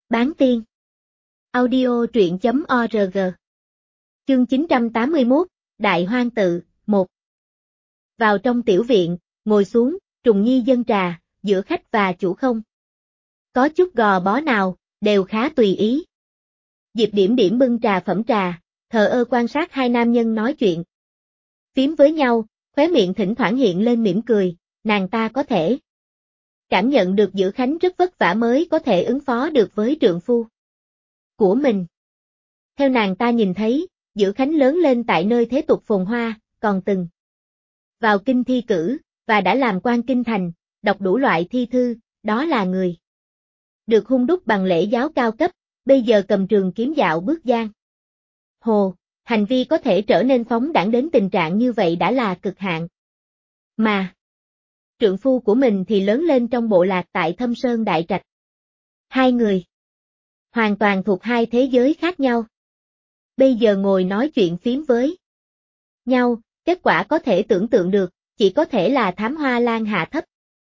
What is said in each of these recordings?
Bán tiên. Audio truyện.org. Chương 981, Đại Hoang Tự, 1. Vào trong tiểu viện, ngồi xuống, Trùng Nhi dâng trà, giữa khách và chủ không có chút gò bó nào, đều khá tùy ý. Diệp Điểm Điểm bưng trà phẩm trà, thờ ơ quan sát hai nam nhân nói chuyện phím với nhau, khóe miệng thỉnh thoảng hiện lên mỉm cười, nàng ta có thể cảm nhận được Dữ Khánh rất vất vả mới có thể ứng phó được với trượng phu của mình. Theo nàng ta nhìn thấy, Dữ Khánh lớn lên tại nơi thế tục phồn hoa, còn từng vào kinh thi cử, và đã làm quan kinh thành, đọc đủ loại thi thư, đó là người được hun đúc bằng lễ giáo cao cấp, bây giờ cầm trường kiếm dạo bước giang hồ, hành vi có thể trở nên phóng đãng đến tình trạng như vậy đã là cực hạn. Mà trượng phu của mình thì lớn lên trong bộ lạc tại Thâm Sơn Đại Trạch. Hai người hoàn toàn thuộc hai thế giới khác nhau. Bây giờ ngồi nói chuyện phím với nhau, kết quả có thể tưởng tượng được, chỉ có thể là thám hoa lan hạ thấp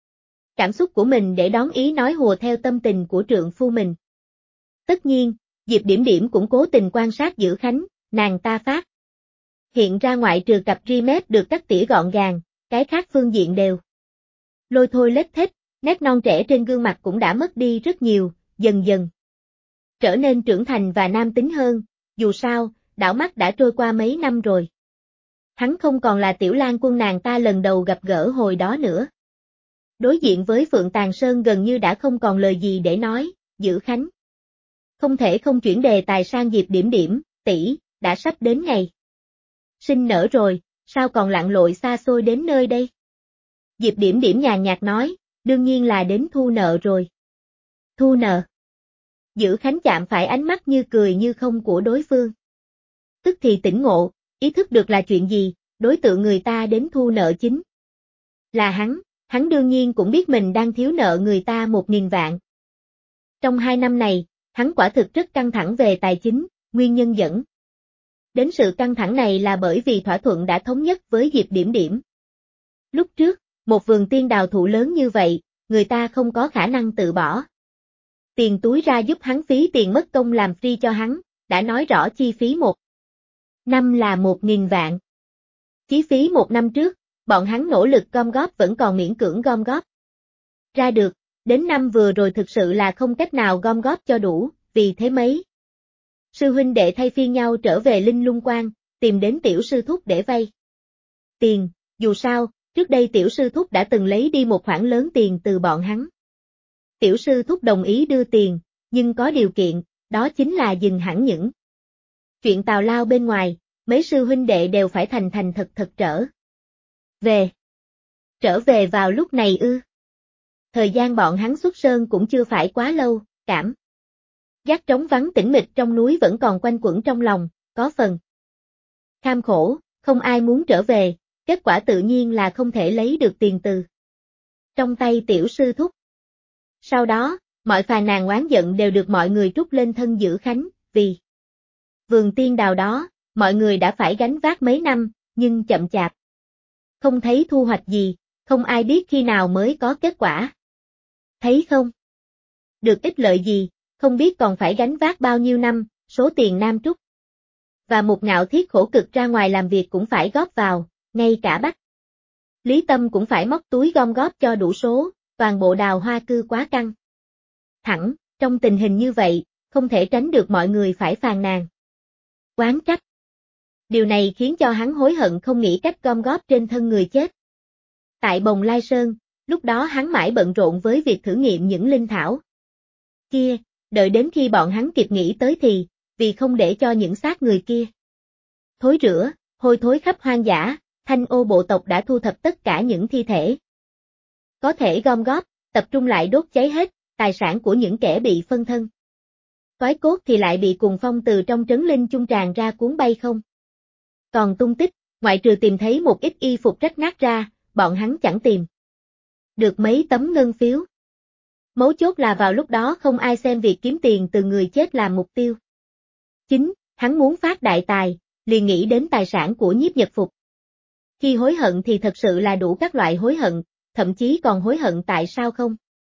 cảm xúc của mình để đón ý nói hùa theo tâm tình của trượng phu mình. Tất nhiên, Diệp Điểm Điểm cũng cố tình quan sát Dữ Khánh, nàng ta phát hiện ra ngoại trừ cặp ri mép được cắt tỉa gọn gàng, cái khác phương diện đều lôi thôi lết thết, nét non trẻ trên gương mặt cũng đã mất đi rất nhiều, dần dần trở nên trưởng thành và nam tính hơn, dù sao, đảo mắt đã trôi qua mấy năm rồi. Hắn không còn là Tiểu Lang Quân nàng ta lần đầu gặp gỡ hồi đó nữa. Đối diện với Phượng Tàng Sơn gần như đã không còn lời gì để nói, Dữ Khánh không thể không chuyển đề tài sang Diệp Điểm Điểm, tỷ, đã sắp đến ngày sinh nở rồi, sao còn lặn lội xa xôi đến nơi đây? Diệp Điểm Điểm nhàn nhạt nói, đương nhiên là đến thu nợ rồi. Thu nợ. Dữ Khánh chạm phải ánh mắt như cười như không của đối phương. Tức thì tỉnh ngộ, ý thức được là chuyện gì, đối tượng người ta đến thu nợ chính là hắn đương nhiên cũng biết mình đang thiếu nợ người ta 1.000 vạn. Trong 2 năm này, hắn quả thực rất căng thẳng về tài chính, nguyên nhân dẫn đến sự căng thẳng này là bởi vì thỏa thuận đã thống nhất với Diệp Điểm Điểm. Lúc trước, một vườn tiên đào thụ lớn như vậy, người ta không có khả năng tự bỏ tiền túi ra giúp hắn phí tiền mất công làm free cho hắn, đã nói rõ chi phí một năm là 1.000 vạn. Chi phí một năm trước, bọn hắn nỗ lực gom góp vẫn còn miễn cưỡng gom góp ra được, đến năm vừa rồi thực sự là không cách nào gom góp cho đủ, vì thế mấy sư huynh đệ thay phiên nhau trở về Linh Lung Quan, tìm đến tiểu sư thúc để vay tiền, dù sao, trước đây tiểu sư thúc đã từng lấy đi một khoản lớn tiền từ bọn hắn. Tiểu sư thúc đồng ý đưa tiền, nhưng có điều kiện, đó chính là dừng hẳn những chuyện tào lao bên ngoài, mấy sư huynh đệ đều phải thành thành thật thật trở về vào lúc này ư. Thời gian bọn hắn xuất sơn cũng chưa phải quá lâu, cảm giác trống vắng tĩnh mịch trong núi vẫn còn quanh quẩn trong lòng, có phần kham khổ, không ai muốn trở về, kết quả tự nhiên là không thể lấy được tiền từ trong tay tiểu sư thúc. Sau đó, mọi phàn nàn oán giận đều được mọi người trút lên thân Dữ Khánh, vì vườn tiên đào đó, mọi người đã phải gánh vác mấy năm, nhưng chậm chạp không thấy thu hoạch gì, không ai biết khi nào mới có kết quả. Thấy không? Được ích lợi gì, không biết còn phải gánh vác bao nhiêu năm, số tiền Nam Trúc và Mục Ngạo Thiết khổ cực ra ngoài làm việc cũng phải góp vào, ngay cả Bách Lý Tâm cũng phải móc túi gom góp cho đủ số, toàn bộ Đào Hoa Cư quá căng thẳng, trong tình hình như vậy, không thể tránh được mọi người phải phàn nàn oán trách. Điều này khiến cho hắn hối hận không nghĩ cách gom góp trên thân người chết. Tại Bồng Lai Sơn, lúc đó hắn mãi bận rộn với việc thử nghiệm những linh thảo kia, đợi đến khi bọn hắn kịp nghĩ tới thì, vì không để cho những xác người kia thối rữa, hôi thối khắp hoang dã, Thanh Ô bộ tộc đã thu thập tất cả những thi thể có thể gom góp, tập trung lại đốt cháy hết tài sản của những kẻ bị phân thân. Toái cốt thì lại bị cùng phong từ trong trấn linh chung tràn ra cuốn bay không còn tung tích, ngoại trừ tìm thấy một ít y phục rách nát ra, bọn hắn chẳng tìm được mấy tấm ngân phiếu. Mấu chốt là vào lúc đó không ai xem việc kiếm tiền từ người chết làm mục tiêu chính, hắn muốn phát đại tài, liền nghĩ đến tài sản của Nhiếp Nhật Phục. Khi hối hận thì thật sự là đủ các loại hối hận, thậm chí còn hối hận tại sao không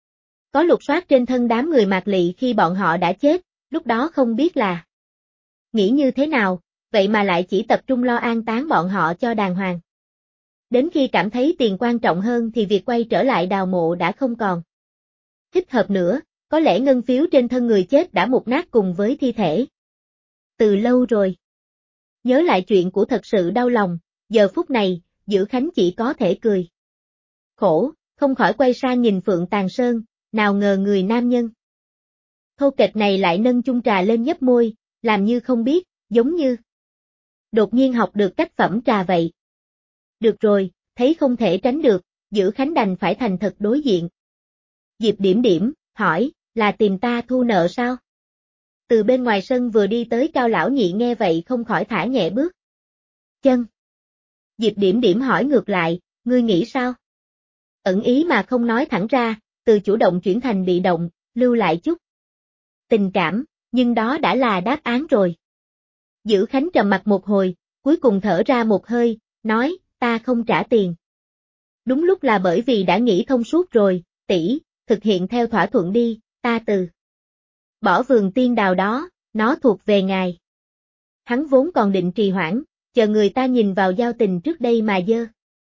Có lục soát trên thân đám người Mạc Lị khi bọn họ đã chết, lúc đó không biết là nghĩ như thế nào, vậy mà lại chỉ tập trung lo an táng bọn họ cho đàng hoàng. Đến khi cảm thấy tiền quan trọng hơn thì việc quay trở lại đào mộ đã không còn thích hợp nữa, có lẽ ngân phiếu trên thân người chết đã mục nát cùng với thi thể. Từ lâu rồi. Nhớ lại chuyện của thật sự đau lòng, giờ phút này, Dữ Khánh chỉ có thể cười. Khổ, không khỏi quay sang nhìn Phượng Tàn Sơn, nào ngờ người nam nhân thô kệch này lại nâng chung trà lên nhấp môi, làm như không biết, giống như đột nhiên học được cách phẩm trà vậy. Được rồi, thấy không thể tránh được, Dữ Khánh đành phải thành thật đối diện. Diệp Điểm Điểm, hỏi, là tìm ta thu nợ sao? Từ bên ngoài sân vừa đi tới Cao lão nhị nghe vậy không khỏi thả nhẹ bước chân. Diệp Điểm Điểm hỏi ngược lại, ngươi nghĩ sao? Ẩn ý mà không nói thẳng ra, từ chủ động chuyển thành bị động, lưu lại chút tình cảm, nhưng đó đã là đáp án rồi. Dữ Khánh trầm mặt một hồi, cuối cùng thở ra một hơi, nói, ta không trả tiền. Đúng lúc là bởi vì đã nghĩ thông suốt rồi, tỷ, thực hiện theo thỏa thuận đi, ta từ bỏ vườn tiên đào đó, nó thuộc về ngài. Hắn vốn còn định trì hoãn, chờ người ta nhìn vào giao tình trước đây mà dơ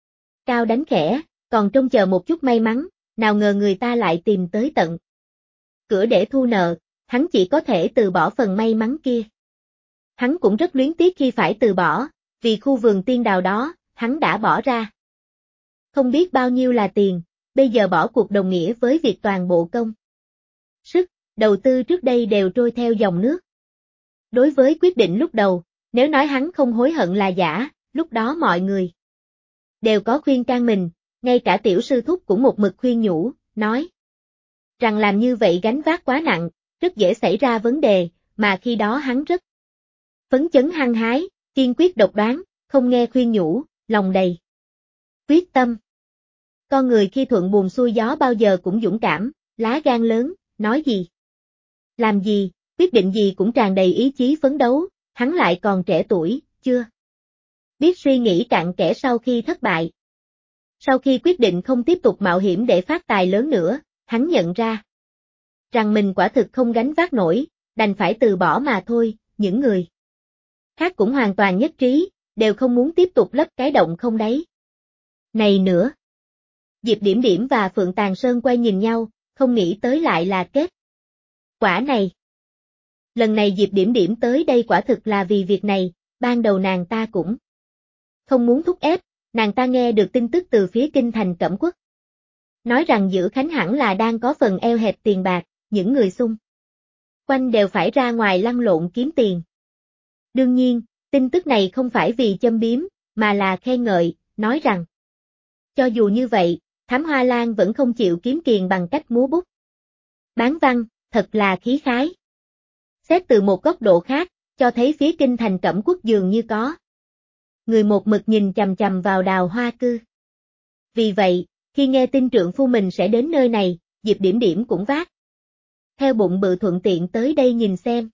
cao đánh khẽ, còn trông chờ một chút may mắn, nào ngờ người ta lại tìm tới tận cửa để thu nợ, hắn chỉ có thể từ bỏ phần may mắn kia. Hắn cũng rất luyến tiếc khi phải từ bỏ, vì khu vườn tiên đào đó, hắn đã bỏ ra không biết bao nhiêu là tiền, bây giờ bỏ cuộc đồng nghĩa với việc toàn bộ công sức, đầu tư trước đây đều trôi theo dòng nước. Đối với quyết định lúc đầu, nếu nói hắn không hối hận là giả, lúc đó mọi người đều có khuyên can mình, ngay cả tiểu sư thúc cũng một mực khuyên nhủ, nói rằng làm như vậy gánh vác quá nặng, rất dễ xảy ra vấn đề, mà khi đó hắn rất phấn chấn hăng hái, kiên quyết độc đoán, không nghe khuyên nhủ, lòng đầy quyết tâm. Con người khi thuận buồm xuôi gió bao giờ cũng dũng cảm, lá gan lớn, nói gì, làm gì, quyết định gì cũng tràn đầy ý chí phấn đấu, hắn lại còn trẻ tuổi, chưa biết suy nghĩ cặn kẽ sau khi thất bại. Sau khi quyết định không tiếp tục mạo hiểm để phát tài lớn nữa, hắn nhận ra rằng mình quả thực không gánh vác nổi, đành phải từ bỏ mà thôi, những người khác cũng hoàn toàn nhất trí, đều không muốn tiếp tục lấp cái động không đáy này nữa. Diệp Điểm Điểm và Phượng Tàn Sơn quay nhìn nhau, không nghĩ tới lại là kết quả này. Lần này Diệp Điểm Điểm tới đây quả thực là vì việc này, ban đầu nàng ta cũng không muốn thúc ép, nàng ta nghe được tin tức từ phía kinh thành Cẩm Quốc. Nói rằng Dữ Khánh hẳn là đang có phần eo hẹp tiền bạc, những người xung quanh đều phải ra ngoài lăn lộn kiếm tiền. Đương nhiên, tin tức này không phải vì châm biếm, mà là khen ngợi, nói rằng cho dù như vậy, Thám Hoa Lan vẫn không chịu kiếm tiền bằng cách múa bút bán văn, thật là khí khái. Xét từ một góc độ khác, cho thấy phía kinh thành Cẩm Quốc dường như có người một mực nhìn chằm chằm vào Đào Hoa Cư. Vì vậy, khi nghe tin trượng phu mình sẽ đến nơi này, Diệp Điểm Điểm cũng vác theo bụng bự thuận tiện tới đây nhìn xem.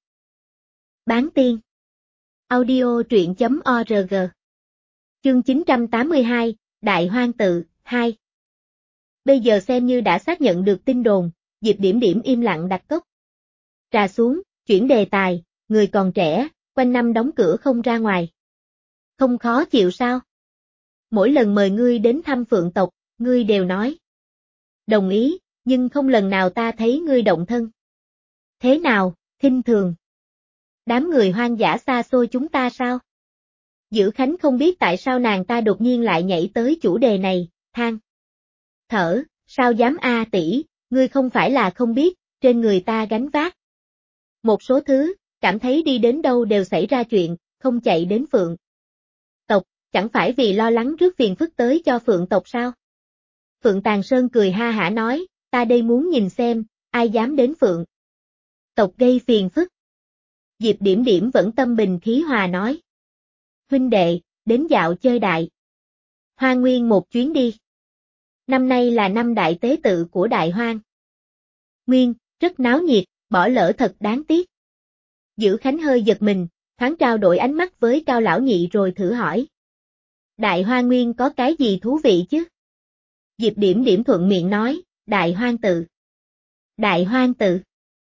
Bán tiên. Audio truyện.org. Chương 982, Đại Hoang Tự, 2. Bây giờ xem như đã xác nhận được tin đồn, Diệp Điểm Điểm im lặng đặt cốc trà xuống, chuyển đề tài, người còn trẻ, quanh năm đóng cửa không ra ngoài. Không khó chịu sao? Mỗi lần mời ngươi đến thăm Phượng tộc, ngươi đều nói đồng ý, nhưng không lần nào ta thấy ngươi động thân. Thế nào, khinh thường đám người hoang dã xa xôi chúng ta sao? Dữ Khánh không biết tại sao nàng ta đột nhiên lại nhảy tới chủ đề này, than thở, sao dám tỷ, ngươi không phải là không biết, trên người ta gánh vác một số thứ, cảm thấy đi đến đâu đều xảy ra chuyện, không chạy đến Phượng tộc, chẳng phải vì lo lắng rước phiền phức tới cho Phượng tộc sao? Phượng Tàn Sơn cười ha hả nói, ta đây muốn nhìn xem, ai dám đến Phượng tộc gây phiền phức. Diệp Điểm Điểm vẫn tâm bình khí hòa nói, huynh đệ, đến dạo chơi Đại Hoa Nguyên một chuyến đi. Năm nay là năm đại tế tự của Đại Hoang Nguyên, rất náo nhiệt, bỏ lỡ thật đáng tiếc. Dữ Khánh hơi giật mình, thoáng trao đổi ánh mắt với Cao lão nhị rồi thử hỏi. Đại Hoa Nguyên có cái gì thú vị chứ? Diệp Điểm Điểm thuận miệng nói, Đại Hoang Tự Đại Hoang tự.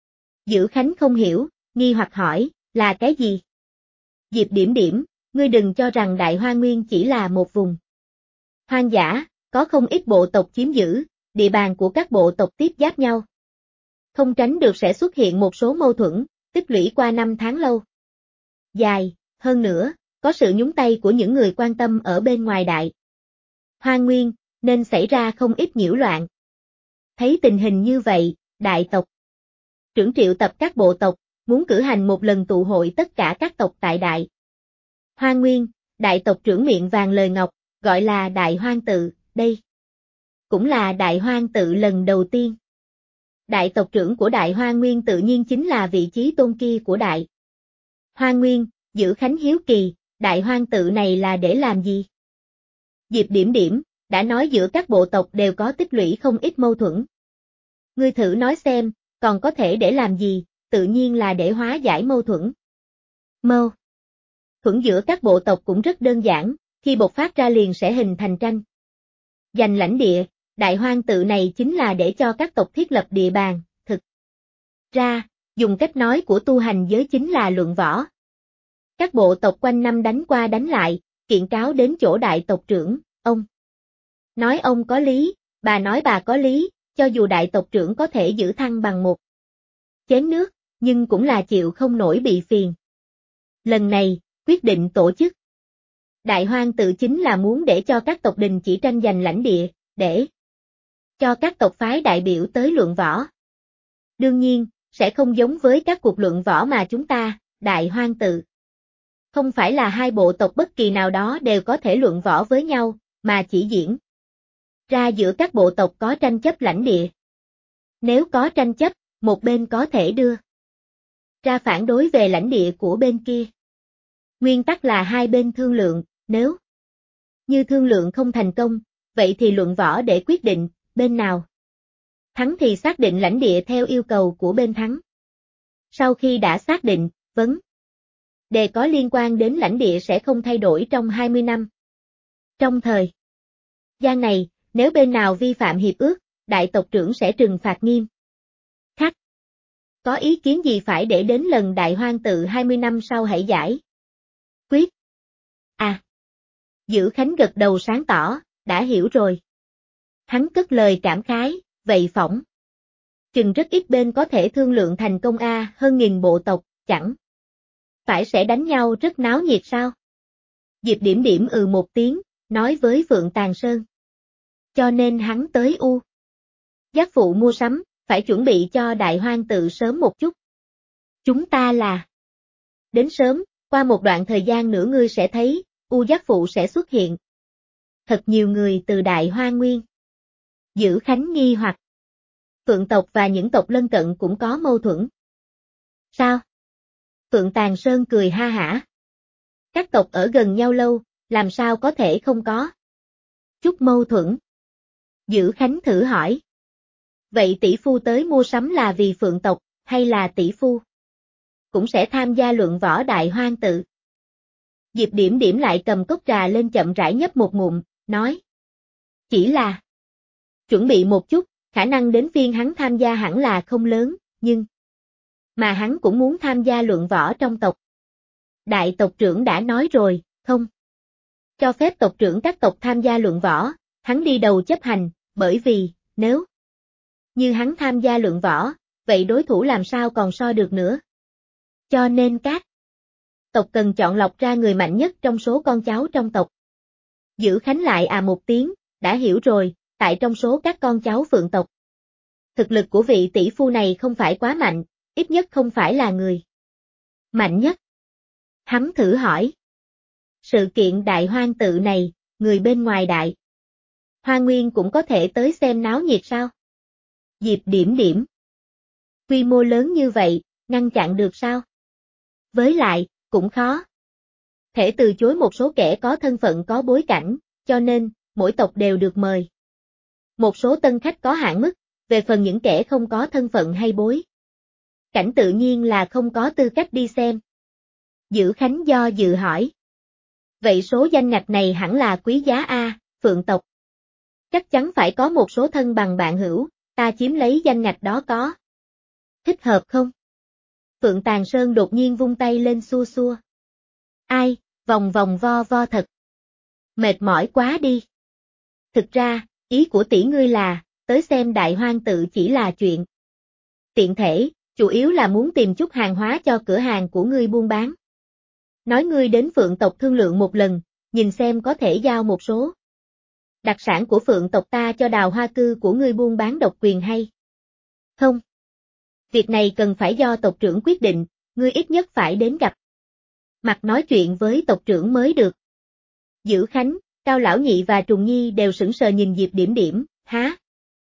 Dữ Khánh không hiểu, nghi hoặc hỏi, là cái gì? Diệp Điểm Điểm, ngươi đừng cho rằng Đại Hoa Nguyên chỉ là một vùng hoang dã, có không ít bộ tộc chiếm giữ, địa bàn của các bộ tộc tiếp giáp nhau. Không tránh được sẽ xuất hiện một số mâu thuẫn, tích lũy qua năm tháng lâu. Dài, hơn nữa, có sự nhúng tay của những người quan tâm ở bên ngoài Đại Hoa Nguyên, nên xảy ra không ít nhiễu loạn. Thấy tình hình như vậy, đại tộc trưởng triệu tập các bộ tộc, muốn cử hành một lần tụ hội tất cả các tộc tại Đại Hoa Nguyên, đại tộc trưởng miệng vàng lời ngọc, gọi là Đại Hoang tự, đây cũng là Đại Hoang tự lần đầu tiên. Đại tộc trưởng của Đại Hoa Nguyên tự nhiên chính là vị trí tôn kia của Đại Hoa Nguyên, Dữ Khánh hiếu kỳ, Đại Hoang tự này là để làm gì? Diệp Điểm Điểm, đã nói giữa các bộ tộc đều có tích lũy không ít mâu thuẫn. Ngươi thử nói xem, còn có thể để làm gì, tự nhiên là để hóa giải mâu thuẫn. Mâu thuẫn giữa các bộ tộc cũng rất đơn giản, khi bộc phát ra liền sẽ hình thành tranh giành lãnh địa, Đại Hoang tự này chính là để cho các tộc thiết lập địa bàn, thực ra, dùng cách nói của tu hành giới chính là luận võ. Các bộ tộc quanh năm đánh qua đánh lại, kiện cáo đến chỗ đại tộc trưởng, ông nói ông có lý, bà nói bà có lý, cho dù đại tộc trưởng có thể giữ thăng bằng một chén nước, nhưng cũng là chịu không nổi bị phiền. Lần này, quyết định tổ chức Đại Hoang tự chính là muốn để cho các tộc đình chỉ tranh giành lãnh địa, để cho các tộc phái đại biểu tới luận võ. Đương nhiên, sẽ không giống với các cuộc luận võ mà chúng ta, Đại Hoang tự. Không phải là hai bộ tộc bất kỳ nào đó đều có thể luận võ với nhau, mà chỉ diễn ra giữa các bộ tộc có tranh chấp lãnh địa. Nếu có tranh chấp, một bên có thể đưa ra phản đối về lãnh địa của bên kia. Nguyên tắc là hai bên thương lượng, nếu như thương lượng không thành công, vậy thì luận võ để quyết định, bên nào thắng thì xác định lãnh địa theo yêu cầu của bên thắng. Sau khi đã xác định, vấn đề có liên quan đến lãnh địa sẽ không thay đổi trong 20 năm. Trong thời gian này, nếu bên nào vi phạm hiệp ước, đại tộc trưởng sẽ trừng phạt nghiêm khắc. Có ý kiến gì phải để đến lần Đại Hoang tự 20 năm sau hãy giải quyết. À. Dữ Khánh gật đầu sáng tỏ, đã hiểu rồi. Hắn cất lời cảm khái, vậy phỏng chừng rất ít bên có thể thương lượng thành công hơn nghìn bộ tộc, chẳng phải sẽ đánh nhau rất náo nhiệt sao? Diệp Điểm Điểm một tiếng, nói với Phượng Tàn Sơn. Cho nên hắn tới Giác Phụ mua sắm, phải chuẩn bị cho Đại Hoang tự sớm một chút. Chúng ta là đến sớm, qua một đoạn thời gian nữa ngươi sẽ thấy, Giác Phụ sẽ xuất hiện. Thật nhiều người từ Đại Hoa Nguyên. Dữ Khánh nghi hoặc. Phượng tộc và những tộc lân cận cũng có mâu thuẫn. Sao? Phượng Tàn Sơn cười ha hả. Các tộc ở gần nhau lâu, làm sao có thể không có chút mâu thuẫn? Dữ Khánh thử hỏi. Vậy tỷ phu tới mua sắm là vì Phượng tộc, hay là tỷ phu cũng sẽ tham gia luận võ Đại Hoang tự? Diệp Điểm Điểm lại cầm cốc trà lên chậm rãi nhấp một ngụm, nói. Chỉ là chuẩn bị một chút, khả năng đến phiên hắn tham gia hẳn là không lớn, nhưng mà hắn cũng muốn tham gia luận võ trong tộc. Đại tộc trưởng đã nói rồi, không cho phép tộc trưởng các tộc tham gia luận võ, hắn đi đầu chấp hành, bởi vì, nếu như hắn tham gia luận võ, vậy đối thủ làm sao còn so được nữa. Cho nên các tộc cần chọn lọc ra người mạnh nhất trong số con cháu trong tộc. Dữ Khánh lại một tiếng, đã hiểu rồi, tại trong số các con cháu Phượng tộc. Thực lực của vị tỷ phu này không phải quá mạnh, ít nhất không phải là người mạnh nhất. Hắn thử hỏi. Sự kiện Đại Hoang tự này, người bên ngoài Đại Hoa Nguyên cũng có thể tới xem náo nhiệt sao? Diệp Điểm Điểm. Quy mô lớn như vậy, ngăn chặn được sao? Với lại, cũng khó. Thể từ chối một số kẻ có thân phận có bối cảnh, cho nên, mỗi tộc đều được mời. Một số tân khách có hạn mức, về phần những kẻ không có thân phận hay bối cảnh tự nhiên là không có tư cách đi xem. Dữ Khánh do dự hỏi. Vậy số danh ngạch này hẳn là quý giá Phượng tộc. Chắc chắn phải có một số thân bằng bạn hữu, ta chiếm lấy danh ngạch đó có Thích hợp không? Phượng Tàn Sơn đột nhiên vung tay lên xua xua. Ai, vòng vòng vo vo thật. Mệt mỏi quá đi. Thực ra, ý của tỷ ngươi là, tới xem đại hoang tự chỉ là chuyện tiện thể, chủ yếu là muốn tìm chút hàng hóa cho cửa hàng của ngươi buôn bán. Nói ngươi đến Phượng tộc thương lượng một lần, nhìn xem có thể giao một số đặc sản của Phượng tộc ta cho Đào Hoa Cư của ngươi buôn bán độc quyền hay không? Việc này cần phải do tộc trưởng quyết định, ngươi ít nhất phải đến gặp mặt nói chuyện với tộc trưởng mới được. Dữ Khánh, Cao Lão Nhị và Trùng Nhi đều sững sờ nhìn Diệp Điểm Điểm, há?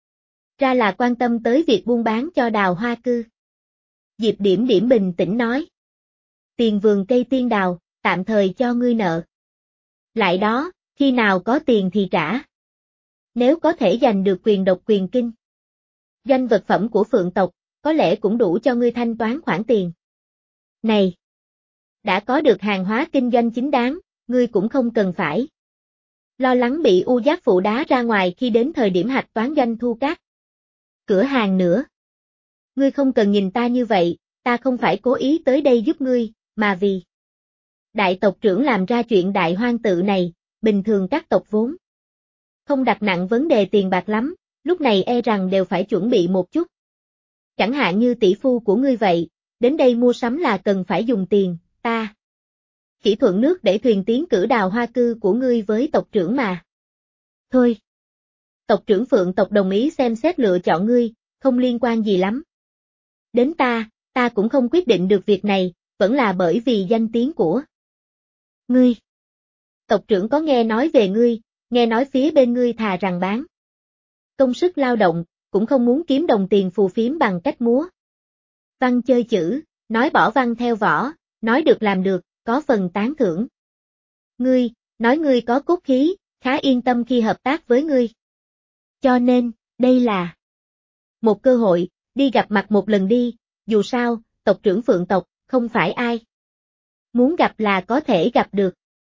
Ra là quan tâm tới việc buôn bán cho Đào Hoa Cư. Diệp Điểm Điểm bình tĩnh nói. Tiền vườn cây tiên đào, tạm thời cho ngươi nợ. Lại đó, khi nào có tiền thì trả. Nếu có thể giành được quyền độc quyền kinh doanh vật phẩm của Phượng tộc, có lẽ cũng đủ cho ngươi thanh toán khoản tiền này. Đã có được hàng hóa kinh doanh chính đáng, ngươi cũng không cần phải lo lắng bị U Giác Phụ đá ra ngoài khi đến thời điểm hạch toán doanh thu các cửa hàng nữa. Ngươi không cần nhìn ta như vậy, ta không phải cố ý tới đây giúp ngươi, mà vì đại tộc trưởng làm ra chuyện đại hoang tự này, bình thường các tộc vốn không đặt nặng vấn đề tiền bạc lắm, lúc này e rằng đều phải chuẩn bị một chút. Chẳng hạn như tỷ phu của ngươi vậy, đến đây mua sắm là cần phải dùng tiền, ta chỉ thuận nước để thuyền tiến cử Đào Hoa Cư của ngươi với tộc trưởng mà. Thôi. Tộc trưởng Phượng tộc đồng ý xem xét lựa chọn ngươi, không liên quan gì lắm. Đến ta cũng không quyết định được việc này, vẫn là bởi vì danh tiếng của ngươi. Tộc trưởng có nghe nói về ngươi, nghe nói phía bên ngươi thà rằng bán công sức lao động, cũng không muốn kiếm đồng tiền phù phiếm bằng cách múa văn chơi chữ, nói bỏ văn theo võ, nói được làm được, có phần tán thưởng. Ngươi, nói ngươi có cốt khí, khá yên tâm khi hợp tác với ngươi. Cho nên, đây là một cơ hội, đi gặp mặt một lần đi, dù sao, tộc trưởng Phượng tộc, không phải ai muốn gặp là có thể gặp được.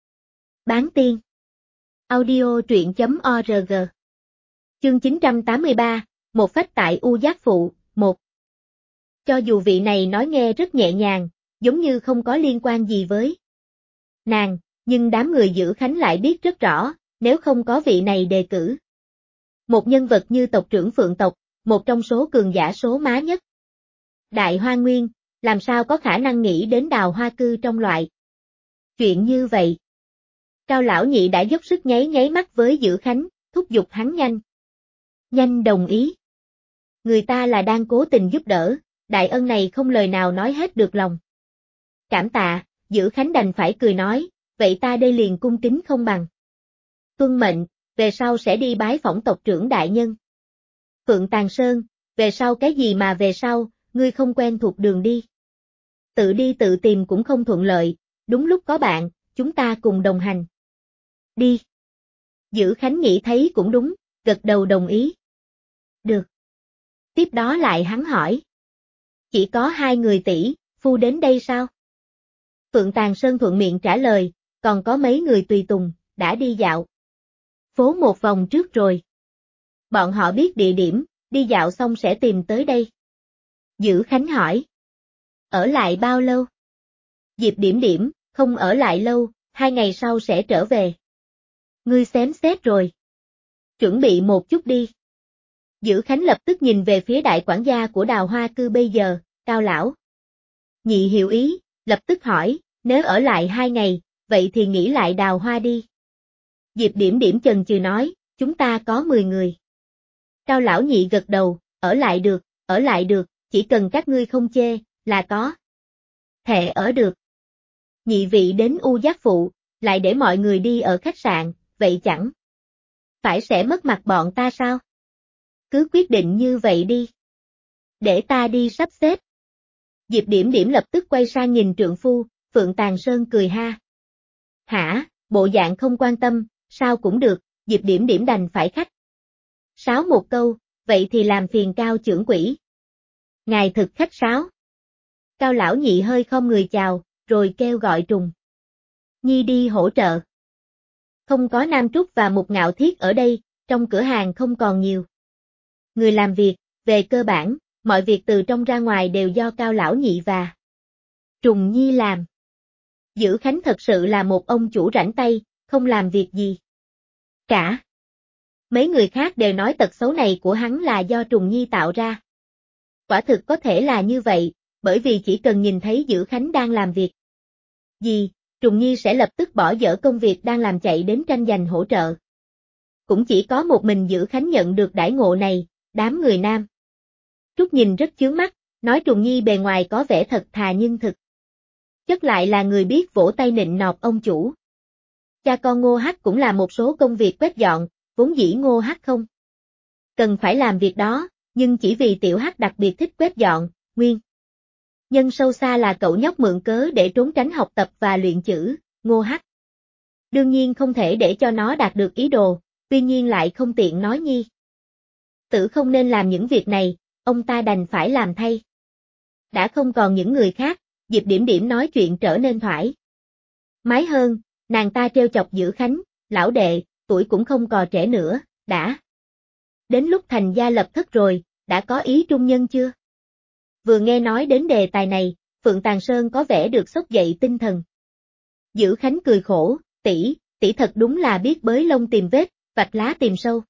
Bán tiên. Audio truyện.org. Chương 983, một phách tại U Giác Phụ, 1. Cho dù vị này nói nghe rất nhẹ nhàng, giống như không có liên quan gì với nàng, nhưng đám người Dữ Khánh lại biết rất rõ, nếu không có vị này đề cử một nhân vật như tộc trưởng Phượng tộc, một trong số cường giả số má nhất Đại Hoa Nguyên, làm sao có khả năng nghĩ đến Đào Hoa Cư trong loại chuyện như vậy. Cao Lão Nhị đã dốc sức nháy nháy mắt với Dữ Khánh, thúc giục hắn nhanh đồng ý. Người ta là đang cố tình giúp đỡ, đại ân này không lời nào nói hết được lòng. Cảm tạ, Dữ Khánh đành phải cười nói, vậy ta đây liền cung kính không bằng tuân mệnh, về sau sẽ đi bái phỏng tộc trưởng đại nhân. Phượng Tàn Sơn, về sau cái gì mà về sau, ngươi không quen thuộc đường đi. Tự đi tự tìm cũng không thuận lợi, đúng lúc có bạn, chúng ta cùng đồng hành. Đi. Dữ Khánh nghĩ thấy cũng đúng, gật đầu đồng ý. Được. Tiếp đó lại hắn hỏi. Chỉ có 2 người tỷ phu đến đây sao? Phượng Tàn Sơn thuận miệng trả lời, còn có mấy người tùy tùng, đã đi dạo phố một vòng trước rồi. Bọn họ biết địa điểm, đi dạo xong sẽ tìm tới đây. Dữ Khánh hỏi. Ở lại bao lâu? Diệp Điểm Điểm, không ở lại lâu, 2 ngày sau sẽ trở về. Ngươi xem xét rồi. Chuẩn bị một chút đi. Dữ Khánh lập tức nhìn về phía đại quản gia của Đào Hoa Cư bây giờ, Cao Lão Nhị hiểu ý, lập tức hỏi, nếu ở lại 2 ngày, vậy thì nghỉ lại Đào Hoa đi. Diệp Điểm Điểm chần chừ nói, chúng ta có 10 người. Cao Lão Nhị gật đầu, ở lại được, chỉ cần các ngươi không chê, là có thể ở được. Nhị vị đến U Giác Phụ, lại để mọi người đi ở khách sạn, vậy chẳng phải sẽ mất mặt bọn ta sao? Cứ quyết định như vậy đi. Để ta đi sắp xếp. Diệp Điểm Điểm lập tức quay sang nhìn trượng phu, Phượng Tàn Sơn cười ha. Hả, bộ dạng không quan tâm, sao cũng được, Diệp Điểm Điểm đành phải khách sáo một câu, vậy thì làm phiền Cao trưởng quỹ. Ngài thực khách sáo. Cao Lão Nhị hơi khom người chào, rồi kêu gọi Trùng Nhi đi hỗ trợ. Không có Nam Trúc và Mục Ngạo Thiết ở đây, trong cửa hàng không còn nhiều người làm việc, về cơ bản, mọi việc từ trong ra ngoài đều do Cao Lão Nhị và Trùng Nhi làm. Dữ Khánh thật sự là một ông chủ rảnh tay, không làm việc gì cả. Mấy người khác đều nói tật xấu này của hắn là do Trùng Nhi tạo ra. Quả thực có thể là như vậy, bởi vì chỉ cần nhìn thấy Dữ Khánh đang làm việc gì, Trùng Nhi sẽ lập tức bỏ dở công việc đang làm chạy đến tranh giành hỗ trợ. Cũng chỉ có một mình Dữ Khánh nhận được đãi ngộ này, đám người nam Trúc nhìn rất chướng mắt, nói Trùng Nhi bề ngoài có vẻ thật thà nhưng thực chất lại là người biết vỗ tay nịnh nọt ông chủ. Cha con Ngô Hắc cũng làm một số công việc quét dọn, vốn dĩ Ngô Hắc không cần phải làm việc đó, nhưng chỉ vì Tiểu Hắc đặc biệt thích quét dọn, nguyên nhân sâu xa là cậu nhóc mượn cớ để trốn tránh học tập và luyện chữ, Ngô Hắc đương nhiên không thể để cho nó đạt được ý đồ, tuy nhiên lại không tiện nói Nhi tử không nên làm những việc này, ông ta đành phải làm thay. Đã không còn những người khác, Diệp Điểm Điểm nói chuyện trở nên thoải mái hơn, nàng ta trêu chọc Dữ Khánh, lão đệ, tuổi cũng không còn trẻ nữa, đã đến lúc thành gia lập thất rồi, đã có ý trung nhân chưa? Vừa nghe nói đến đề tài này, Phượng Tàng Sơn có vẻ được xốc dậy tinh thần. Dữ Khánh cười khổ, tỷ thật đúng là biết bới lông tìm vết, vạch lá tìm sâu.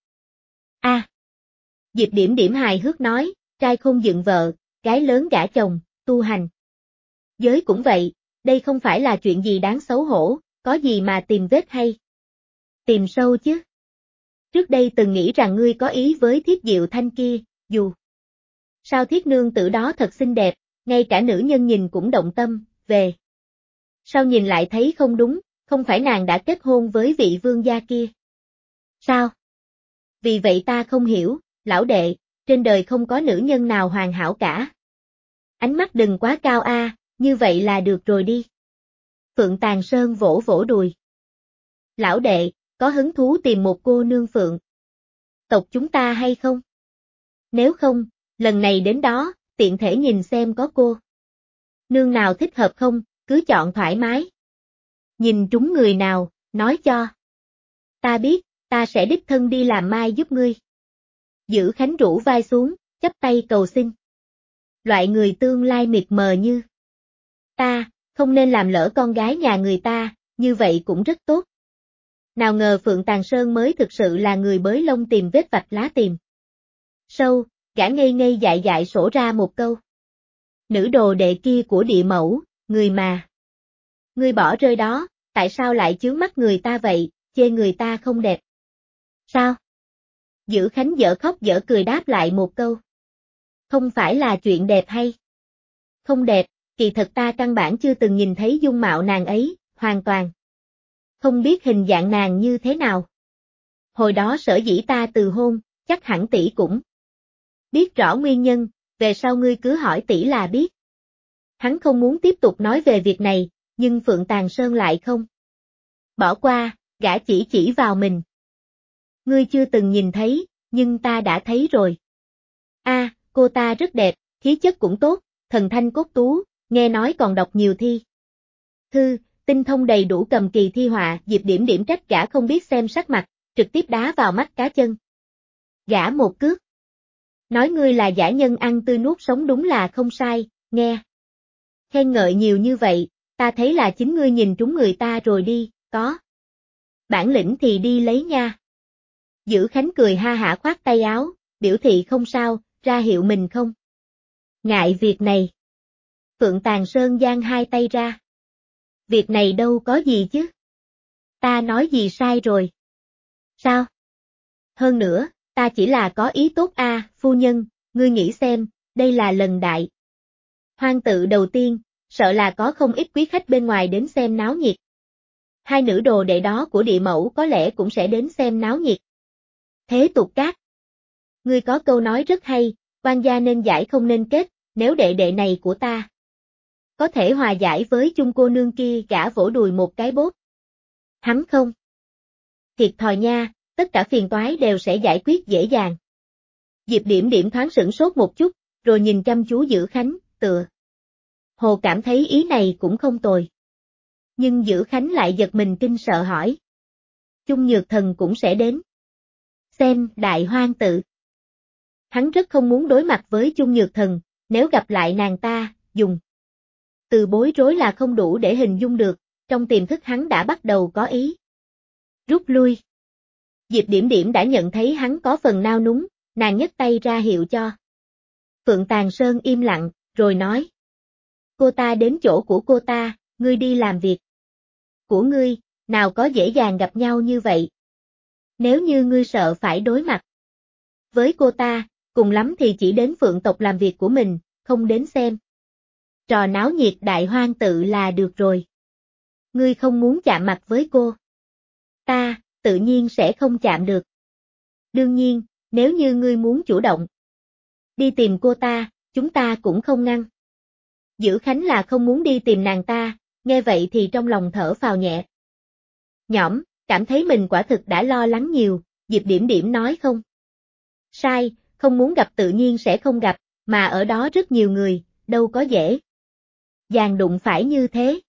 Diệp Điểm Điểm hài hước nói, trai không dựng vợ, gái lớn gả chồng, tu hành. Giới cũng vậy, đây không phải là chuyện gì đáng xấu hổ, có gì mà tìm vết hay. Tìm sâu chứ. Trước đây từng nghĩ rằng ngươi có ý với Thiết Diệu Thanh kia, dù sao Thiết nương tử đó thật xinh đẹp, ngay cả nữ nhân nhìn cũng động tâm, về. Sao nhìn lại thấy không đúng, không phải nàng đã kết hôn với vị vương gia kia. Sao? Vì vậy ta không hiểu, lão đệ, trên đời không có nữ nhân nào hoàn hảo cả. Ánh mắt đừng quá cao a, như vậy là được rồi đi. Phượng Tàng Sơn vỗ vỗ đùi. Lão đệ, có hứng thú tìm một cô nương Phượng tộc chúng ta hay không? Nếu không, lần này đến đó, tiện thể nhìn xem có cô nương nào thích hợp không, cứ chọn thoải mái. Nhìn trúng người nào, nói cho ta biết, ta sẽ đích thân đi làm mai giúp ngươi. Dữ Khánh rũ vai xuống, chắp tay cầu xin. Loại người tương lai mịt mờ như ta, không nên làm lỡ con gái nhà người ta, như vậy cũng rất tốt. Nào ngờ Phượng Tàng Sơn mới thực sự là người bới lông tìm vết vạch lá tìm sâu, gã ngây ngây dại dại sổ ra một câu. Nữ đồ đệ kia của địa mẫu, người mà ngươi bỏ rơi đó, tại sao lại chướng mắt người ta vậy, chê người ta không đẹp? Sao? Dữ Khánh dở khóc dở cười đáp lại một câu. Không phải là chuyện đẹp hay? Không đẹp, kỳ thật ta căn bản chưa từng nhìn thấy dung mạo nàng ấy, hoàn toàn không biết hình dạng nàng như thế nào. Hồi đó sở dĩ ta từ hôn, chắc hẳn tỷ cũng biết rõ nguyên nhân, về sau ngươi cứ hỏi tỷ là biết. Hắn không muốn tiếp tục nói về việc này, nhưng Phượng Tàng Sơn lại không bỏ qua, gã chỉ vào mình. Ngươi chưa từng nhìn thấy, nhưng ta đã thấy rồi. Cô ta rất đẹp, khí chất cũng tốt, thần thanh cốt tú, nghe nói còn đọc nhiều thi thư, tinh thông đầy đủ cầm kỳ thi họa. Diệp Điểm Điểm trách gã không biết xem sắc mặt, trực tiếp đá vào mắt cá chân. Gã một cước. Nói ngươi là giả nhân ăn tươi nuốt sống đúng là không sai, nghe. Khen ngợi nhiều như vậy, ta thấy là chính ngươi nhìn trúng người ta rồi đi, có bản lĩnh thì đi lấy nha. Dữ Khánh cười ha hả khoát tay áo, biểu thị không sao, ra hiệu mình không ngại việc này. Phượng Tàng Sơn giang hai tay ra. Việc này đâu có gì chứ. Ta nói gì sai rồi. Sao? Hơn nữa, ta chỉ là có ý tốt phu nhân, ngươi nghĩ xem, đây là lần đại hoang tự đầu tiên, sợ là có không ít quý khách bên ngoài đến xem náo nhiệt. Hai nữ đồ đệ đó của địa mẫu có lẽ cũng sẽ đến xem náo nhiệt. Thế tục cát. Ngươi có câu nói rất hay, quan gia nên giải không nên kết, nếu đệ đệ này của ta có thể hòa giải với chung cô nương kia, gã vỗ đùi một cái bốp. Hắn không thiệt thòi nha, tất cả phiền toái đều sẽ giải quyết dễ dàng. Diệp Điểm Điểm thoáng sửng sốt một chút, rồi nhìn chăm chú Dữ Khánh, tựa hồ cảm thấy ý này cũng không tồi. Nhưng Dữ Khánh lại giật mình kinh sợ hỏi. Chung Nhược Thần cũng sẽ đến xem đại hoang tự. Hắn rất không muốn đối mặt với Chung Nhược Thần, nếu gặp lại nàng ta, dùng từ bối rối là không đủ để hình dung được, trong tiềm thức hắn đã bắt đầu có ý rút lui. Diệp Điểm Điểm đã nhận thấy hắn có phần nao núng, nàng nhấc tay ra hiệu cho Phượng Tàn Sơn im lặng, rồi nói. Cô ta đến chỗ của cô ta, ngươi đi làm việc của ngươi, nào có dễ dàng gặp nhau như vậy. Nếu như ngươi sợ phải đối mặt với cô ta, cùng lắm thì chỉ đến Phượng tộc làm việc của mình, không đến xem trò náo nhiệt đại hoang tự là được rồi. Ngươi không muốn chạm mặt với cô ta, tự nhiên sẽ không chạm được. Đương nhiên, nếu như ngươi muốn chủ động đi tìm cô ta, chúng ta cũng không ngăn. Dữ Khánh là không muốn đi tìm nàng ta, nghe vậy thì trong lòng thở phào nhẹ nhõm, cảm thấy mình quả thực đã lo lắng nhiều, Diệp Điểm Điểm nói không. Sai, không muốn gặp tự nhiên sẽ không gặp, mà ở đó rất nhiều người, đâu có dễ dàng đụng phải như thế.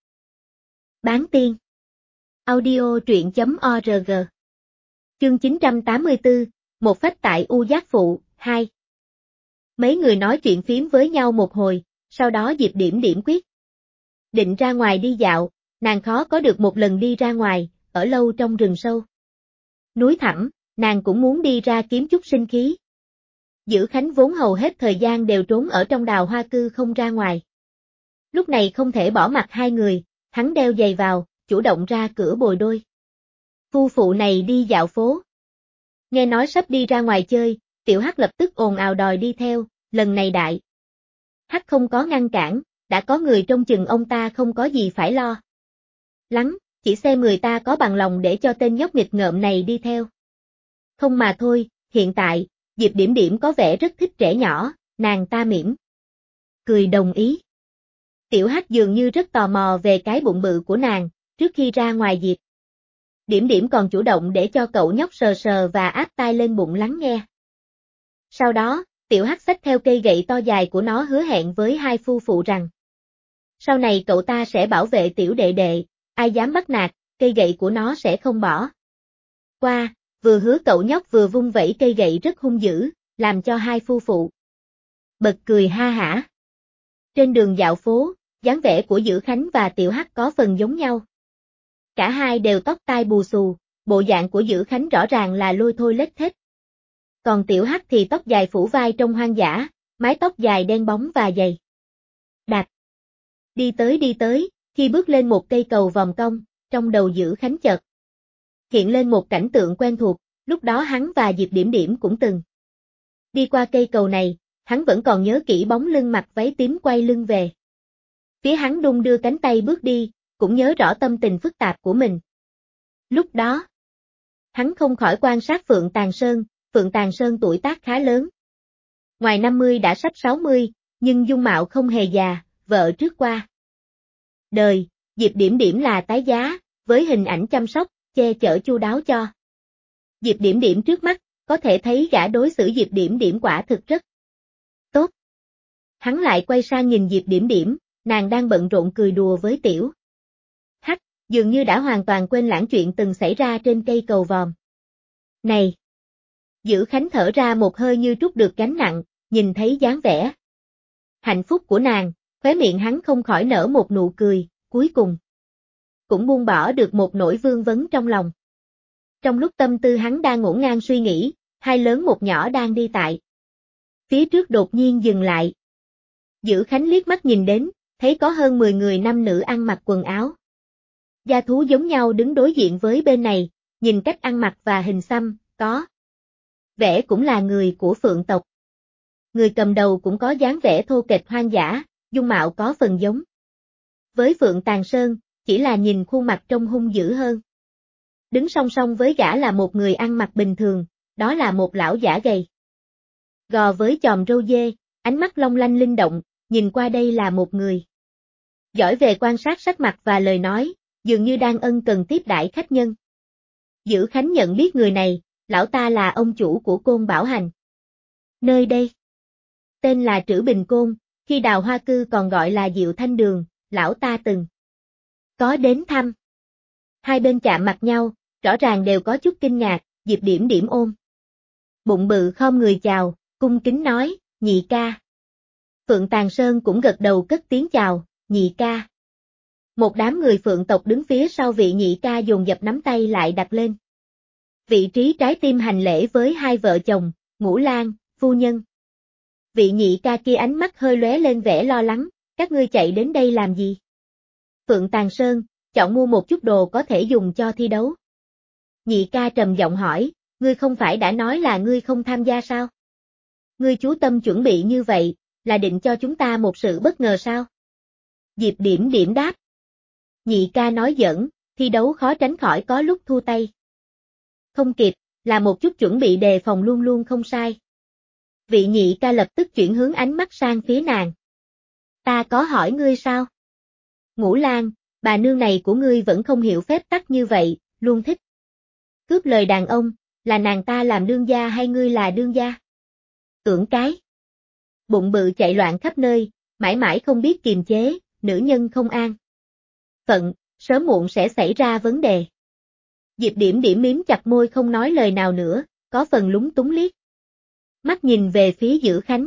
Bán tiên. Audio truyện.org. Chương 984, một phách tại U Giác Phụ, 2. Mấy người nói chuyện phím với nhau một hồi, sau đó Diệp Điểm Điểm quyết định ra ngoài đi dạo, nàng khó có được một lần đi ra ngoài, ở lâu trong rừng sâu núi thẳm, nàng cũng muốn đi ra kiếm chút sinh khí. Dữ Khánh vốn hầu hết thời gian đều trốn ở trong đào hoa cư không ra ngoài. Lúc này không thể bỏ mặc hai người, hắn đeo giày vào, chủ động ra cửa bồi đôi phu phụ này đi dạo phố. Nghe nói sắp đi ra ngoài chơi, Tiểu Hắc lập tức ồn ào đòi đi theo, lần này đại Hắc không có ngăn cản, đã có người trông chừng ông ta không có gì phải lo lắng, chỉ xem người ta có bằng lòng để cho tên nhóc nghịch ngợm này đi theo. Không mà thôi, hiện tại, Diệp Điểm Điểm có vẻ rất thích trẻ nhỏ, nàng ta mỉm cười đồng ý. Tiểu Hắc dường như rất tò mò về cái bụng bự của nàng, trước khi ra ngoài Diệp Điểm Điểm còn chủ động để cho cậu nhóc sờ sờ và áp tai lên bụng lắng nghe. Sau đó, Tiểu Hắc xách theo cây gậy to dài của nó hứa hẹn với hai phu phụ rằng sau này cậu ta sẽ bảo vệ tiểu đệ đệ, ai dám bắt nạt, cây gậy của nó sẽ không bỏ qua, vừa hứa cậu nhóc vừa vung vẩy cây gậy rất hung dữ, làm cho hai phu phụ bật cười ha hả. Trên đường dạo phố, dáng vẻ của Dữ Khánh và Tiểu Hắc có phần giống nhau. Cả hai đều tóc tai bù xù, bộ dạng của Dữ Khánh rõ ràng là lôi thôi lết thết. Còn Tiểu Hắc thì tóc dài phủ vai trong hoang dã, mái tóc dài đen bóng và dày đặc. Đi tới, khi bước lên một cây cầu vòng cong, trong đầu Dữ Khánh chợt hiện lên một cảnh tượng quen thuộc, lúc đó hắn và Diệp Điểm Điểm cũng từng đi qua cây cầu này, hắn vẫn còn nhớ kỹ bóng lưng mặc váy tím quay lưng về phía hắn đung đưa cánh tay bước đi, cũng nhớ rõ tâm tình phức tạp của mình. Lúc đó, hắn không khỏi quan sát Phượng Tàn Sơn tuổi tác khá lớn. Ngoài 50 đã sắp 60, nhưng dung mạo không hề già, vợ trước qua đời, Diệp Điểm Điểm là tái giá, với hình ảnh chăm sóc, che chở chu đáo cho Diệp Điểm Điểm trước mắt, có thể thấy gã đối xử Diệp Điểm Điểm quả thực rất tốt. Hắn lại quay sang nhìn Diệp Điểm Điểm, nàng đang bận rộn cười đùa với Tiểu Hắc, dường như đã hoàn toàn quên lãng chuyện từng xảy ra trên cây cầu vòm. Này! Dữ Khánh thở ra một hơi như trút được gánh nặng, nhìn thấy dáng vẻ hạnh phúc của nàng, khóe miệng hắn không khỏi nở một nụ cười, cuối cùng cũng buông bỏ được một nỗi vương vấn trong lòng. Trong lúc tâm tư hắn đang ngổn ngang suy nghĩ, hai lớn một nhỏ đang đi tại phía trước đột nhiên dừng lại. Dữ Khánh liếc mắt nhìn đến, thấy có hơn 10 người nam nữ ăn mặc quần áo da thú giống nhau đứng đối diện với bên này, nhìn cách ăn mặc và hình xăm, có vẻ cũng là người của Phượng tộc. Người cầm đầu cũng có dáng vẻ thô kệch hoang dã, dung mạo có phần giống với Phượng Tàn Sơn, chỉ là nhìn khuôn mặt trông hung dữ hơn. Đứng song song với gã là một người ăn mặc bình thường, đó là một lão giả gầy gò với chòm râu dê, ánh mắt long lanh linh động, nhìn qua đây là một người giỏi về quan sát sắc mặt và lời nói, dường như đang ân cần tiếp đãi khách nhân. Dữ Khánh nhận biết người này, lão ta là ông chủ của Côn Bảo Hành. Nơi đây tên là Trữ Bình Côn, khi Đào Hoa Cư còn gọi là Diệu Thanh Đường, lão ta từng có đến thăm. Hai bên chạm mặt nhau, rõ ràng đều có chút kinh ngạc, Diệp Điểm Điểm ôm bụng bự khom người chào, cung kính nói, nhị ca. Phượng Tàng Sơn cũng gật đầu cất tiếng chào, nhị ca. Một đám người Phượng tộc đứng phía sau vị nhị ca dồn dập nắm tay lại đặt lên vị trí trái tim hành lễ với hai vợ chồng, Ngũ Lang, phu nhân. Vị nhị ca kia ánh mắt hơi lóe lên vẻ lo lắng, các ngươi chạy đến đây làm gì? Phượng Tàng Sơn, chọn mua một chút đồ có thể dùng cho thi đấu. Nhị ca trầm giọng hỏi, ngươi không phải đã nói là ngươi không tham gia sao? Ngươi chú tâm chuẩn bị như vậy, là định cho chúng ta một sự bất ngờ sao? Diệp Điểm Điểm đáp. Nhị ca nói giỡn, thi đấu khó tránh khỏi có lúc thua tay. Không kịp, là một chút chuẩn bị đề phòng luôn luôn không sai. Vị nhị ca lập tức chuyển hướng ánh mắt sang phía nàng. Ta có hỏi ngươi sao? Ngũ Lang, bà nương này của ngươi vẫn không hiểu phép tắc như vậy, luôn thích cướp lời đàn ông, là nàng ta làm đương gia hay ngươi là đương gia? Tưởng cái. Bụng bự chạy loạn khắp nơi, mãi mãi không biết kiềm chế, nữ nhân không an phận, sớm muộn sẽ xảy ra vấn đề. Diệp Điểm Điểm miếm chặt môi không nói lời nào nữa, có phần lúng túng liếc mắt nhìn về phía Dữ Khánh.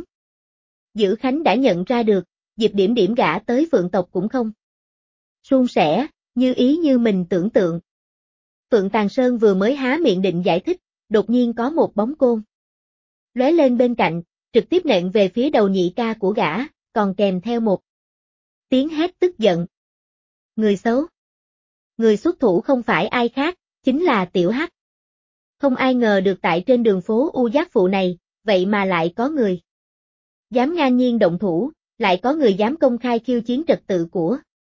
Dữ Khánh đã nhận ra được, Diệp Điểm Điểm gả tới Phượng tộc cũng không suôn sẻ, như ý như mình tưởng tượng. Phượng Tàng Sơn vừa mới há miệng định giải thích, đột nhiên có một bóng côn lóe lên bên cạnh, trực tiếp nện về phía đầu nhị ca của gã, còn kèm theo một tiếng hét tức giận. Người xấu. Người xuất thủ không phải ai khác, chính là Tiểu Hắc. Không ai ngờ được tại trên đường phố U Giác Phụ này, vậy mà lại có người dám ngang nhiên động thủ, lại có người dám công khai khiêu chiến trật tự của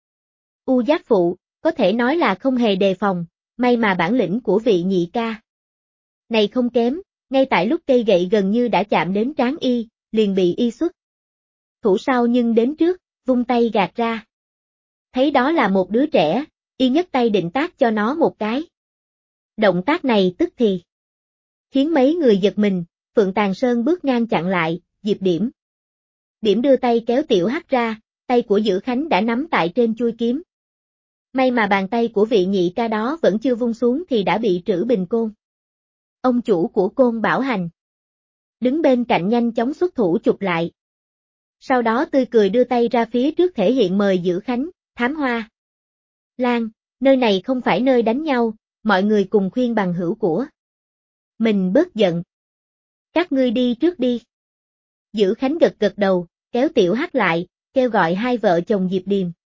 U Giác Phụ, có thể nói là không hề đề phòng, may mà bản lĩnh của vị nhị ca này không kém, ngay tại lúc cây gậy gần như đã chạm đến trán y, liền bị y xuất thủ sau nhưng đến trước, vung tay gạt ra. Thấy đó là một đứa trẻ, y nhấc tay định tát cho nó một cái. Động tác này tức thì khiến mấy người giật mình, Phượng Tàng Sơn bước ngang chặn lại, Diệp Điểm. Điểm đưa tay kéo Tiểu Hắc ra, tay của Dữ Khánh đã nắm tại trên chuôi kiếm. May mà bàn tay của vị nhị ca đó vẫn chưa vung xuống thì đã bị Trữ Bình Côn. Ông chủ của Côn Bảo Hành đứng bên cạnh nhanh chóng xuất thủ chụp lại. Sau đó tươi cười đưa tay ra phía trước thể hiện mời Dữ Khánh, Thám Hoa Lan, nơi này không phải nơi đánh nhau, mọi người cùng khuyên bằng hữu của mình bớt giận. Các ngươi đi trước đi. Dữ Khánh gật gật đầu, kéo Tiểu Hắc lại, kêu gọi hai vợ chồng Diệp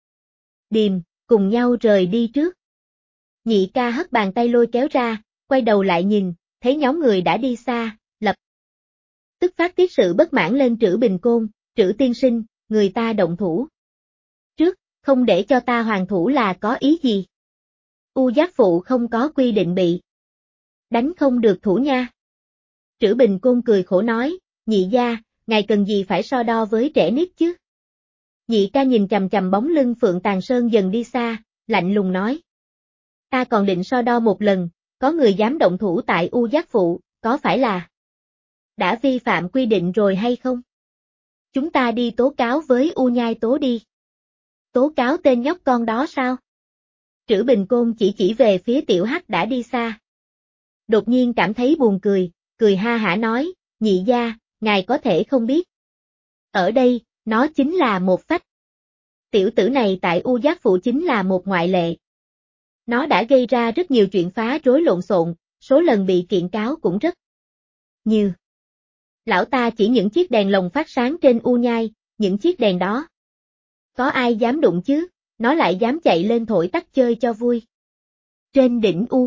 Điềm, cùng nhau rời đi trước. Nhị ca hất bàn tay lôi kéo ra, quay đầu lại nhìn, thấy nhóm người đã đi xa, lập tức phát tiết sự bất mãn lên Trữ Bình Côn, Trữ tiên sinh, người ta động thủ trước, không để cho ta hoàn thủ là có ý gì? U Giác Phụ không có quy định bị đánh không được thủ nha. Trữ Bình Côn cười khổ nói, nhị gia, ngài cần gì phải so đo với trẻ nít chứ? Nhị ca nhìn chằm chằm bóng lưng Phượng Tàng Sơn dần đi xa, lạnh lùng nói. Ta còn định so đo một lần, có người dám động thủ tại U Giác Phụ, có phải là đã vi phạm quy định rồi hay không? Chúng ta đi tố cáo với U Nhai Tố đi. Tố cáo tên nhóc con đó sao? Trữ Bình Côn chỉ về phía Tiểu Hắc đã đi xa. Đột nhiên cảm thấy buồn cười, cười ha hả nói, nhị gia, ngài có thể không biết. Ở đây, nó chính là một phách. Tiểu tử này tại U Giác Phụ chính là một ngoại lệ. Nó đã gây ra rất nhiều chuyện phá rối lộn xộn, số lần bị kiện cáo cũng rất nhiều. Lão ta chỉ những chiếc đèn lồng phát sáng trên U Nhai, những chiếc đèn đó. Có ai dám đụng chứ, nó lại dám chạy lên thổi tắt chơi cho vui. Trên đỉnh U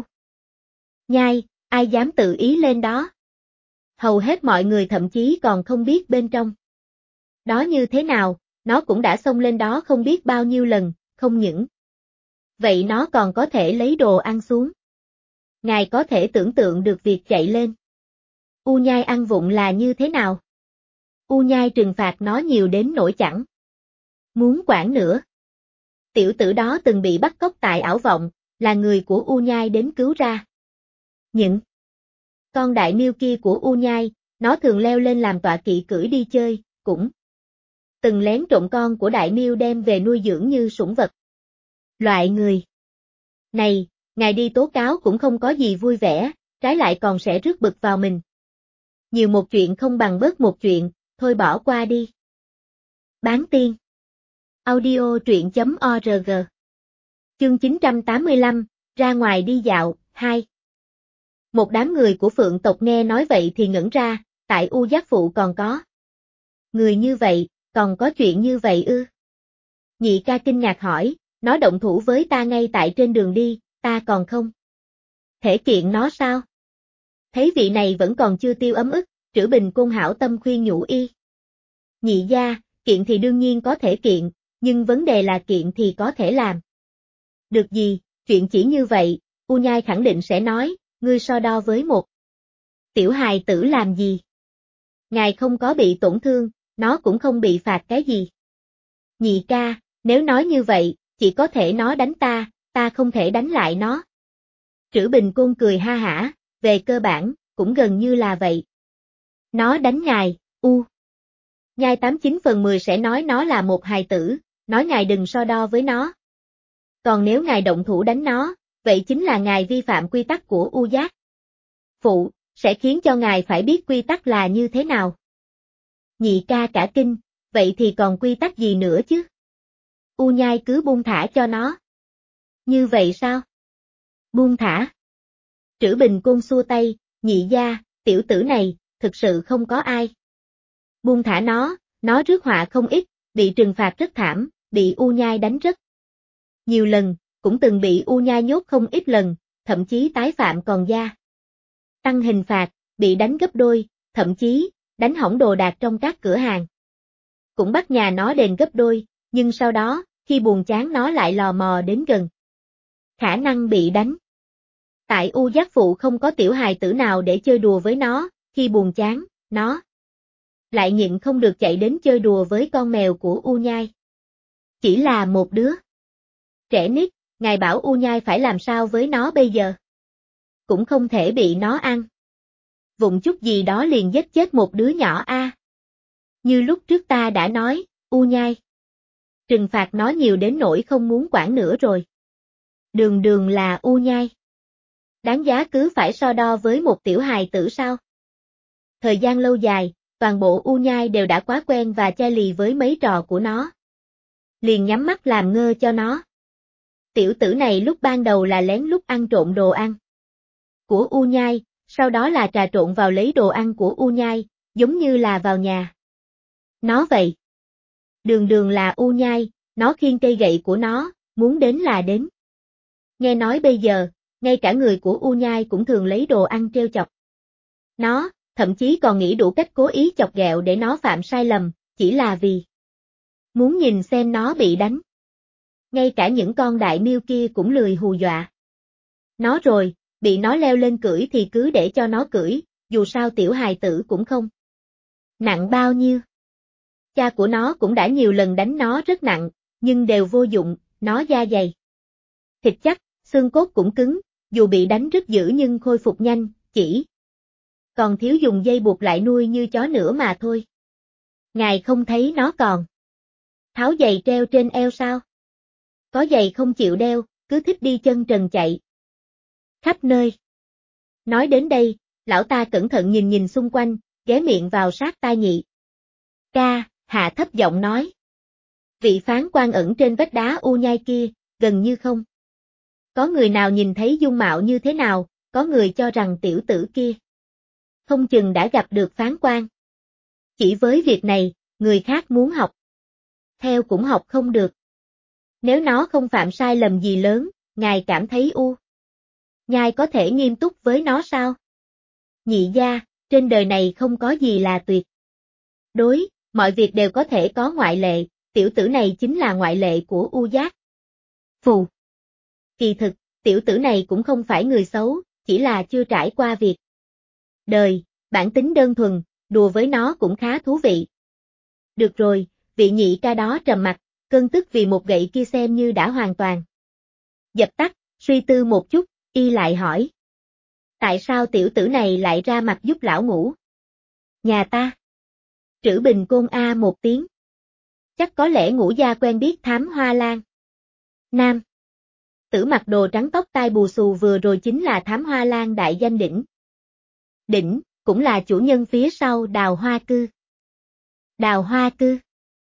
Nhai, ai dám tự ý lên đó? Hầu hết mọi người thậm chí còn không biết bên trong đó như thế nào, nó cũng đã xông lên đó không biết bao nhiêu lần, không những vậy nó còn có thể lấy đồ ăn xuống. Ngài có thể tưởng tượng được việc chạy lên U Nhai ăn vụng là như thế nào? U Nhai trừng phạt nó nhiều đến nỗi chẳng muốn quản nữa. Tiểu tử đó từng bị bắt cóc tại Ảo Vọng, là người của U Nhai đến cứu ra. Những con đại miêu kia của U Nhai, nó thường leo lên làm tọa kỵ cưỡi đi chơi, cũng từng lén trộm con của đại miêu đem về nuôi dưỡng như sủng vật. Loại người này, ngài đi tố cáo cũng không có gì vui vẻ, trái lại còn sẽ rước bực vào mình. nhiều một chuyện không bằng bớt một chuyện, thôi bỏ qua đi. Bán tiên. Audio truyện.org. Chương 985, ra ngoài đi dạo, 2. Một đám người của Phượng tộc nghe nói vậy thì ngẩn ra, tại U Giác Phụ còn có người như vậy, còn có chuyện như vậy ư? Nhị ca kinh ngạc hỏi, nó động thủ với ta ngay tại trên đường đi, ta còn không thể kiện nó sao? Thấy vị này vẫn còn chưa tiêu ấm ức, Trữ Bình Côn hảo tâm khuyên nhủ y. Nhị gia, kiện thì đương nhiên có thể kiện, nhưng vấn đề là kiện thì có thể làm được gì, chuyện chỉ như vậy, U Nhai khẳng định sẽ nói, ngươi so đo với một tiểu hài tử làm gì? Ngài không có bị tổn thương, nó cũng không bị phạt cái gì. Nhị ca, nếu nói như vậy, chỉ có thể nó đánh ta không thể đánh lại nó. Trữ Bình Côn cười ha hả, về cơ bản, cũng gần như là vậy. Nó đánh ngài, Nhai 89/10 sẽ nói nó là một hài tử, nói ngài đừng so đo với nó. Còn nếu ngài động thủ đánh nó, vậy chính là ngài vi phạm quy tắc của U Giác Phụ, sẽ khiến cho ngài phải biết quy tắc là như thế nào. Nhị ca cả kinh, vậy thì còn quy tắc gì nữa chứ? U Nhai cứ buông thả cho nó. Như vậy sao? Buông thả. Trữ Bình Côn xua tay, nhị gia, tiểu tử này, thực sự không có ai. Buông thả nó rước họa không ít, bị trừng phạt rất thảm, bị U Nhai đánh rất nhiều lần, cũng từng bị U Nhai nhốt không ít lần, thậm chí tái phạm còn gia tăng hình phạt, bị đánh gấp đôi, thậm chí đánh hỏng đồ đạc trong các cửa hàng. Cũng bắt nhà nó đền gấp đôi, nhưng sau đó, khi buồn chán nó lại lò mò đến gần. Khả năng bị đánh. Tại U Giác Phụ không có tiểu hài tử nào để chơi đùa với nó, khi buồn chán, nó lại nhịn không được chạy đến chơi đùa với con mèo của U Nhai. Chỉ là một đứa trẻ nít, ngài bảo U Nhai phải làm sao với nó bây giờ? Cũng không thể bị nó ăn vụng chút gì đó liền giết chết một đứa nhỏ a. Như lúc trước ta đã nói, U Nhai trừng phạt nó nhiều đến nỗi không muốn quản nữa rồi. Đường đường là U Nhai. Đáng giá cứ phải so đo với một tiểu hài tử sao? Thời gian lâu dài, toàn bộ U Nhai đều đã quá quen và chai lì với mấy trò của nó. Liền nhắm mắt làm ngơ cho nó. Tiểu tử này lúc ban đầu là lén lút ăn trộm đồ ăn của U Nhai, sau đó là trà trộn vào lấy đồ ăn của U Nhai, giống như là vào nhà nó vậy. Đường đường là U Nhai, nó khiêng cây gậy của nó, muốn đến là đến. Nghe nói bây giờ, ngay cả người của U Nhai cũng thường lấy đồ ăn trêu chọc nó, thậm chí còn nghĩ đủ cách cố ý chọc ghẹo để nó phạm sai lầm, chỉ là vì muốn nhìn xem nó bị đánh. Ngay cả những con đại miêu kia cũng lười hù dọa nó rồi, bị nó leo lên cưỡi thì cứ để cho nó cưỡi, dù sao tiểu hài tử cũng không nặng bao nhiêu. Cha của nó cũng đã nhiều lần đánh nó rất nặng, nhưng đều vô dụng, nó da dày thịt chắc, xương cốt cũng cứng, dù bị đánh rất dữ nhưng khôi phục nhanh, chỉ còn thiếu dùng dây buộc lại nuôi như chó nữa mà thôi. Ngài không thấy nó còn tháo giày treo trên eo sao? Có giày không chịu đeo, cứ thích đi chân trần chạy khắp nơi. Nói đến đây, lão ta cẩn thận nhìn nhìn xung quanh, ghé miệng vào sát tai nhị ca, hạ thấp giọng nói. Vị phán quan ẩn trên vách đá U Nhai kia, gần như không có người nào nhìn thấy dung mạo như thế nào, có người cho rằng tiểu tử kia không chừng đã gặp được phán quan. Chỉ với việc này, người khác muốn học theo cũng học không được. Nếu nó không phạm sai lầm gì lớn, ngài cảm thấy U Nhai có thể nghiêm túc với nó sao? Nhị gia, trên đời này không có gì là tuyệt đối, mọi việc đều có thể có ngoại lệ, tiểu tử này chính là ngoại lệ của U Giác Phù. Kỳ thực, tiểu tử này cũng không phải người xấu, chỉ là chưa trải qua việc đời, bản tính đơn thuần, đùa với nó cũng khá thú vị. Được rồi, vị nhị ca đó trầm mặt, cơn tức vì một gậy kia xem như đã hoàn toàn dập tắt, suy tư một chút, y lại hỏi. Tại sao tiểu tử này lại ra mặt giúp lão ngủ nhà ta? Trữ Bình Côn a một tiếng. Chắc có lẽ ngũ gia quen biết Thám Hoa Lan Nam. Tử mặc đồ trắng tóc tai bù xù vừa rồi chính là Thám Hoa Lan đại danh đỉnh cũng là chủ nhân phía sau Đào Hoa Cư. Đào Hoa Cư.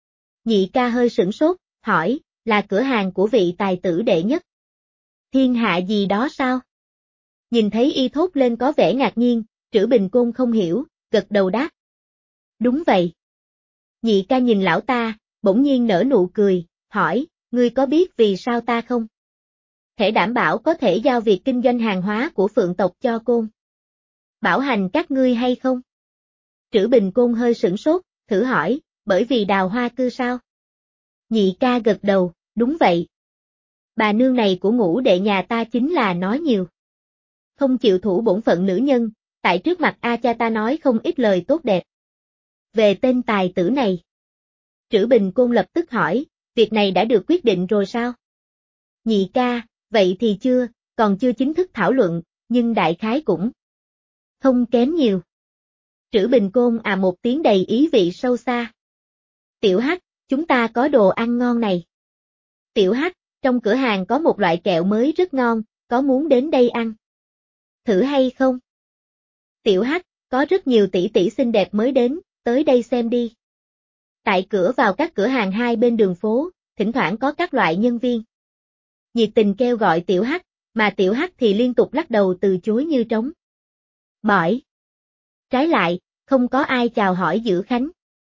Nhị ca hơi sửng sốt, hỏi, là cửa hàng của vị tài tử đệ nhất thiên hạ gì đó sao? Nhìn thấy y thốt lên có vẻ ngạc nhiên, Trữ Bình Côn không hiểu, gật đầu đáp. Đúng vậy. Nhị ca nhìn lão ta, bỗng nhiên nở nụ cười, hỏi, ngươi có biết vì sao ta không thể đảm bảo có thể giao việc kinh doanh hàng hóa của Phượng tộc cho Côn bảo hành các ngươi hay không? Trữ Bình Côn hơi sửng sốt, thử hỏi, bởi vì Đào Hoa Cư sao? Nhị ca gật đầu, đúng vậy. Bà nương này của Ngũ đệ nhà ta chính là nói nhiều không chịu thủ bổn phận nữ nhân, tại trước mặt A cha ta nói không ít lời tốt đẹp về tên tài tử này. Trữ Bình Côn lập tức hỏi, việc này đã được quyết định rồi sao? Nhị ca, vậy thì chưa, còn chưa chính thức thảo luận, nhưng đại khái cũng không kém nhiều. Trữ Bình Côn một tiếng đầy ý vị sâu xa. Tiểu Hắc, chúng ta có đồ ăn ngon này. Tiểu Hắc, trong cửa hàng có một loại kẹo mới rất ngon, có muốn đến đây ăn thử hay không? Tiểu Hắc, có rất nhiều tỷ tỷ xinh đẹp mới đến, tới đây xem đi. Tại cửa vào các cửa hàng hai bên đường phố, thỉnh thoảng có các loại nhân viên nhiệt tình kêu gọi Tiểu Hắc, mà Tiểu Hắc thì liên tục lắc đầu từ chối như trống bỏi. Trái lại, không có ai chào hỏi Dữ Khánh.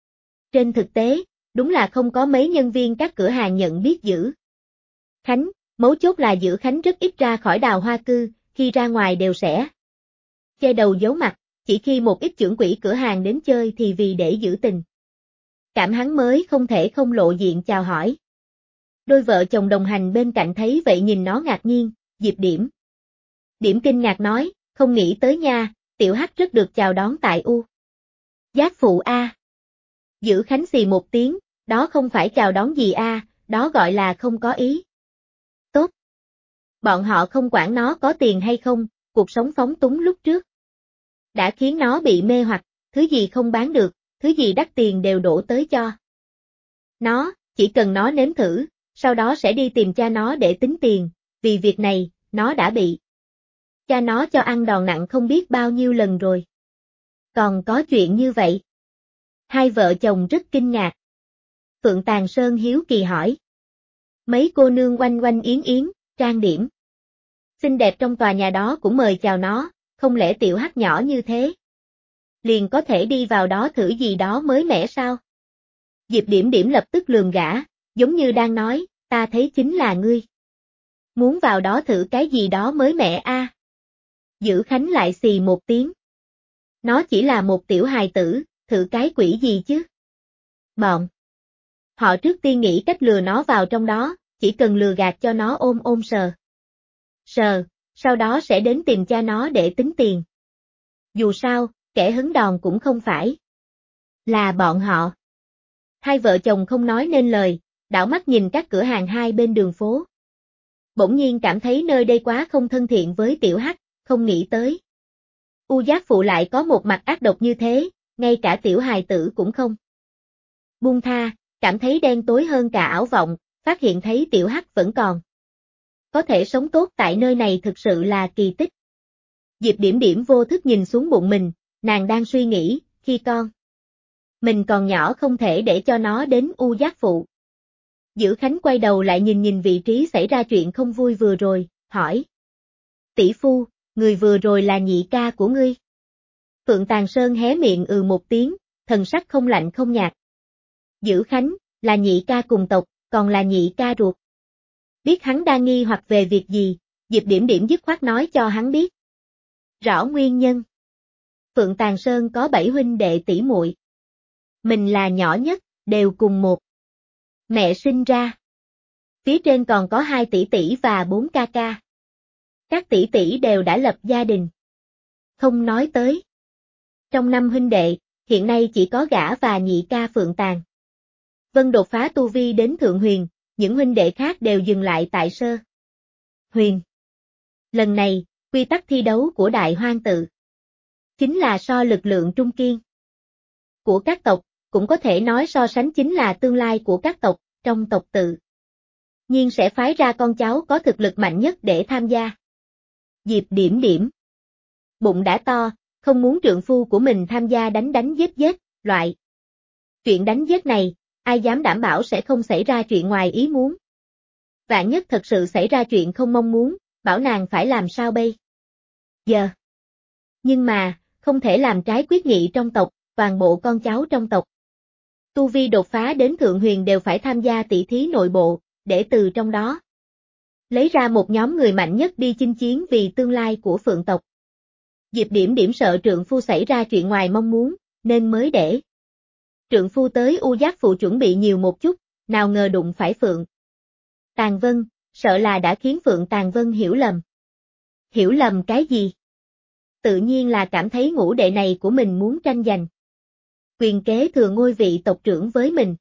Trên thực tế, đúng là không có mấy nhân viên các cửa hàng nhận biết Dữ Khánh, mấu chốt là Dữ Khánh rất ít ra khỏi Đào Hoa Cư, khi ra ngoài đều sẽ che đầu giấu mặt, chỉ khi một ít trưởng quỹ cửa hàng đến chơi thì vì để giữ tình cảm hắn mới không thể không lộ diện chào hỏi. Đôi vợ chồng đồng hành bên cạnh thấy vậy nhìn nó ngạc nhiên, Diệp Điểm. Điểm kinh ngạc nói, không nghĩ tới nha, Tiểu Hắc rất được chào đón tại U Giác Phụ a. Dữ Khánh xì một tiếng, đó không phải chào đón gì a, đó gọi là không có ý. Tốt. Bọn họ không quản nó có tiền hay không, cuộc sống phóng túng lúc trước đã khiến nó bị mê hoặc, thứ gì không bán được, thứ gì đắt tiền đều đổ tới cho nó, chỉ cần nó nếm thử, sau đó sẽ đi tìm cha nó để tính tiền, vì việc này, nó đã bị cha nó cho ăn đòn nặng không biết bao nhiêu lần rồi. Còn có chuyện như vậy? Hai vợ chồng rất kinh ngạc. Phượng Tàn Sơn hiếu kỳ hỏi. Mấy cô nương oanh oanh yến yến, trang điểm xinh đẹp trong tòa nhà đó cũng mời chào nó, không lẽ Tiểu Hắc nhỏ như thế liền có thể đi vào đó thử gì đó mới mẻ sao? Diệp Điểm Điểm lập tức lườm gã, giống như đang nói, ta thấy chính là ngươi muốn vào đó thử cái gì đó mới mẻ a. Dữ Khánh lại xì một tiếng. Nó chỉ là một tiểu hài tử, thử cái quỷ gì chứ? Bọn họ trước tiên nghĩ cách lừa nó vào trong đó, chỉ cần lừa gạt cho nó ôm ôm sờ. Sờ, sau đó sẽ đến tìm cha nó để tính tiền. Dù sao, kẻ hứng đòn cũng không phải là bọn họ. Hai vợ chồng không nói nên lời, đảo mắt nhìn các cửa hàng hai bên đường phố. Bỗng nhiên cảm thấy nơi đây quá không thân thiện với Tiểu Hắc, không nghĩ tới. U Giác Phụ lại có một mặt ác độc như thế, ngay cả tiểu hài tử cũng không buông tha, cảm thấy đen tối hơn cả ảo vọng, phát hiện thấy Tiểu Hắc vẫn còn có thể sống tốt tại nơi này thực sự là kỳ tích. Diệp Điểm Điểm vô thức nhìn xuống bụng mình, nàng đang suy nghĩ, khi con mình còn nhỏ không thể để cho nó đến U Giác Phụ. Dữ Khánh quay đầu lại nhìn nhìn vị trí xảy ra chuyện không vui vừa rồi, hỏi. Tỷ phu, người vừa rồi là nhị ca của ngươi? Phượng Tàn Sơn hé miệng một tiếng, thần sắc không lạnh không nhạt. Dữ Khánh, là nhị ca cùng tộc, còn là nhị ca ruột. Biết hắn đang nghi hoặc về việc gì, Diệp Điểm Điểm dứt khoát nói cho hắn biết rõ nguyên nhân. Phượng Tàn Sơn có 7 huynh đệ tỷ muội. Mình là nhỏ nhất, đều cùng một mẹ sinh ra. Phía trên còn có 2 tỷ tỷ và 4 ca ca. Các tỷ tỷ đều đã lập gia đình. Không nói tới. Trong 5 huynh đệ, hiện nay chỉ có gã và nhị ca Phượng Tàn Vân đột phá tu vi đến thượng huyền, những huynh đệ khác đều dừng lại tại sơ huyền. Lần này, quy tắc thi đấu của Đại Hoang Tự chính là so lực lượng trung kiên của các tộc, cũng có thể nói so sánh chính là tương lai của các tộc, trong tộc tự nhiên sẽ phái ra con cháu có thực lực mạnh nhất để tham gia. Diệp Điểm Điểm bụng đã to, không muốn trượng phu của mình tham gia đánh đánh giết giết, loại. Chuyện đánh giết này, ai dám đảm bảo sẽ không xảy ra chuyện ngoài ý muốn. Vạn nhất thật sự xảy ra chuyện không mong muốn, bảo nàng phải làm sao bây giờ. Nhưng mà, không thể làm trái quyết nghị trong tộc, toàn bộ con cháu trong tộc. Tu vi đột phá đến thượng huyền đều phải tham gia tỷ thí nội bộ, để từ trong đó lấy ra một nhóm người mạnh nhất đi chinh chiến vì tương lai của Phượng tộc. Diệp Điểm Điểm sợ trượng phu xảy ra chuyện ngoài mong muốn, nên mới để trượng phu tới U Giác Phụ chuẩn bị nhiều một chút, nào ngờ đụng phải Phượng Tàn Vân, sợ là đã khiến Phượng Tàn Vân hiểu lầm. Hiểu lầm cái gì? Tự nhiên là cảm thấy ngũ đệ này của mình muốn tranh giành quyền kế thừa ngôi vị tộc trưởng với mình.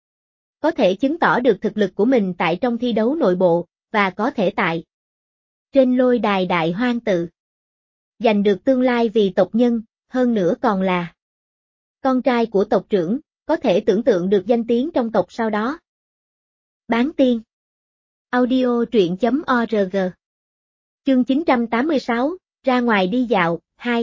Có thể chứng tỏ được thực lực của mình tại trong thi đấu nội bộ, và có thể tại trên lôi đài Đại Hoang Tự giành được tương lai vì tộc nhân, hơn nữa còn là con trai của tộc trưởng, có thể tưởng tượng được danh tiếng trong tộc sau đó. Bán tiên. Audio truyện.org. Chương 986, ra ngoài đi dạo, 2.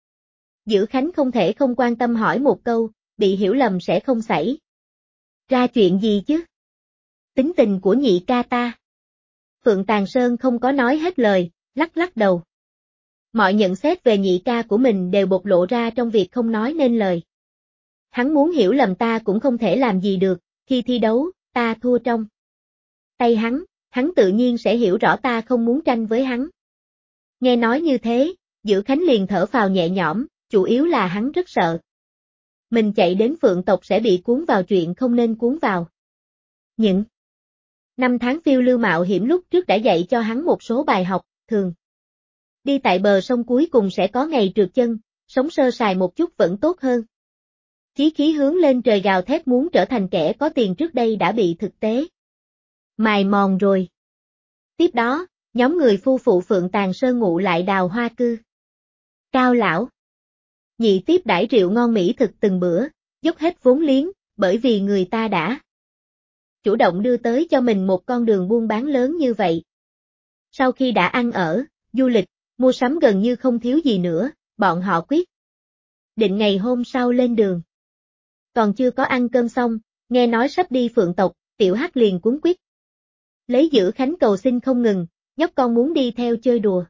Dữ Khánh không thể không quan tâm hỏi một câu, bị hiểu lầm sẽ không xảy ra chuyện gì chứ? Tính tình của nhị ca ta. Phượng Tàn Sơn không có nói hết lời, lắc lắc đầu. Mọi nhận xét về nhị ca của mình đều bộc lộ ra trong việc không nói nên lời. Hắn muốn hiểu lầm ta cũng không thể làm gì được, khi thi đấu, ta thua trong tay hắn tự nhiên sẽ hiểu rõ ta không muốn tranh với hắn. Nghe nói như thế, Dữ Khánh liền thở phào nhẹ nhõm, chủ yếu là hắn rất sợ mình chạy đến Phượng tộc sẽ bị cuốn vào chuyện không nên cuốn vào. Những năm tháng phiêu lưu mạo hiểm lúc trước đã dạy cho hắn một số bài học, thường đi tại bờ sông cuối cùng sẽ có ngày trượt chân, sống sơ sài một chút vẫn tốt hơn. Chí khí hướng lên trời gào thét muốn trở thành kẻ có tiền trước đây đã bị thực tế mài mòn rồi. Tiếp đó, nhóm người phu phụ Phượng Tàn Sơn ngụ lại Đào Hoa Cư. Cao lão nhị tiếp đãi rượu ngon mỹ thực từng bữa, dốc hết vốn liếng, bởi vì người ta đã chủ động đưa tới cho mình một con đường buôn bán lớn như vậy. Sau khi đã ăn ở, du lịch, mua sắm gần như không thiếu gì nữa, bọn họ quyết định ngày hôm sau lên đường. Còn chưa có ăn cơm xong, nghe nói sắp đi Phượng tộc, Tiểu Hắc liền cuống quýt lấy Dữ Khánh cầu xin không ngừng, nhóc con muốn đi theo chơi đùa.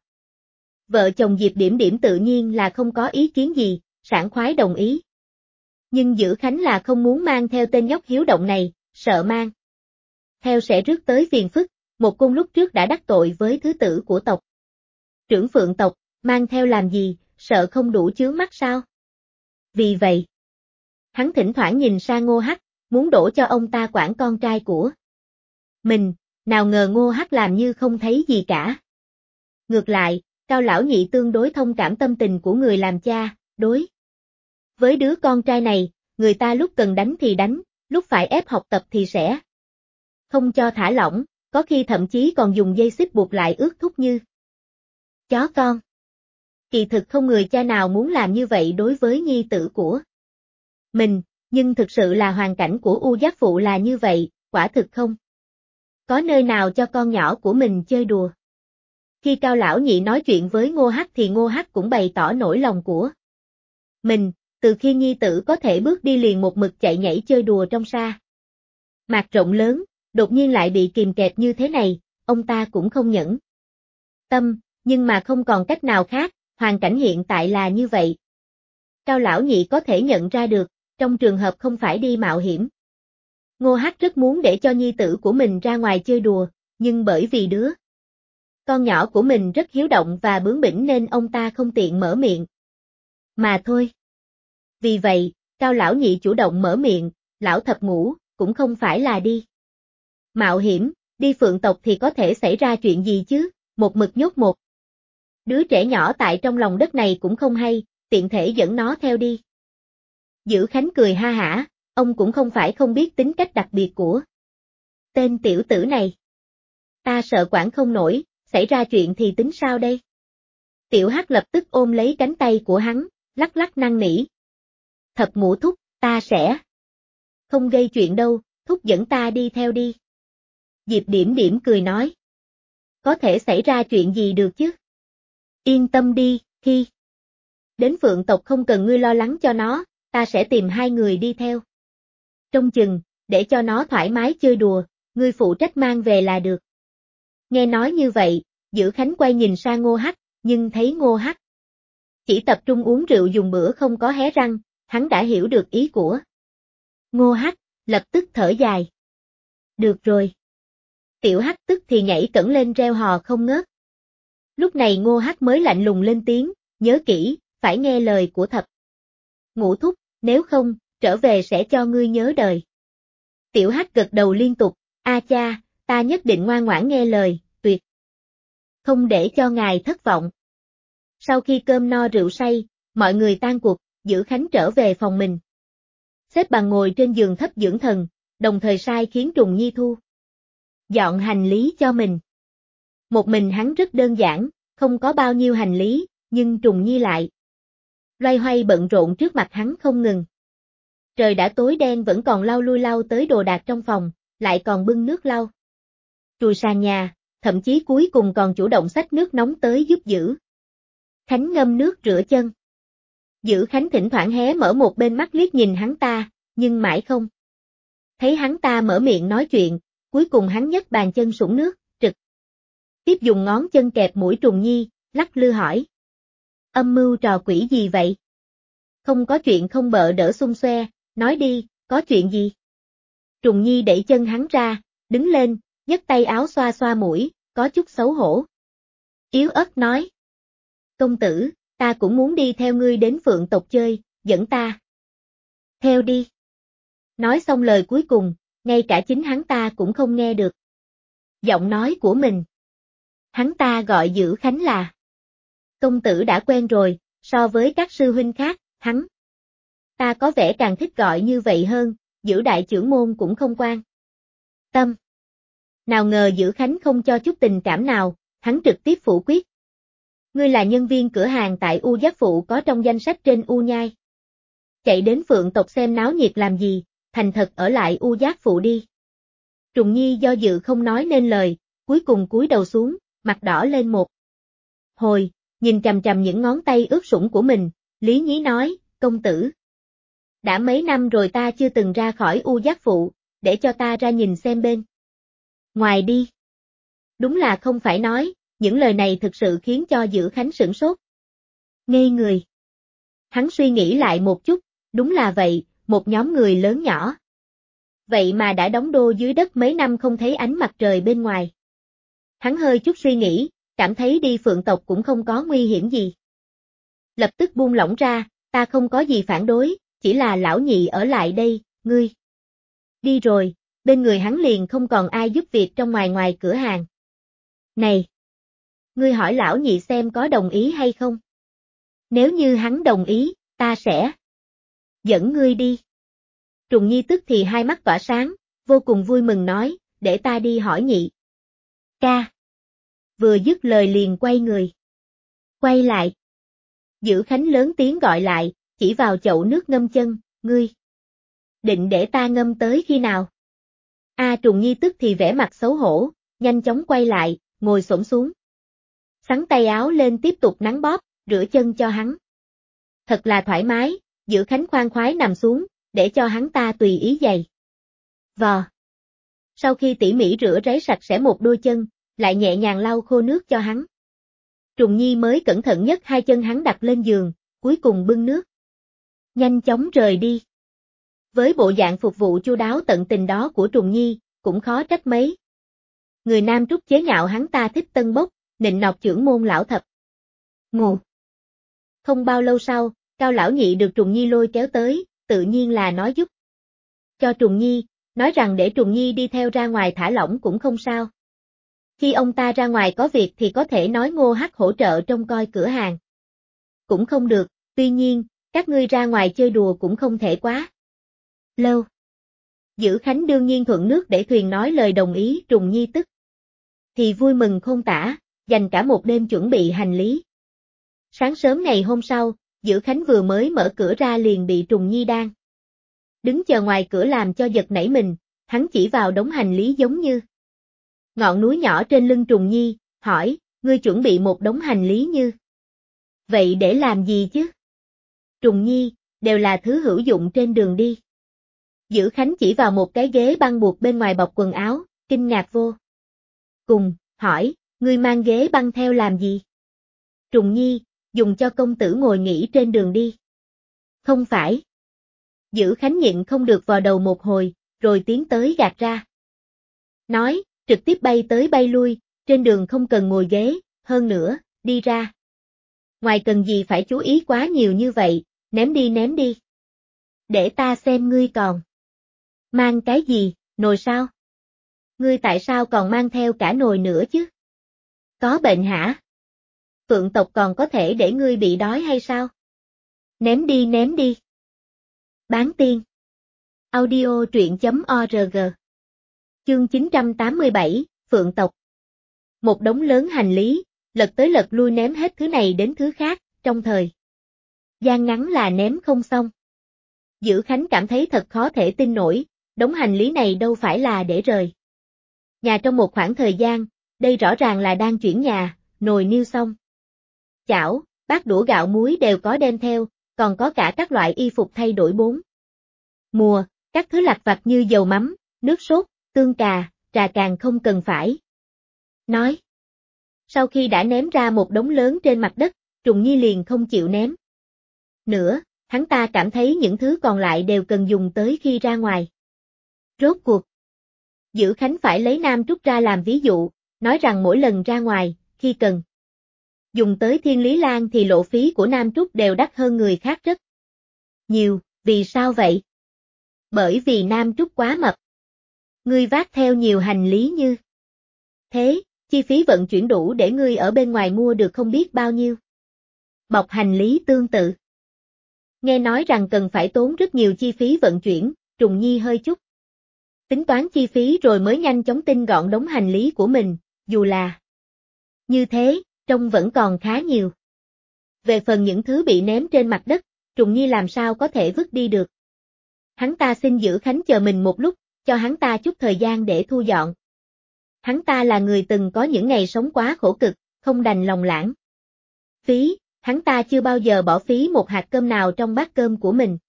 Vợ chồng Diệp Điểm Điểm tự nhiên là không có ý kiến gì, sảng khoái đồng ý. Nhưng Dữ Khánh là không muốn mang theo tên nhóc hiếu động này, sợ mang theo sẽ rước tới phiền phức, một cung lúc trước đã đắc tội với thứ tử của tộc trưởng Phượng tộc, mang theo làm gì, sợ không đủ chướng mắt sao? Vì vậy, hắn thỉnh thoảng nhìn sang Ngô Hắc, muốn đổ cho ông ta quản con trai của mình, nào ngờ Ngô Hắc làm như không thấy gì cả. Ngược lại, Cao lão nhị tương đối thông cảm tâm tình của người làm cha, đối với đứa con trai này, người ta lúc cần đánh thì đánh, lúc phải ép học tập thì sẽ không cho thả lỏng, có khi thậm chí còn dùng dây xích buộc lại ước thúc như chó con. Kỳ thực không người cha nào muốn làm như vậy đối với nhi tử của mình, nhưng thực sự là hoàn cảnh của U Giác Phụ là như vậy, quả thực không có nơi nào cho con nhỏ của mình chơi đùa. Khi Cao lão nhị nói chuyện với Ngô Hắc thì Ngô Hắc cũng bày tỏ nỗi lòng của mình, từ khi nhi tử có thể bước đi liền một mực chạy nhảy chơi đùa trong sa mạc rộng lớn, đột nhiên lại bị kìm kẹp như thế này, ông ta cũng không nhẫn tâm, nhưng mà không còn cách nào khác, hoàn cảnh hiện tại là như vậy. Cao lão nhị có thể nhận ra được, trong trường hợp không phải đi mạo hiểm. Ngô Hắc rất muốn để cho nhi tử của mình ra ngoài chơi đùa, nhưng bởi vì đứa con nhỏ của mình rất hiếu động và bướng bỉnh nên ông ta không tiện mở miệng. Mà thôi. Vì vậy, Cao lão nhị chủ động mở miệng, lão thập ngũ, cũng không phải là đi mạo hiểm, đi Phượng tộc thì có thể xảy ra chuyện gì chứ, một mực nhốt một đứa trẻ nhỏ tại trong lòng đất này cũng không hay, tiện thể dẫn nó theo đi. Dữ Khánh cười ha hả, ông cũng không phải không biết tính cách đặc biệt của tên tiểu tử này. Ta sợ quản không nổi, xảy ra chuyện thì tính sao đây? Tiểu Hắc lập tức ôm lấy cánh tay của hắn, lắc lắc năn nỉ. Thập ngũ thúc, ta sẽ không gây chuyện đâu, thúc dẫn ta đi theo đi. Diệp Điểm Điểm cười nói. Có thể xảy ra chuyện gì được chứ? Yên tâm đi, khi Đến Phượng tộc không cần ngươi lo lắng cho nó, ta sẽ tìm 2 người đi theo. Trông chừng, để cho nó thoải mái chơi đùa, ngươi phụ trách mang về là được. Nghe nói như vậy, Dữ Khánh quay nhìn sang Ngô Hắc, nhưng thấy Ngô Hắc chỉ tập trung uống rượu dùng bữa không có hé răng, hắn đã hiểu được ý của Ngô Hắc, lập tức thở dài. Được rồi. Tiểu Hắc tức thì nhảy cẫng lên reo hò không ngớt. Lúc này Ngô Hắc mới lạnh lùng lên tiếng, nhớ kỹ, phải nghe lời của Thập Ngũ thúc, nếu không, trở về sẽ cho ngươi nhớ đời. Tiểu Hắc gật đầu liên tục, a cha, ta nhất định ngoan ngoãn nghe lời, tuyệt không để cho ngài thất vọng. Sau khi cơm no rượu say, mọi người tan cuộc, Dữ Khánh trở về phòng mình. Xếp bằng ngồi trên giường thấp dưỡng thần, đồng thời sai khiến Trùng Nhi thu dọn hành lý cho mình. Một mình hắn rất đơn giản, không có bao nhiêu hành lý, nhưng Trùng Nhi lại loay hoay bận rộn trước mặt hắn không ngừng. Trời đã tối đen vẫn còn lau lui lau tới đồ đạc trong phòng, lại còn bưng nước lau chùi sàn nhà, thậm chí cuối cùng còn chủ động xách nước nóng tới giúp Dữ Khánh ngâm nước rửa chân. Dữ Khánh thỉnh thoảng hé mở một bên mắt liếc nhìn hắn ta, nhưng mãi không thấy hắn ta mở miệng nói chuyện, cuối cùng hắn nhấc bàn chân sũng nước, trực tiếp dùng ngón chân kẹp mũi Trùng Nhi, lắc lư hỏi. Âm mưu trò quỷ gì vậy? Không có chuyện không bợ đỡ xung xoe, nói đi, có chuyện gì? Trùng Nhi đẩy chân hắn ra, đứng lên, nhấc tay áo xoa xoa mũi, có chút xấu hổ. Yếu ớt nói. Công tử, ta cũng muốn đi theo ngươi đến Phượng tộc chơi, dẫn ta theo đi. Nói xong lời cuối cùng, ngay cả chính hắn ta cũng không nghe được giọng nói của mình. Hắn ta gọi Dữ Khánh là công tử đã quen rồi, so với các sư huynh khác, hắn ta có vẻ càng thích gọi như vậy hơn, Dữ đại trưởng môn cũng không quan tâm. Nào ngờ Dữ Khánh không cho chút tình cảm nào, hắn trực tiếp phủ quyết. Ngươi là nhân viên cửa hàng tại U Giác Phụ có trong danh sách trên U Nhai. Chạy đến Phượng tộc xem náo nhiệt làm gì, thành thật ở lại U Giác Phụ đi. Trùng Nhi do dự không nói nên lời, cuối cùng cúi đầu xuống, mặt đỏ lên một hồi, nhìn chằm chằm những ngón tay ướt sũng của mình, lý nhí nói, công tử. Đã mấy năm rồi ta chưa từng ra khỏi U Giác Phụ, để cho ta ra nhìn xem bên ngoài đi. Đúng là không phải nói, những lời này thực sự khiến cho Dữ Khánh sửng sốt. Ngây người. Hắn suy nghĩ lại một chút, đúng là vậy, một nhóm người lớn nhỏ. Vậy mà đã đóng đô dưới đất mấy năm không thấy ánh mặt trời bên ngoài. Hắn hơi chút suy nghĩ, cảm thấy đi Phượng tộc cũng không có nguy hiểm gì. Lập tức buông lỏng ra, ta không có gì phản đối, chỉ là lão nhị ở lại đây, ngươi đi rồi, bên người hắn liền không còn ai giúp việc trong ngoài cửa hàng. Này! Ngươi hỏi lão nhị xem có đồng ý hay không? Nếu như hắn đồng ý, ta sẽ dẫn ngươi đi. Trùng Nhi tức thì hai mắt tỏa sáng, vô cùng vui mừng nói, để ta đi hỏi nhị ca. Vừa dứt lời liền quay người. Quay lại. Dữ Khánh lớn tiếng gọi lại, chỉ vào chậu nước ngâm chân, ngươi định để ta ngâm tới khi nào? Trùng Nhi tức thì vẻ mặt xấu hổ, nhanh chóng quay lại, ngồi xổm xuống. Xắn tay áo lên tiếp tục nắn bóp, rửa chân cho hắn. Thật là thoải mái, Dữ Khánh khoan khoái nằm xuống, để cho hắn ta tùy ý giày vò. Sau khi tỉ mỉ rửa ráy sạch sẽ một đôi chân, lại nhẹ nhàng lau khô nước cho hắn. Trùng Nhi mới cẩn thận nhất hai chân hắn đặt lên giường, cuối cùng bưng nước. Nhanh chóng rời đi. Với bộ dạng phục vụ chu đáo tận tình đó của Trùng Nhi, cũng khó trách mấy. Người nam trúc chế nhạo hắn ta thích tân bốc, nịnh nọt chưởng môn lão Thập Ngũ. Không bao lâu sau, Cao lão nhị được Trùng Nhi lôi kéo tới, tự nhiên là nói giúp cho Trùng Nhi, nói rằng để Trùng Nhi đi theo ra ngoài thả lỏng cũng không sao. Khi ông ta ra ngoài có việc thì có thể nói Ngô Hắc hỗ trợ trông coi cửa hàng. Cũng không được, tuy nhiên, các ngươi ra ngoài chơi đùa cũng không thể quá lâu. Dữ Khánh đương nhiên thuận nước để thuyền nói lời đồng ý. Trùng Nhi tức thì vui mừng khôn tả, dành cả một đêm chuẩn bị hành lý. Sáng sớm ngày hôm sau, Dữ Khánh vừa mới mở cửa ra liền bị Trùng Nhi đang đứng chờ ngoài cửa làm cho giật nảy mình, hắn chỉ vào đống hành lý giống như ngọn núi nhỏ trên lưng Trùng Nhi, hỏi, ngươi chuẩn bị một đống hành lý như vậy để làm gì chứ? Trùng Nhi, đều là thứ hữu dụng trên đường đi. Dữ Khánh chỉ vào một cái ghế băng buộc bên ngoài bọc quần áo, kinh ngạc vô cùng, hỏi, ngươi mang ghế băng theo làm gì? Trùng Nhi, dùng cho công tử ngồi nghỉ trên đường đi. Không phải. Dữ Khánh nhịn không được vò đầu một hồi, rồi tiến tới gạt ra. Nói, trực tiếp bay tới bay lui, trên đường không cần ngồi ghế, hơn nữa, đi ra. Ngoài cần gì phải chú ý quá nhiều như vậy, ném đi ném đi. Để ta xem ngươi còn. Mang cái gì, nồi sao? Ngươi tại sao còn mang theo cả nồi nữa chứ? Có bệnh hả? Phượng tộc còn có thể để ngươi bị đói hay sao? Ném đi ném đi. Bán tiên. Audio truyện.org. Chương 987, Phượng tộc. Một đống lớn hành lý, lật tới lật lui ném hết thứ này đến thứ khác, trong thời gian ngắn là ném không xong. Dữ Khánh cảm thấy thật khó thể tin nổi, đống hành lý này đâu phải là để rời nhà trong một khoảng thời gian, đây rõ ràng là đang chuyển nhà, nồi niêu xong. Chảo, bát đũa gạo muối đều có đem theo, còn có cả các loại y phục thay đổi 4 mùa, các thứ lặt vặt như dầu mắm, nước sốt, tương cà, trà càng không cần phải nói. Sau khi đã ném ra một đống lớn trên mặt đất, Trùng Nhi liền không chịu ném nữa, hắn ta cảm thấy những thứ còn lại đều cần dùng tới khi ra ngoài. Rốt cuộc, Dữ Khánh phải lấy Nam Trúc ra làm ví dụ, nói rằng mỗi lần ra ngoài, khi cần dùng tới Thiên Lý Lan thì lộ phí của Nam Trúc đều đắt hơn người khác rất nhiều, vì sao vậy? Bởi vì Nam Trúc quá mập. Ngươi vác theo nhiều hành lý như thế, chi phí vận chuyển đủ để ngươi ở bên ngoài mua được không biết bao nhiêu bọc hành lý tương tự. Nghe nói rằng cần phải tốn rất nhiều chi phí vận chuyển, Trùng Nhi hơi chút tính toán chi phí rồi mới nhanh chóng tinh gọn đống hành lý của mình, dù là như thế, trông vẫn còn khá nhiều. Về phần những thứ bị ném trên mặt đất, Trùng Nhi làm sao có thể vứt đi được. Hắn ta xin Dữ Khánh chờ mình một lúc, cho hắn ta chút thời gian để thu dọn. Hắn ta là người từng có những ngày sống quá khổ cực, không đành lòng lãng phí, hắn ta chưa bao giờ bỏ phí một hạt cơm nào trong bát cơm của mình.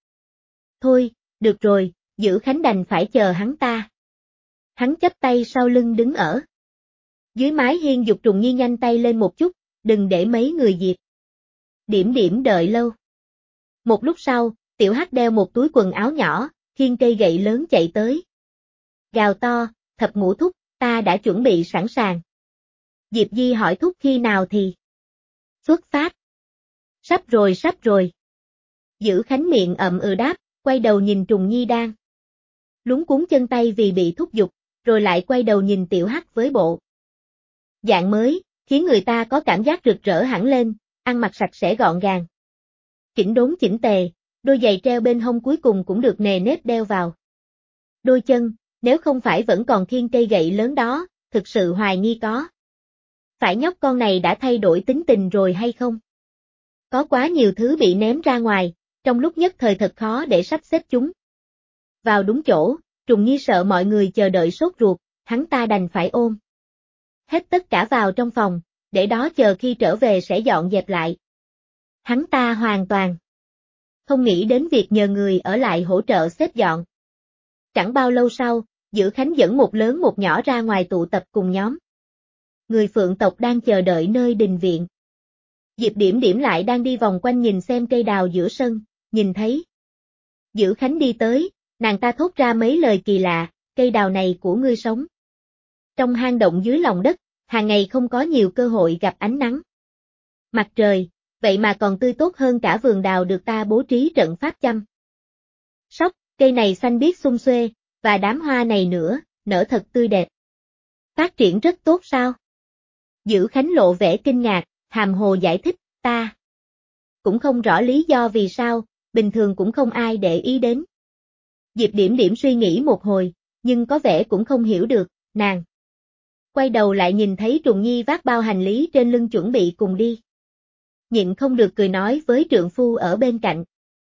Thôi, được rồi, Dữ Khánh đành phải chờ hắn ta. Hắn chắp tay sau lưng đứng ở dưới mái hiên giục Trùng Nhi nhanh tay lên một chút, đừng để mấy người Diệp Điểm Điểm đợi lâu. Một lúc sau, Tiểu Hắc đeo một túi quần áo nhỏ, khiêng cây gậy lớn chạy tới. Gào to, Thập Ngũ thúc, ta đã chuẩn bị sẵn sàng. Diệp Di hỏi thúc khi nào thì xuất phát. Sắp rồi sắp rồi. Dữ Khánh miệng đáp, quay đầu nhìn Trùng Nhi đang luống cuống chân tay vì bị thúc giục, rồi lại quay đầu nhìn Tiểu Hắc với bộ dạng mới, khiến người ta có cảm giác rực rỡ hẳn lên, ăn mặc sạch sẽ gọn gàng. Chỉnh đốn chỉnh tề, đôi giày treo bên hông cuối cùng cũng được nề nếp đeo vào đôi chân, nếu không phải vẫn còn khiêng cây gậy lớn đó, thực sự hoài nghi có phải nhóc con này đã thay đổi tính tình rồi hay không? Có quá nhiều thứ bị ném ra ngoài, trong lúc nhất thời thật khó để sắp xếp chúng vào đúng chỗ, Trùng Nhi sợ mọi người chờ đợi sốt ruột, hắn ta đành phải ôm hết tất cả vào trong phòng, để đó chờ khi trở về sẽ dọn dẹp lại. Hắn ta hoàn toàn không nghĩ đến việc nhờ người ở lại hỗ trợ xếp dọn. Chẳng bao lâu sau, Dữ Khánh dẫn một lớn một nhỏ ra ngoài tụ tập cùng nhóm người Phượng tộc đang chờ đợi nơi đình viện. Diệp Điểm Điểm lại đang đi vòng quanh nhìn xem cây đào giữa sân, nhìn thấy Dữ Khánh đi tới, nàng ta thốt ra mấy lời kỳ lạ, cây đào này của ngươi sống trong hang động dưới lòng đất, hàng ngày không có nhiều cơ hội gặp ánh nắng mặt trời, vậy mà còn tươi tốt hơn cả vườn đào được ta bố trí trận pháp chăm sóc, cây này xanh biếc sum xuê, và đám hoa này nữa, nở thật tươi đẹp. Phát triển rất tốt sao? Dữ Khánh lộ vẻ kinh ngạc, hàm hồ giải thích, ta cũng không rõ lý do vì sao, bình thường cũng không ai để ý đến. Diệp Điểm Điểm suy nghĩ một hồi, nhưng có vẻ cũng không hiểu được, nàng quay đầu lại nhìn thấy Trùng Nhi vác bao hành lý trên lưng chuẩn bị cùng đi. Nhịn không được cười nói với trượng phu ở bên cạnh.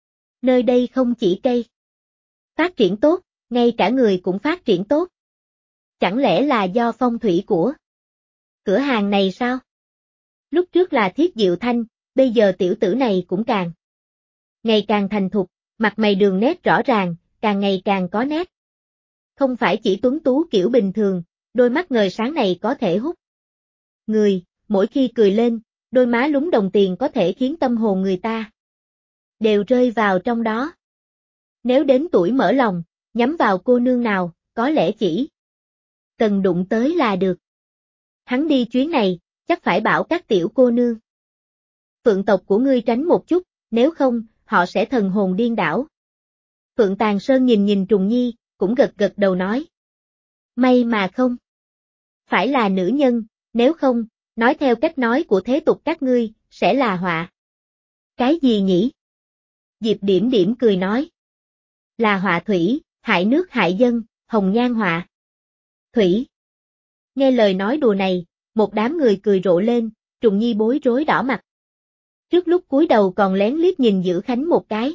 Nơi đây không chỉ cây phát triển tốt, ngay cả người cũng phát triển tốt. Chẳng lẽ là do phong thủy của cửa hàng này sao? Lúc trước là Thiết Diệu Thanh, bây giờ tiểu tử này cũng càng ngày càng thành thục, mặt mày đường nét rõ ràng, càng ngày càng có nét. Không phải chỉ tuấn tú kiểu bình thường, đôi mắt ngời sáng này có thể hút người, mỗi khi cười lên, đôi má lúm đồng tiền có thể khiến tâm hồn người ta đều rơi vào trong đó. Nếu đến tuổi mở lòng, nhắm vào cô nương nào, có lẽ chỉ cần đụng tới là được. Hắn đi chuyến này, chắc phải bảo các tiểu cô nương Phượng tộc của ngươi tránh một chút, nếu không, họ sẽ thần hồn điên đảo. Phượng Tàn Sơn nhìn nhìn Trùng Nhi, cũng gật gật đầu nói. May mà không phải là nữ nhân, nếu không, nói theo cách nói của thế tục các ngươi, sẽ là họa. Cái gì nhỉ? Diệp Điểm Điểm cười nói. Là họa thủy, hại nước hại dân, hồng nhan họa thủy. Nghe lời nói đùa này, một đám người cười rộ lên, Trùng Nhi bối rối đỏ mặt. Trước lúc cúi đầu còn lén liếc nhìn Dữ Khánh một cái.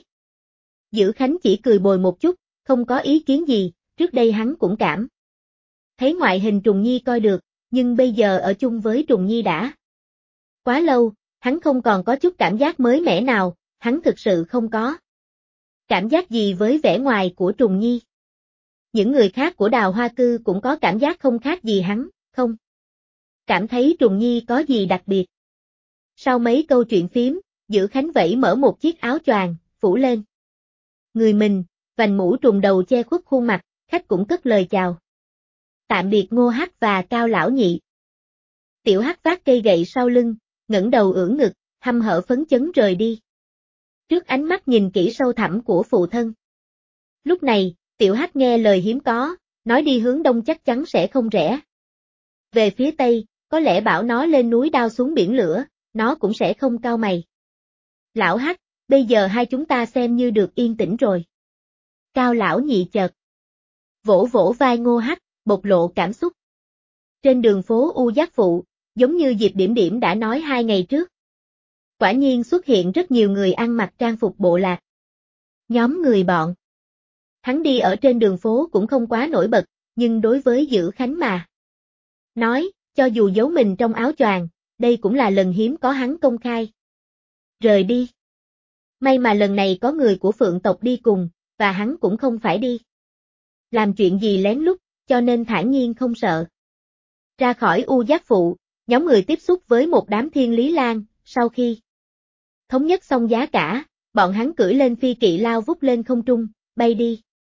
Dữ Khánh chỉ cười bồi một chút, không có ý kiến gì, trước đây hắn cũng cảm thấy ngoại hình Trùng Nhi coi được, nhưng bây giờ ở chung với Trùng Nhi đã quá lâu, hắn không còn có chút cảm giác mới mẻ nào, hắn thực sự không có cảm giác gì với vẻ ngoài của Trùng Nhi. Những người khác của Đào Hoa Cư cũng có cảm giác không khác gì hắn, không cảm thấy Trùng Nhi có gì đặc biệt. Sau mấy câu chuyện phím, Dữ Khánh vẫy mở một chiếc áo choàng, phủ lên người mình, vành mũ trùng đầu che khuất khuôn mặt, khách cũng cất lời chào. Tạm biệt Ngô Hắc và Cao Lão Nhị. Tiểu Hắc vác cây gậy sau lưng, ngẩng đầu ưỡn ngực, hăm hở phấn chấn rời đi. Trước ánh mắt nhìn kỹ sâu thẳm của phụ thân. Lúc này, Tiểu Hắc nghe lời hiếm có, nói đi hướng đông chắc chắn sẽ không rẽ. Về phía tây, có lẽ bảo nó lên núi đao xuống biển lửa, nó cũng sẽ không cau mày. Lão Hắc, bây giờ hai chúng ta xem như được yên tĩnh rồi. Cao Lão Nhị chợt vỗ vỗ vai Ngô Hắc, bộc lộ cảm xúc. Trên đường phố U Giác Phụ, giống như Diệp Điểm Điểm đã nói 2 ngày trước. Quả nhiên xuất hiện rất nhiều người ăn mặc trang phục bộ lạc. Nhóm người bọn hắn đi ở trên đường phố cũng không quá nổi bật, nhưng đối với Dữ Khánh mà nói, cho dù giấu mình trong áo choàng, đây cũng là lần hiếm có hắn công khai rời đi. May mà lần này có người của Phượng tộc đi cùng, và hắn cũng không phải đi làm chuyện gì lén lút, cho nên thản nhiên không sợ. Ra khỏi U Giác Phụ, nhóm người tiếp xúc với một đám Thiên Lý Lang, sau khi thống nhất xong giá cả, bọn hắn cưỡi lên phi kỵ lao vút lên không trung, bay đi.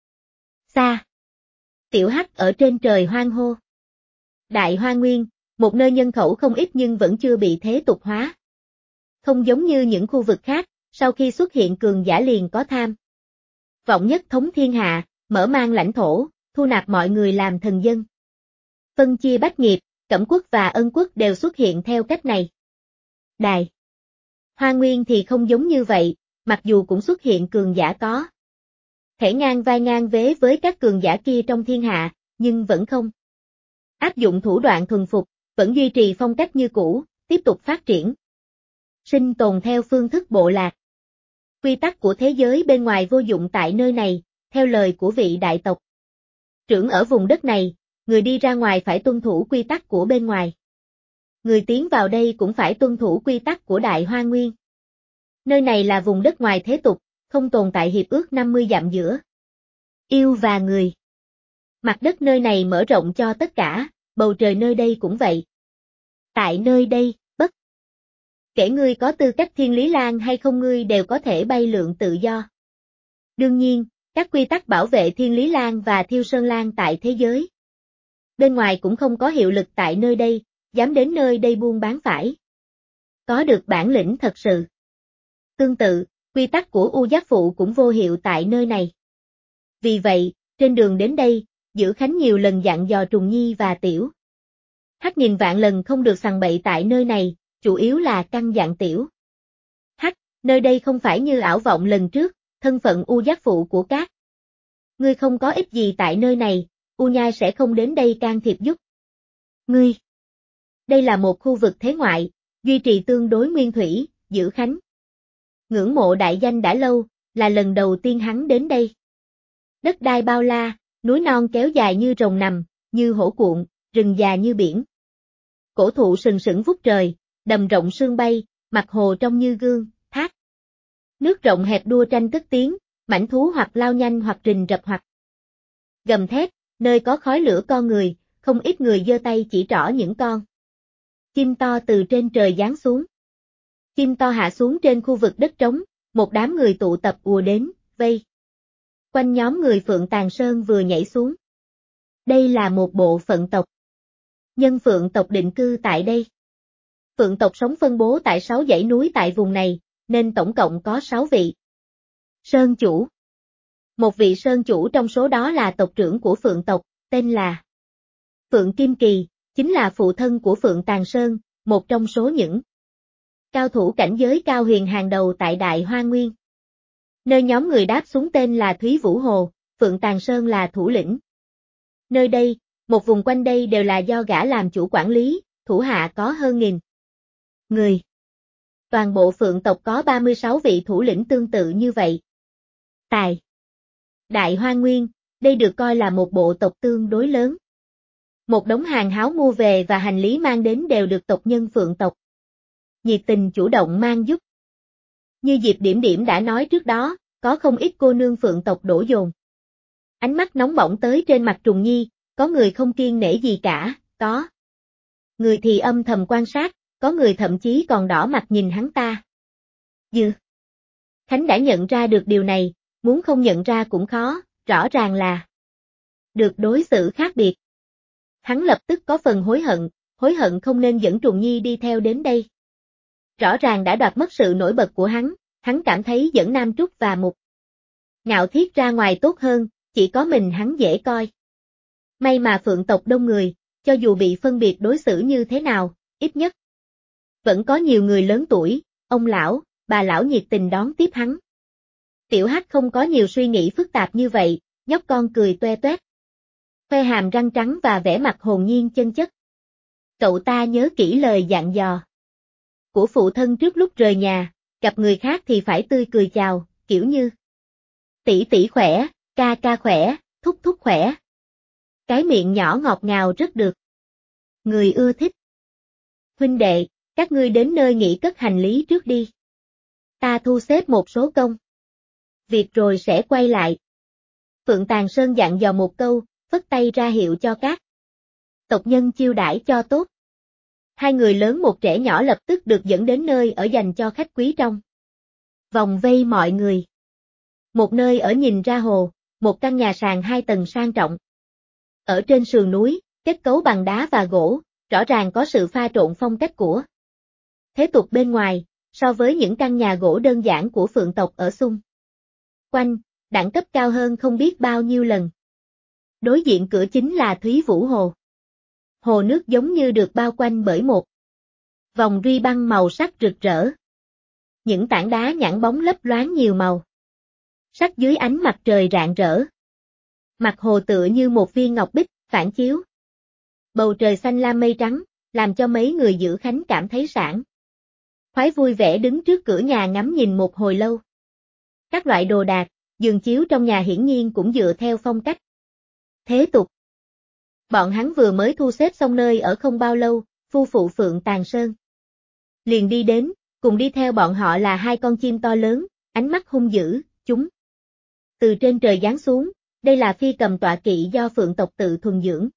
Xa. Tiểu Hắc ở trên trời hoang hô. Đại Hoa Nguyên, một nơi nhân khẩu không ít nhưng vẫn chưa bị thế tục hóa. Không giống như những khu vực khác, sau khi xuất hiện cường giả liền có tham vọng nhất thống thiên hạ, mở mang lãnh thổ, thu nạp mọi người làm thần dân. Phân chia bách nghiệp, Cẩm quốc và Ân quốc đều xuất hiện theo cách này. Đài Hoa Nguyên thì không giống như vậy, mặc dù cũng xuất hiện cường giả có thể ngang vai ngang vế với các cường giả kia trong thiên hạ, nhưng vẫn không áp dụng thủ đoạn thuần phục, vẫn duy trì phong cách như cũ, tiếp tục phát triển. Sinh tồn theo phương thức bộ lạc. Quy tắc của thế giới bên ngoài vô dụng tại nơi này, theo lời của vị đại tộc trưởng ở vùng đất này, người đi ra ngoài phải tuân thủ quy tắc của bên ngoài. Người tiến vào đây cũng phải tuân thủ quy tắc của Đại Hoa Nguyên. Nơi này là vùng đất ngoài thế tục, không tồn tại hiệp ước 50 dặm giữa yêu và người. Mặt đất nơi này mở rộng cho tất cả, bầu trời nơi đây cũng vậy. Tại nơi đây, bất kể ngươi có tư cách Thiên Lý Lang hay không ngươi đều có thể bay lượn tự do. Đương nhiên, các quy tắc bảo vệ Thiên Lý Lang và Thiêu Sơn Lang tại thế giới bên ngoài cũng không có hiệu lực tại nơi đây, dám đến nơi đây buôn bán phải có được bản lĩnh thật sự. Tương tự, quy tắc của U Giác Phụ cũng vô hiệu tại nơi này. Vì vậy, trên đường đến đây, Dữ Khánh nhiều lần dặn dò Trùng Nhi và Tiểu Hắc nghìn vạn lần không được sằng bậy tại nơi này, chủ yếu là căn dặn Tiểu Hắc, nơi đây không phải như ảo vọng lần trước, thân phận U Giác Phụ của các ngươi không có ích gì tại nơi này, U Nhai sẽ không đến đây can thiệp giúp ngươi. Đây là một khu vực thế ngoại, duy trì tương đối nguyên thủy, Dữ Khánh ngưỡng mộ đại danh đã lâu, là lần đầu tiên hắn đến đây. Đất đai bao la, núi non kéo dài như rồng nằm, như hổ cuộn, rừng già như biển. Cổ thụ sừng sững vút trời, đầm rộng sương bay, mặt hồ trong như gương, thác Nước rộng hẹp đua tranh cất tiếng, mãnh thú hoặc lao nhanh hoặc rình rập hoặc gầm thét, nơi có khói lửa con người, không ít người giơ tay chỉ trỏ những con chim to từ trên trời giáng xuống. Chim to hạ xuống trên khu vực đất trống, một đám người tụ tập ùa đến, vây quanh nhóm người Phượng Tàng Sơn vừa nhảy xuống. Đây là một bộ phận tộc. Nhân Phượng tộc định cư tại đây. Phượng tộc sống phân bố tại 6 dãy núi tại vùng này, nên tổng cộng có 6 vị Sơn chủ. Một vị Sơn chủ trong số đó là tộc trưởng của Phượng tộc, tên là Phượng Kim Kỳ, chính là phụ thân của Phượng Tàng Sơn, một trong số những cao thủ cảnh giới cao huyền hàng đầu tại Đại Hoa Nguyên. Nơi nhóm người đáp xuống tên là Thúy Vũ Hồ, Phượng Tàng Sơn là thủ lĩnh. Nơi đây, một vùng quanh đây đều là do gã làm chủ quản lý, thủ hạ có hơn 1000 người. Toàn bộ Phượng tộc có 36 vị thủ lĩnh tương tự như vậy. Tại Đại Hoa Nguyên, đây được coi là một bộ tộc tương đối lớn. Một đống hàng háo mua về và hành lý mang đến đều được tộc nhân Phượng tộc nhiệt tình chủ động mang giúp. Như Diệp Điểm Điểm đã nói trước đó, có không ít cô nương Phượng tộc đổ dồn ánh mắt nóng bỏng tới trên mặt Trùng Nhi, có người không kiêng nể gì cả, có người thì âm thầm quan sát, có người thậm chí còn đỏ mặt nhìn hắn ta. Dư Khánh đã nhận ra được điều này, muốn không nhận ra cũng khó, rõ ràng là được đối xử khác biệt. Hắn lập tức có phần hối hận không nên dẫn Trùng Nhi đi theo đến đây. Rõ ràng đã đoạt mất sự nổi bật của hắn cảm thấy dẫn Nam Trúc và Mục Ngạo Thiết ra ngoài tốt hơn, chỉ có mình hắn dễ coi. May mà Phượng tộc đông người, cho dù bị phân biệt đối xử như thế nào, ít nhất vẫn có nhiều người lớn tuổi, ông lão, bà lão nhiệt tình đón tiếp hắn. Tiểu Hắc không có nhiều suy nghĩ phức tạp như vậy, nhóc con cười toe toét, khoe hàm răng trắng và vẻ mặt hồn nhiên chân chất. Cậu ta nhớ kỹ lời dặn dò của phụ thân trước lúc rời nhà, gặp người khác thì phải tươi cười chào, kiểu như tỷ tỷ khỏe, ca ca khỏe, thúc thúc khỏe. Cái miệng nhỏ ngọt ngào rất được người ưa thích. Huynh đệ, các ngươi đến nơi nghỉ cất hành lý trước đi. Ta thu xếp một số công việc rồi sẽ quay lại. Phượng Tàng Sơn dặn dò một câu, phất tay ra hiệu cho các tộc nhân chiêu đãi cho tốt. Hai người lớn một trẻ nhỏ lập tức được dẫn đến nơi ở dành cho khách quý trong vòng vây mọi người. Một nơi ở nhìn ra hồ, một căn nhà sàn 2 tầng sang trọng. Ở trên sườn núi, kết cấu bằng đá và gỗ, rõ ràng có sự pha trộn phong cách của thế tục bên ngoài, so với những căn nhà gỗ đơn giản của Phượng tộc ở xung quanh, đẳng cấp cao hơn không biết bao nhiêu lần. Đối diện cửa chính là Thúy Vũ Hồ. Hồ nước giống như được bao quanh bởi một vòng ruy băng màu sắc rực rỡ. Những tảng đá nhẵn bóng lấp loáng nhiều màu sắc dưới ánh mặt trời rạng rỡ. Mặt hồ tựa như một viên ngọc bích, phản chiếu bầu trời xanh lam mây trắng, làm cho mấy người giữ khánh cảm thấy sảng khoái vui vẻ đứng trước cửa nhà ngắm nhìn một hồi lâu. Các loại đồ đạc, giường chiếu trong nhà hiển nhiên cũng dựa theo phong cách thế tục. Bọn hắn vừa mới thu xếp xong nơi ở không bao lâu, phu phụ Phượng Tàng Sơn liền đi đến, cùng đi theo bọn họ là 2 con chim to lớn, ánh mắt hung dữ, chúng từ trên trời giáng xuống, đây là phi cầm tọa kỵ do Phượng tộc tự thuần dưỡng.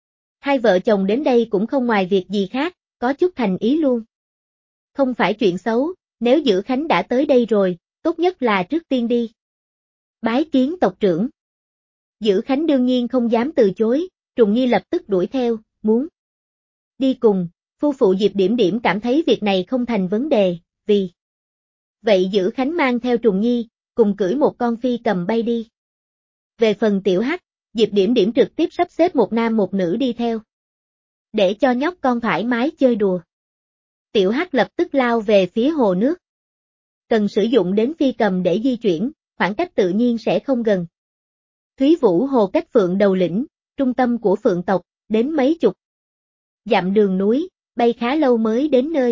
Hai vợ chồng đến đây cũng không ngoài việc gì khác, có chút thành ý luôn. Không phải chuyện xấu, nếu Dữ Khánh đã tới đây rồi, tốt nhất là trước tiên đi bái kiến tộc trưởng. Dữ Khánh đương nhiên không dám từ chối, Trùng Nhi lập tức đuổi theo, muốn đi cùng. Phu phụ Diệp Điểm Điểm cảm thấy việc này không thành vấn đề, vì vậy Dữ Khánh mang theo Trùng Nhi, cùng cưỡi một con phi cầm bay đi. Về phần Tiểu Hắc, Diệp Điểm Điểm trực tiếp sắp xếp một nam một nữ đi theo, để cho nhóc con thoải mái chơi đùa. Tiểu Hắc lập tức lao về phía hồ nước. Cần sử dụng đến phi cầm để di chuyển, khoảng cách tự nhiên sẽ không gần. Thúy Vũ Hồ cách Phượng Đầu Lĩnh, trung tâm của Phượng tộc, đến mấy chục dặm đường núi, bay khá lâu mới đến nơi.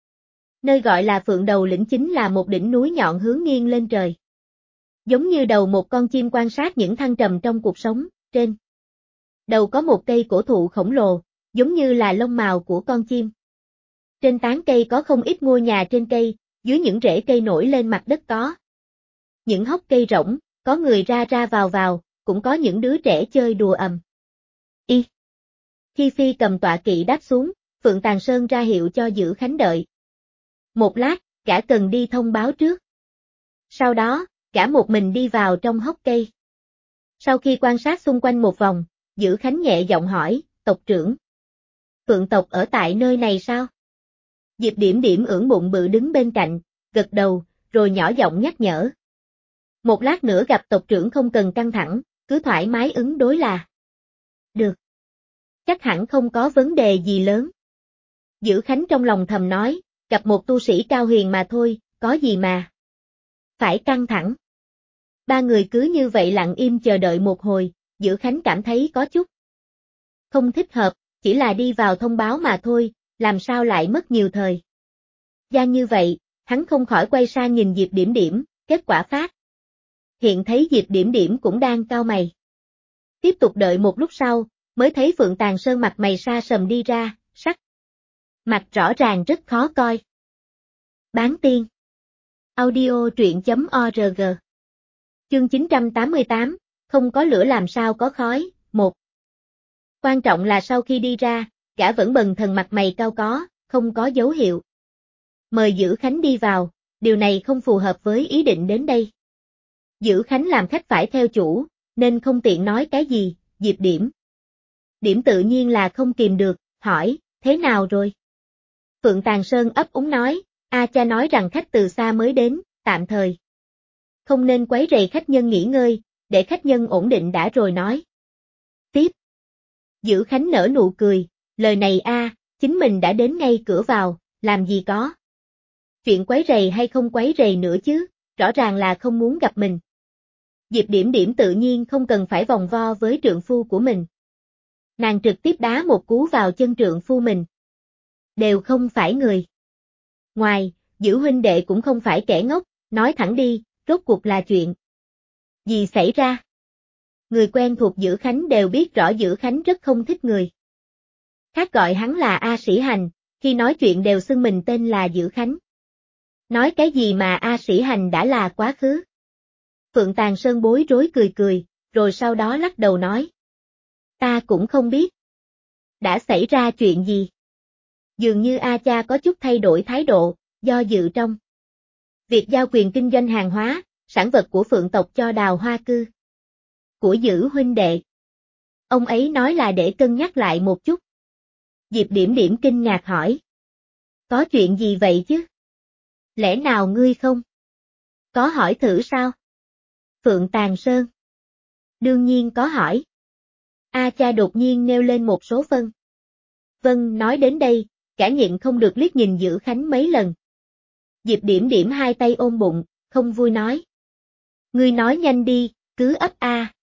Nơi gọi là Phượng Đầu Lĩnh chính là một đỉnh núi nhọn hướng nghiêng lên trời. Giống như đầu một con chim quan sát những thăng trầm trong cuộc sống, trên đầu có một cây cổ thụ khổng lồ, giống như là lông mào của con chim. Trên tán cây có không ít ngôi nhà trên cây, dưới những rễ cây nổi lên mặt đất có những hốc cây rỗng, có người ra ra vào, cũng có những đứa trẻ chơi đùa ầm. Y. Khi phi cầm tọa kỵ đáp xuống, Phượng Tàng Sơn ra hiệu cho Dữ Khánh đợi. Một lát, gã cần đi thông báo trước. Sau đó, gã một mình đi vào trong hốc cây. Sau khi quan sát xung quanh một vòng, Dữ Khánh nhẹ giọng hỏi, tộc trưởng. Phượng tộc ở tại nơi này sao? Diệp Điểm Điểm ưỡn bụng bự đứng bên cạnh, gật đầu, rồi nhỏ giọng nhắc nhở. Một lát nữa gặp tộc trưởng không cần căng thẳng, cứ thoải mái ứng đối là. Được. Chắc hẳn không có vấn đề gì lớn. Dữ Khánh trong lòng thầm nói, gặp một tu sĩ cao huyền mà thôi, có gì mà. Phải căng thẳng. Ba người cứ như vậy lặng im chờ đợi một hồi, Dữ Khánh cảm thấy có chút không thích hợp, chỉ là đi vào thông báo mà thôi, làm sao lại mất nhiều thời gian như vậy, hắn không khỏi quay sang nhìn Diệp Điểm Điểm, kết quả phát. Hiện thấy Diệp Điểm Điểm cũng đang cau mày. Tiếp tục đợi một lúc sau, mới thấy Phượng Tàng Sơn mặt mày sa sầm đi ra, sắc mặt rõ ràng rất khó coi. Bán tiên. Audio truyện.org. Chương 988, không có lửa làm sao có khói, 1. Quan trọng là sau khi đi ra, gã vẫn bần thần mặt mày cau có, không có dấu hiệu mời Dữ Khánh đi vào, điều này không phù hợp với ý định đến đây. Dữ Khánh làm khách phải theo chủ, nên không tiện nói cái gì, Diệp Điểm. Điểm tự nhiên là không kìm được, hỏi, thế nào rồi? Phượng Tàng Sơn ấp úng nói, cha nói rằng khách từ xa mới đến, tạm thời. Không nên quấy rầy khách nhân nghỉ ngơi, để khách nhân ổn định đã rồi nói. Tiếp. Dữ Khánh nở nụ cười, lời này chính mình đã đến ngay cửa vào, làm gì có. Chuyện quấy rầy hay không quấy rầy nữa chứ, rõ ràng là không muốn gặp mình. Diệp Điểm Điểm tự nhiên không cần phải vòng vo với trượng phu của mình. Nàng trực tiếp đá một cú vào chân trượng phu mình. Đều không phải người ngoài, Dữ huynh đệ cũng không phải kẻ ngốc, nói thẳng đi, rốt cuộc là chuyện gì xảy ra? Người quen thuộc Dữ Khánh đều biết rõ Dữ Khánh rất không thích người khác gọi hắn là A Sĩ Hành, khi nói chuyện đều xưng mình tên là Dữ Khánh. Nói cái gì mà A Sĩ Hành đã là quá khứ. Phượng Tàng Sơn bối rối cười, rồi sau đó lắc đầu nói. Ta cũng không biết. Đã xảy ra chuyện gì? Dường như A cha có chút thay đổi thái độ, do dự trong việc giao quyền kinh doanh hàng hóa, sản vật của Phượng tộc cho Đào Hoa Cư. Của Dữ huynh đệ. Ông ấy nói là để cân nhắc lại một chút. Diệp Điểm Điểm kinh ngạc hỏi. Có chuyện gì vậy chứ? Lẽ nào ngươi không có hỏi thử sao? Phượng Tàng Sơn. Đương nhiên có hỏi. A cha đột nhiên nêu lên một số phân. Vâng, nói đến đây, cả nhịn không được liếc nhìn Dữ Khánh mấy lần. Diệp Điểm Điểm hai tay ôm bụng, không vui nói. Ngươi nói nhanh đi, cứ ấp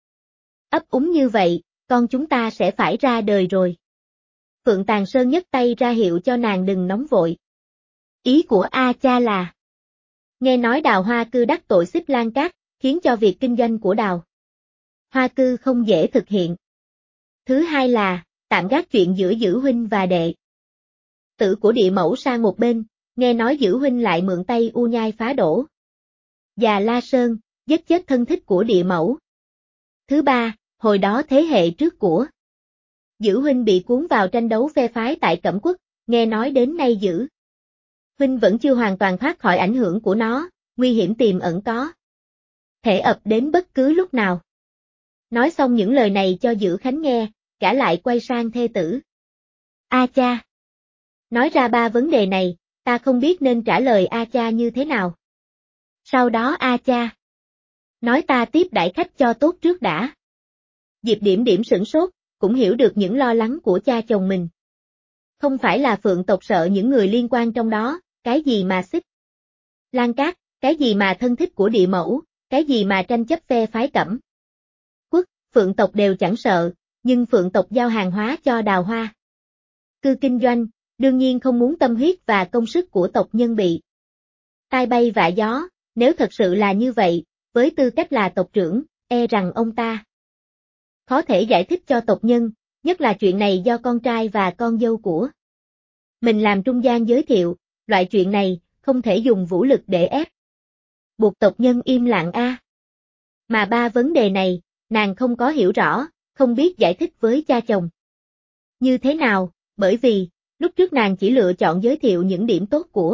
ấp úng như vậy, con chúng ta sẽ phải ra đời rồi. Phượng Tàng Sơn nhấc tay ra hiệu cho nàng đừng nóng vội. Ý của A cha là. Nghe nói Đào Hoa Cư đắc tội Xích Lan Cát, khiến cho việc kinh doanh của Đào Hoa Cư không dễ thực hiện. Thứ hai là, tạm gác chuyện giữa Dữ huynh và đệ tử của địa mẫu sang một bên, nghe nói Dữ huynh lại mượn tay U Nhai phá đổ Già La Sơn, giết chết thân thích của địa mẫu. Thứ ba, hồi đó thế hệ trước của Dữ huynh bị cuốn vào tranh đấu phe phái tại Cẩm Quốc, nghe nói đến nay Dữ huynh vẫn chưa hoàn toàn thoát khỏi ảnh hưởng của nó, nguy hiểm tiềm ẩn có thể ập đến bất cứ lúc nào. Nói xong những lời này cho Dữ Khánh nghe, cả lại quay sang thê tử. A cha. Nói ra ba vấn đề này, ta không biết nên trả lời A cha như thế nào. Sau đó A cha. Nói ta tiếp đãi khách cho tốt trước đã. Diệp Điểm Điểm sửng sốt, cũng hiểu được những lo lắng của cha chồng mình. Không phải là Phượng tộc sợ những người liên quan trong đó, cái gì mà Xích Lan Cát, cái gì mà thân thích của địa mẫu, cái gì mà tranh chấp phe phái Cẩm Quốc, Phượng tộc đều chẳng sợ, nhưng Phượng tộc giao hàng hóa cho Đào Hoa Cư kinh doanh, đương nhiên không muốn tâm huyết và công sức của tộc nhân bị tai bay vạ gió, nếu thật sự là như vậy, với tư cách là tộc trưởng, e rằng ông ta khó thể giải thích cho tộc nhân, nhất là chuyện này do con trai và con dâu của mình làm trung gian giới thiệu, loại chuyện này, không thể dùng vũ lực để ép buộc tộc nhân im lặng a. Mà ba vấn đề này, nàng không có hiểu rõ, không biết giải thích với cha chồng. Như thế nào, bởi vì, lúc trước nàng chỉ lựa chọn giới thiệu những điểm tốt của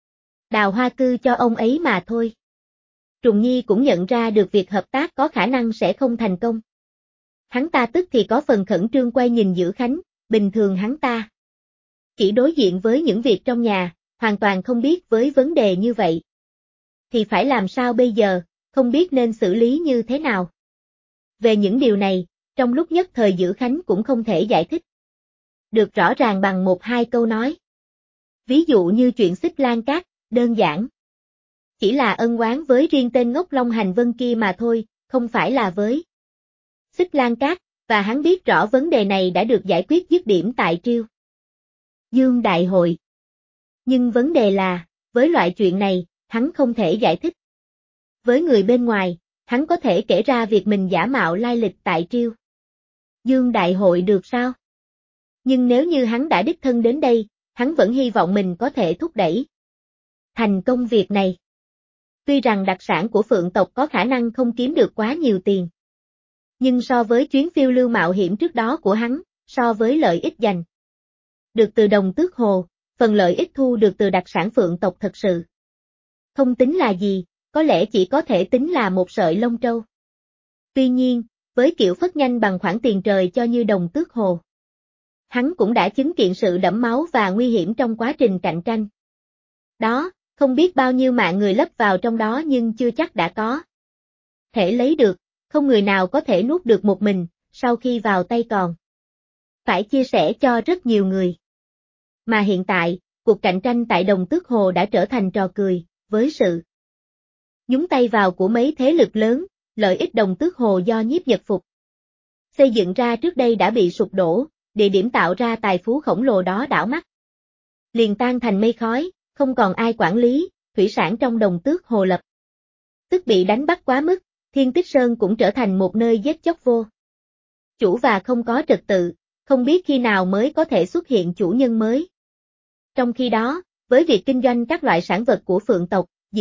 Đào Hoa Cư cho ông ấy mà thôi. Trùng Nhi cũng nhận ra được việc hợp tác có khả năng sẽ không thành công. Hắn ta tức thì có phần khẩn trương quay nhìn Dữ Khánh, bình thường hắn ta chỉ đối diện với những việc trong nhà, hoàn toàn không biết với vấn đề như vậy. Thì phải làm sao bây giờ, không biết nên xử lý như thế nào. Về những điều này, trong lúc nhất thời Dữ Khánh cũng không thể giải thích được rõ ràng bằng một hai câu nói. Ví dụ như chuyện Xích Lan Cát, đơn giản. Chỉ là ân oán với riêng tên ngốc Long Hành Vân kia mà thôi, không phải là với Xích Lan Cát, và hắn biết rõ vấn đề này đã được giải quyết dứt điểm tại Triêu Dương Đại hội. Nhưng vấn đề là, với loại chuyện này, hắn không thể giải thích. Với người bên ngoài, hắn có thể kể ra việc mình giả mạo lai lịch tại Triêu Dương Đại hội được sao? Nhưng nếu như hắn đã đích thân đến đây, hắn vẫn hy vọng mình có thể thúc đẩy thành công việc này. Tuy rằng đặc sản của Phượng tộc có khả năng không kiếm được quá nhiều tiền. Nhưng so với chuyến phiêu lưu mạo hiểm trước đó của hắn, so với lợi ích giành được từ Đồng Tước Hồ, phần lợi ích thu được từ đặc sản Phượng tộc thật sự không tính là gì, có lẽ chỉ có thể tính là một sợi lông trâu. Tuy nhiên, với kiểu phất nhanh bằng khoản tiền trời cho như Đồng Tước Hồ, hắn cũng đã chứng kiện sự đẫm máu và nguy hiểm trong quá trình cạnh tranh. Đó, không biết bao nhiêu mạng người lấp vào trong đó nhưng chưa chắc đã có thể lấy được, không người nào có thể nuốt được một mình, sau khi vào tay còn phải chia sẻ cho rất nhiều người. Mà hiện tại, cuộc cạnh tranh tại Đồng Tước Hồ đã trở thành trò cười, với sự nhúng tay vào của mấy thế lực lớn, lợi ích Đồng Tước Hồ do Nhiếp Nhật Phục xây dựng ra trước đây đã bị sụp đổ, địa điểm tạo ra tài phú khổng lồ đó đảo mắt liền tan thành mây khói, không còn ai quản lý, thủy sản trong Đồng Tước Hồ lập tức bị đánh bắt quá mức, Thiên Tích Sơn cũng trở thành một nơi giết chóc vô chủ và không có trật tự, không biết khi nào mới có thể xuất hiện chủ nhân mới. Trong khi đó, với việc kinh doanh các loại sản vật của Phượng tộc, Diệp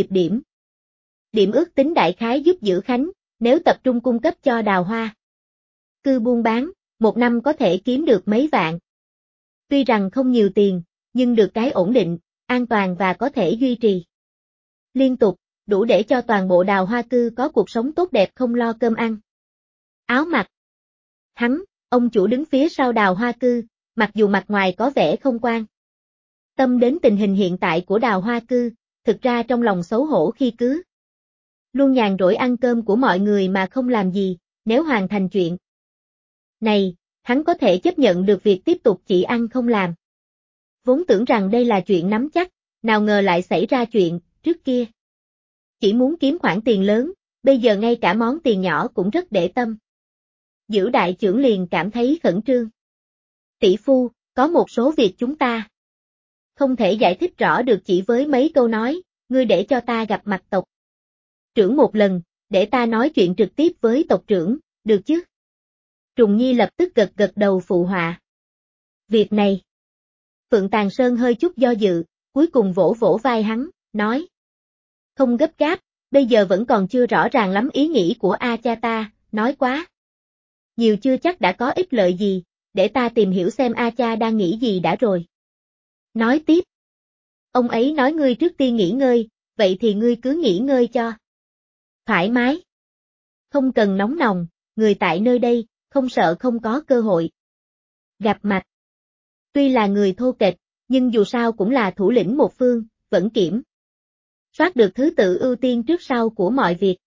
Điểm ước tính đại khái giúp Dữ Khánh, nếu tập trung cung cấp cho Đào Hoa Cư buôn bán, một năm có thể kiếm được mấy vạn. Tuy rằng không nhiều tiền, nhưng được cái ổn định, an toàn và có thể duy trì liên tục, đủ để cho toàn bộ Đào Hoa Cư có cuộc sống tốt đẹp không lo cơm ăn áo mặc. Hắn, ông chủ đứng phía sau Đào Hoa Cư, mặc dù mặt ngoài có vẻ không quan tâm đến tình hình hiện tại của Đào Hoa Cư, thực ra trong lòng xấu hổ khi cứ luôn nhàn rỗi ăn cơm của mọi người mà không làm gì, nếu hoàn thành chuyện này, hắn có thể chấp nhận được việc tiếp tục chỉ ăn không làm. Vốn tưởng rằng đây là chuyện nắm chắc, nào ngờ lại xảy ra chuyện, trước kia chỉ muốn kiếm khoản tiền lớn, bây giờ ngay cả món tiền nhỏ cũng rất để tâm. Dữ đại trưởng liền cảm thấy khẩn trương. Tỷ phu, có một số việc chúng ta không thể giải thích rõ được chỉ với mấy câu nói, ngươi để cho ta gặp mặt tộc trưởng một lần, để ta nói chuyện trực tiếp với tộc trưởng, được chứ? Trùng Nhi lập tức gật đầu phụ họa. Việc này, Phượng Tàng Sơn hơi chút do dự, cuối cùng vỗ vỗ vai hắn, nói. Không gấp gáp, bây giờ vẫn còn chưa rõ ràng lắm ý nghĩ của A cha ta, nói quá nhiều chưa chắc đã có ích lợi gì, để ta tìm hiểu xem A cha đang nghĩ gì đã rồi. Nói tiếp. Ông ấy nói ngươi trước tiên nghỉ ngơi, vậy thì ngươi cứ nghỉ ngơi cho thoải mái. Không cần nóng nòng, người tại nơi đây, không sợ không có cơ hội gặp mặt. Tuy là người thô kệch, nhưng dù sao cũng là thủ lĩnh một phương, vẫn kiểm soát được thứ tự ưu tiên trước sau của mọi việc.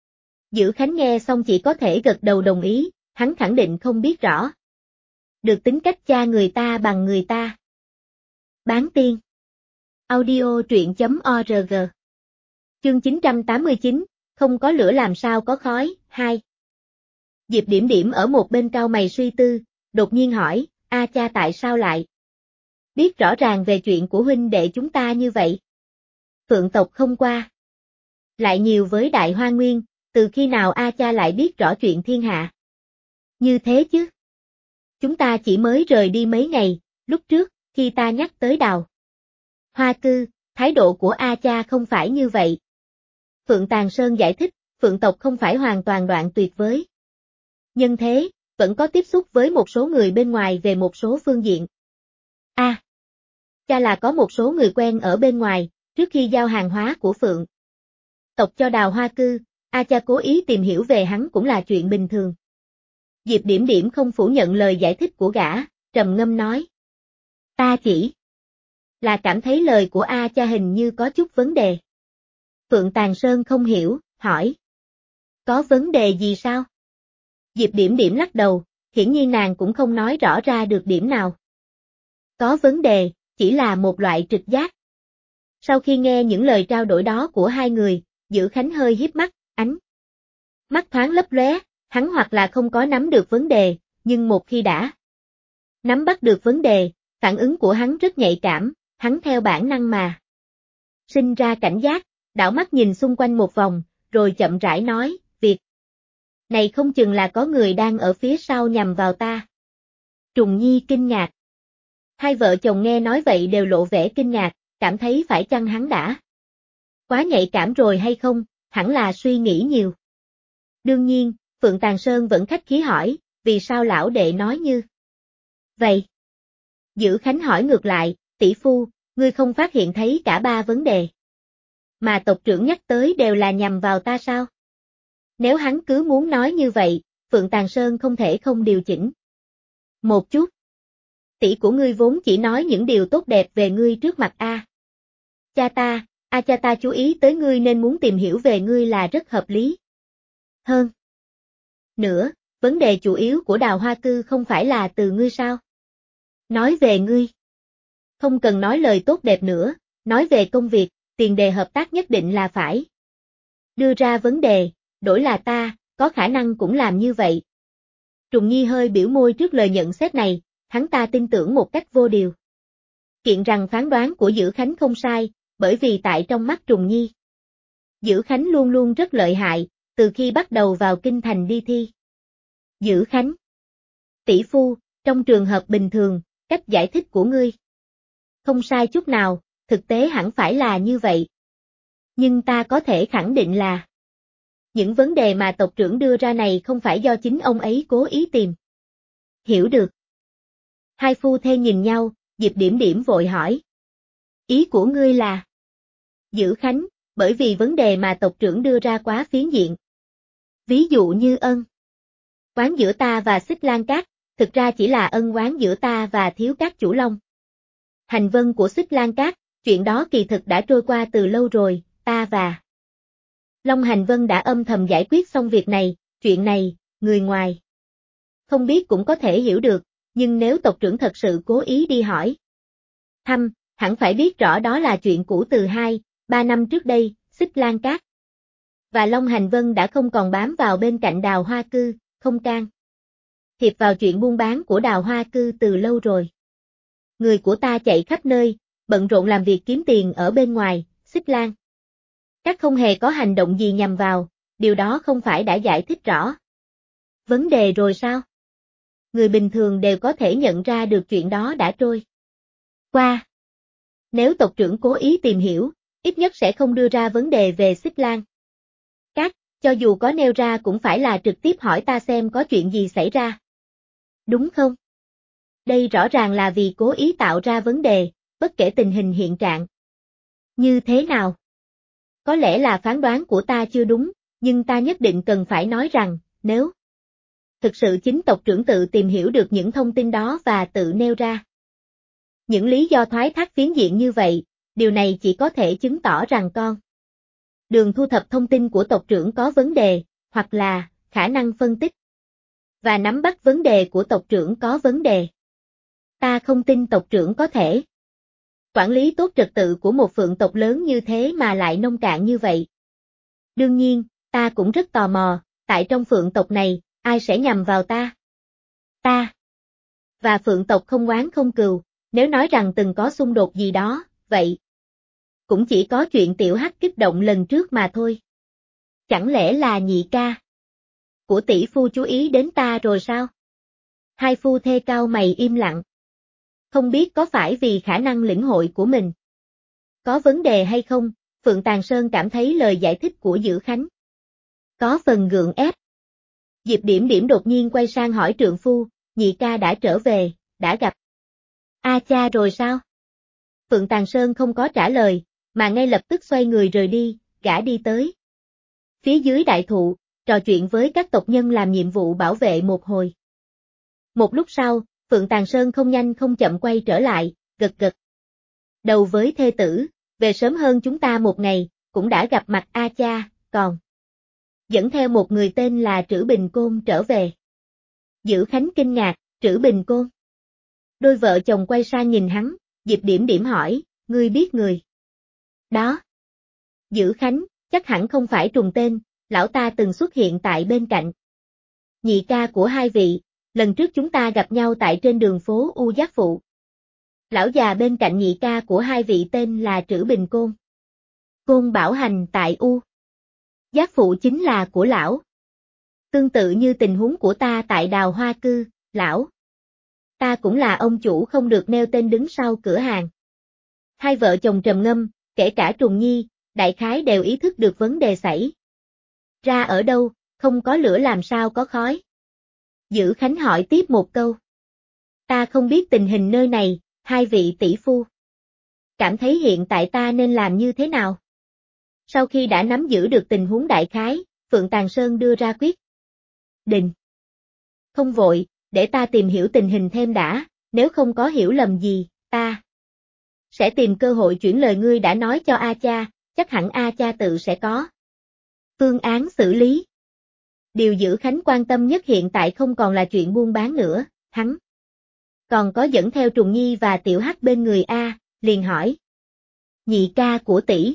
Dữ Khánh nghe xong chỉ có thể gật đầu đồng ý, hắn khẳng định không biết rõ được tính cách cha người ta bằng người ta. Bán tiên. Audio truyện.org. Chương 989, không có lửa làm sao có khói, 2. Diệp Điểm ở một bên cau mày suy tư, đột nhiên hỏi, A cha tại sao lại biết rõ ràng về chuyện của huynh đệ chúng ta như vậy? Phượng tộc không qua lại nhiều với Đại Hoa Nguyên, từ khi nào A cha lại biết rõ chuyện thiên hạ như thế chứ? Chúng ta chỉ mới rời đi mấy ngày, lúc trước, khi ta nhắc tới Đào Hoa Cư, Thái độ của A Cha không phải như vậy. Phượng Tàn Sơn giải thích, Phượng tộc không phải hoàn toàn đoạn tuyệt với nhân thế, vẫn có tiếp xúc với một số người bên ngoài về một số phương diện. Cha là có một số người quen ở bên ngoài, trước khi giao hàng hóa của Phượng tộc cho Đào Hoa Cư, A Cha cố ý tìm hiểu về hắn cũng là chuyện bình thường. Diệp Điểm Điểm không phủ nhận lời giải thích của gã, trầm ngâm nói. Ta chỉ là cảm thấy lời của A Cha hình như có chút vấn đề. Phượng Tàn Sơn không hiểu, hỏi. Có vấn đề gì sao? Diệp Điểm Điểm lắc đầu, hiển nhiên nàng cũng không nói rõ ra được điểm nào. Có vấn đề, chỉ là một loại trực giác. Sau khi nghe những lời trao đổi đó của hai người, Dữ Khánh hơi híp mắt, ánh mắt thoáng lấp lóe, hắn hoặc là không có nắm được vấn đề, nhưng một khi đã nắm bắt được vấn đề, phản ứng của hắn rất nhạy cảm, hắn theo bản năng mà sinh ra cảnh giác, đảo mắt nhìn xung quanh một vòng, rồi chậm rãi nói, việc này không chừng là có người đang ở phía sau nhằm vào ta. Trùng Nhi kinh ngạc. Hai vợ chồng nghe nói vậy đều lộ vẻ kinh ngạc, cảm thấy phải chăng hắn đã quá nhạy cảm rồi hay không, hẳn là suy nghĩ nhiều. Đương nhiên, Phượng Tàn Sơn vẫn khách khí hỏi, vì sao lão đệ nói như vậy? Dữ Khánh hỏi ngược lại, tỷ phu, ngươi không phát hiện thấy cả ba vấn đề mà tộc trưởng nhắc tới đều là nhằm vào ta sao? Nếu hắn cứ muốn nói như vậy, Phượng Tàn Sơn không thể không điều chỉnh một chút. Tỷ của ngươi vốn chỉ nói những điều tốt đẹp về ngươi trước mặt cha ta chú ý tới ngươi nên muốn tìm hiểu về ngươi là rất hợp lý. Hơn nữa, vấn đề chủ yếu của Đào Hoa Cư không phải là từ ngươi sao? Nói về ngươi. Không cần nói lời tốt đẹp nữa, nói về công việc, tiền đề hợp tác nhất định là phải đưa ra vấn đề, đổi là ta, có khả năng cũng làm như vậy. Trùng Nhi hơi biểu môi trước lời nhận xét này, hắn ta tin tưởng một cách vô điều kiện rằng phán đoán của Dữ Khánh không sai, bởi vì tại trong mắt Trùng Nhi, Dữ Khánh luôn luôn rất lợi hại, từ khi bắt đầu vào kinh thành đi thi. Dữ Khánh, tỷ phu, trong trường hợp bình thường, cách giải thích của ngươi không sai chút nào, thực tế hẳn phải là như vậy. Nhưng ta có thể khẳng định là những vấn đề mà tộc trưởng đưa ra này không phải do chính ông ấy cố ý tìm. Hiểu được. Hai phu thê nhìn nhau, Diệp Điểm Điểm vội hỏi. Ý của ngươi là? Dữ Khánh, bởi vì vấn đề mà tộc trưởng đưa ra quá phiến diện. Ví dụ như oán giữa ta và Xích Lan Cát, thực ra chỉ là ân oán giữa ta và Thiếu Cát Chủ Long. Hành vân của Xích Lan Cát, chuyện đó kỳ thực đã trôi qua từ lâu rồi, ta và Long Hành Vân đã âm thầm giải quyết xong việc này, chuyện này, người ngoài không biết cũng có thể hiểu được, nhưng nếu tộc trưởng thật sự cố ý đi hỏi thăm, hẳn phải biết rõ đó là chuyện cũ từ 2-3 năm trước đây, Xích Lan Cát và Long Hành Vân đã không còn bám vào bên cạnh Đào Hoa Cư, không can thiệp vào chuyện buôn bán của Đào Hoa Cư từ lâu rồi. Người của ta chạy khắp nơi, bận rộn làm việc kiếm tiền ở bên ngoài, Xích Lan Cát không hề có hành động gì nhằm vào, điều đó không phải đã giải thích rõ vấn đề rồi sao? Người bình thường đều có thể nhận ra được chuyện đó đã trôi qua. Nếu tộc trưởng cố ý tìm hiểu, ít nhất sẽ không đưa ra vấn đề về Xích Lan Cát, cho dù có nêu ra cũng phải là trực tiếp hỏi ta xem có chuyện gì xảy ra. Đúng không? Đây rõ ràng là vì cố ý tạo ra vấn đề, bất kể tình hình hiện trạng như thế nào. Có lẽ là phán đoán của ta chưa đúng, nhưng ta nhất định cần phải nói rằng, nếu thực sự chính tộc trưởng tự tìm hiểu được những thông tin đó và tự nêu ra những lý do thoái thác phiến diện như vậy, điều này chỉ có thể chứng tỏ rằng con đường thu thập thông tin của tộc trưởng có vấn đề, hoặc là khả năng phân tích và nắm bắt vấn đề của tộc trưởng có vấn đề. Ta không tin tộc trưởng có thể quản lý tốt trật tự của một phượng tộc lớn như thế mà lại nông cạn như vậy. Đương nhiên, ta cũng rất tò mò, tại trong phượng tộc này, ai sẽ nhằm vào ta? Ta và phượng tộc không oán không cừu, nếu nói rằng từng có xung đột gì đó, vậy cũng chỉ có chuyện tiểu hắc kích động lần trước mà thôi. Chẳng lẽ là nhị ca của tỷ phu chú ý đến ta rồi sao? Hai phu thê cao mày im lặng. Không biết có phải vì khả năng lĩnh hội của mình Có vấn đề hay không? Phượng Tàng Sơn cảm thấy lời giải thích của Dữ Khánh có phần gượng ép. Diệp Điểm Điểm đột nhiên quay sang hỏi trượng phu, nhị ca đã trở về, đã gặp A Cha rồi sao? Phượng Tàng Sơn không có trả lời, mà ngay lập tức xoay người rời đi, gã đi tới phía dưới đại thụ, trò chuyện với các tộc nhân làm nhiệm vụ bảo vệ một hồi. Một lúc sau, Phượng Tàng Sơn không nhanh không chậm quay trở lại, gật gật đầu với thê tử, về sớm hơn chúng ta một ngày, cũng đã gặp mặt A Cha, còn dẫn theo một người tên là Trữ Bình Côn trở về. Dữ Khánh kinh ngạc, Trữ Bình Côn. Đôi vợ chồng quay sang nhìn hắn, Diệp Điểm Điểm hỏi, ngươi biết người đó? Dữ Khánh, chắc hẳn không phải trùng tên, lão ta từng xuất hiện tại bên cạnh nhị ca của hai vị, lần trước chúng ta gặp nhau tại trên đường phố U Giác Phụ. Lão già bên cạnh nhị ca của hai vị tên là Trữ Bình Côn. Côn bảo hành tại U Giác Phụ chính là của lão. Tương tự như tình huống của ta tại Đào Hoa Cư, lão ta cũng là ông chủ không được nêu tên đứng sau cửa hàng. Hai vợ chồng trầm ngâm, kể cả Trùng Nhi, đại khái đều ý thức được vấn đề xảy ra ở đâu, không có lửa làm sao có khói. Dữ Khánh hỏi tiếp một câu. Ta không biết tình hình nơi này, hai vị tỷ phu cảm thấy hiện tại ta nên làm như thế nào? Sau khi đã nắm giữ được tình huống đại khái, Phượng Tàng Sơn đưa ra quyết định. Không vội, để ta tìm hiểu tình hình thêm đã, nếu không có hiểu lầm gì, ta sẽ tìm cơ hội chuyển lời ngươi đã nói cho A Cha, chắc hẳn A Cha tự sẽ có phương án xử lý. Điều Dữ Khánh quan tâm nhất hiện tại không còn là chuyện buôn bán nữa, hắn còn có dẫn theo Trùng Nhi và Tiểu Hắc bên người A, liền hỏi. Nhị ca của tỷ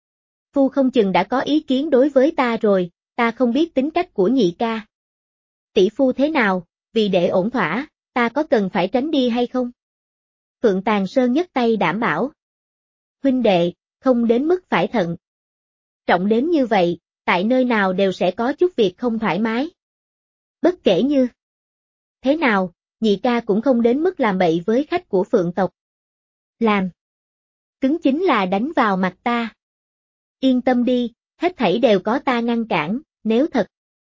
phu không chừng đã có ý kiến đối với ta rồi, ta không biết tính cách của nhị ca tỷ phu thế nào, vì để ổn thỏa, ta có cần phải tránh đi hay không? Phượng Tàng Sơn nhấc tay đảm bảo. Huynh đệ, không đến mức phải thận trọng đến như vậy, tại nơi nào đều sẽ có chút việc không thoải mái. Bất kể như thế nào, nhị ca cũng không đến mức làm bậy với khách của Phượng tộc. Làm cứng chính là đánh vào mặt ta. Yên tâm đi, hết thảy đều có ta ngăn cản, nếu thật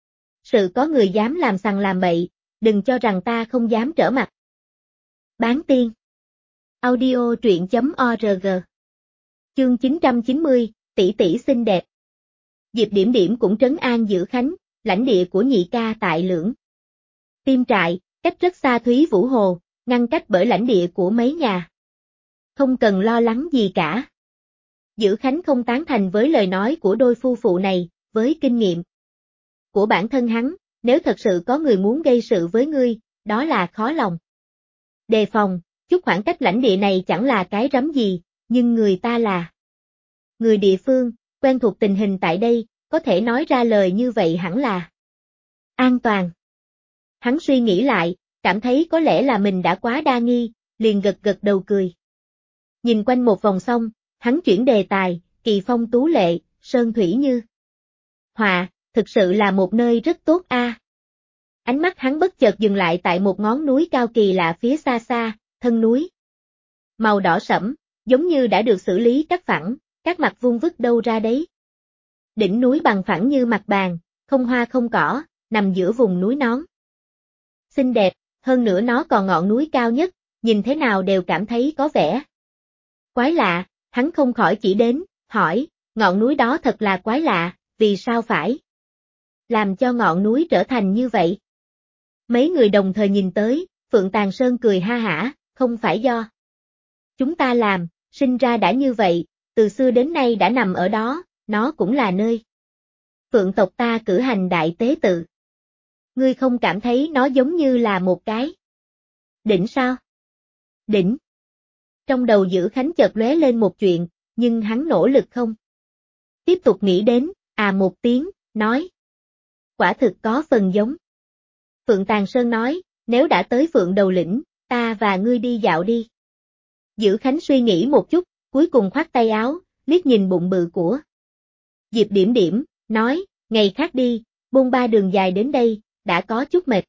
sự có người dám làm sằng làm bậy, đừng cho rằng ta không dám trở mặt. Bán tiên. Audio truyện.org. Chương 990, tỷ tỷ xinh đẹp. Diệp Điểm Điểm cũng trấn an Dữ Khánh, lãnh địa của nhị ca tại Lưỡng Tiêm Trại, cách rất xa Thúy Vũ Hồ, ngăn cách bởi lãnh địa của mấy nhà. Không cần lo lắng gì cả. Dữ Khánh không tán thành với lời nói của đôi phu phụ này, với kinh nghiệm của bản thân hắn, nếu thật sự có người muốn gây sự với ngươi, đó là khó lòng đề phòng, chút khoảng cách lãnh địa này chẳng là cái rắm gì, nhưng người ta là người địa phương, quen thuộc tình hình tại đây, có thể nói ra lời như vậy hẳn là an toàn. Hắn suy nghĩ lại, cảm thấy có lẽ là mình đã quá đa nghi, liền gật gật đầu cười. Nhìn quanh một vòng xong, hắn chuyển đề tài, kỳ phong tú lệ, sơn thủy như họa, thực sự là một nơi rất tốt a. Ánh mắt hắn bất chợt dừng lại tại một ngón núi cao kỳ lạ phía xa xa, thân núi màu đỏ sẫm, giống như đã được xử lý cắt phẳng, các mặt vuông vức đâu ra đấy. Đỉnh núi bằng phẳng như mặt bàn, không hoa không cỏ, nằm giữa vùng núi nón. Xinh đẹp, hơn nữa nó còn ngọn núi cao nhất, nhìn thế nào đều cảm thấy có vẻ quái lạ, hắn không khỏi chỉ đến, hỏi, ngọn núi đó thật là quái lạ, vì sao phải làm cho ngọn núi trở thành như vậy? Mấy người đồng thời nhìn tới, Phượng Tàng Sơn cười ha hả, không phải do chúng ta làm, sinh ra đã như vậy, từ xưa đến nay đã nằm ở đó, nó cũng là nơi Phượng tộc ta cử hành đại tế tự. Ngươi không cảm thấy nó giống như là một cái đỉnh sao? Đỉnh. Trong đầu Dữ Khánh chợt lóe lên một chuyện, nhưng hắn nỗ lực không tiếp tục nghĩ đến, một tiếng, nói. Quả thực có phần giống. Phượng Tàng Sơn nói, nếu đã tới Phượng Đầu Lĩnh, ta và ngươi đi dạo đi. Dữ Khánh suy nghĩ một chút, cuối cùng khoát tay áo, liếc nhìn bụng bự của Diệp Điểm Điểm, nói, ngày khác đi, bôn ba đường dài đến đây, đã có chút mệt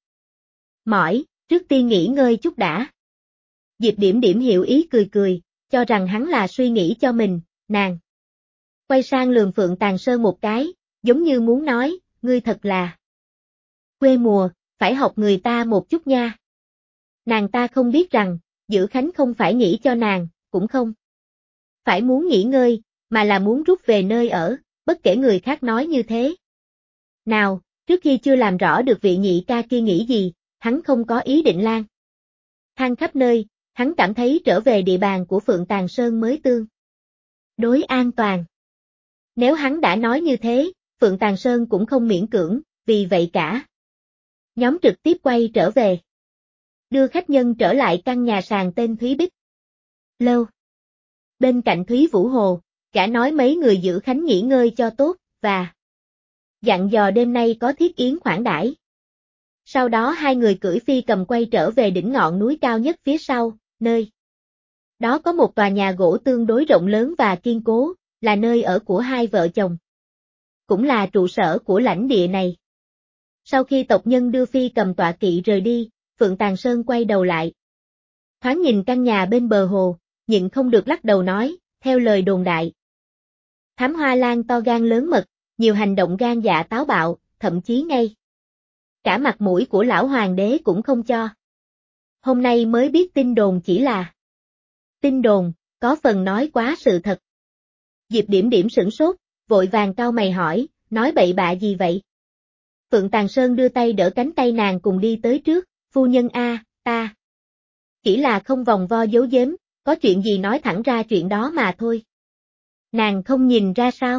mỏi, trước tiên nghỉ ngơi chút đã. Diệp Điểm Điểm hiểu ý cười cười, cho rằng hắn là suy nghĩ cho mình, nàng quay sang lườm Phượng Tàng Sơn một cái, giống như muốn nói, ngươi thật là quê mùa, phải học người ta một chút nha. Nàng ta không biết rằng, Dữ Khánh không phải nghĩ cho nàng, cũng không phải muốn nghỉ ngơi, mà là muốn rút về nơi ở, bất kể người khác nói như thế. Nào, trước khi chưa làm rõ được vị nhị ca kia nghĩ gì, hắn không có ý định lang thang khắp nơi, hắn cảm thấy trở về địa bàn của Phượng Tàng Sơn mới tương đối an toàn. Nếu hắn đã nói như thế, Phượng Tàng Sơn cũng không miễn cưỡng, vì vậy cả nhóm trực tiếp quay trở về. Đưa khách nhân trở lại căn nhà sàn tên Thúy Bích Lâu. Bên cạnh Thúy Vũ Hồ, gã nói mấy người Dữ Khánh nghỉ ngơi cho tốt, và dặn dò đêm nay có thiết yến khoản đãi. Sau đó hai người cưỡi phi cầm quay trở về đỉnh ngọn núi cao nhất phía sau, nơi đó có một tòa nhà gỗ tương đối rộng lớn và kiên cố, là nơi ở của hai vợ chồng. Cũng là trụ sở của lãnh địa này. Sau khi tộc nhân đưa phi cầm tọa kỵ rời đi, Phượng Tàng Sơn quay đầu lại. Thoáng nhìn căn nhà bên bờ hồ, nhịn không được lắc đầu nói, theo lời đồn đại. Thám Hoa Lan to gan lớn mật, nhiều hành động gan dạ táo bạo, thậm chí ngay cả mặt mũi của lão hoàng đế cũng không cho. Hôm nay mới biết tin đồn chỉ là tin đồn, có phần nói quá sự thật. Diệp Điểm Điểm sửng sốt, vội vàng cau mày hỏi, nói bậy bạ gì vậy? Phượng Tàng Sơn đưa tay đỡ cánh tay nàng cùng đi tới trước, phu nhân a, ta chỉ là không vòng vo giấu giếm, có chuyện gì nói thẳng ra chuyện đó mà thôi. Nàng không nhìn ra sao?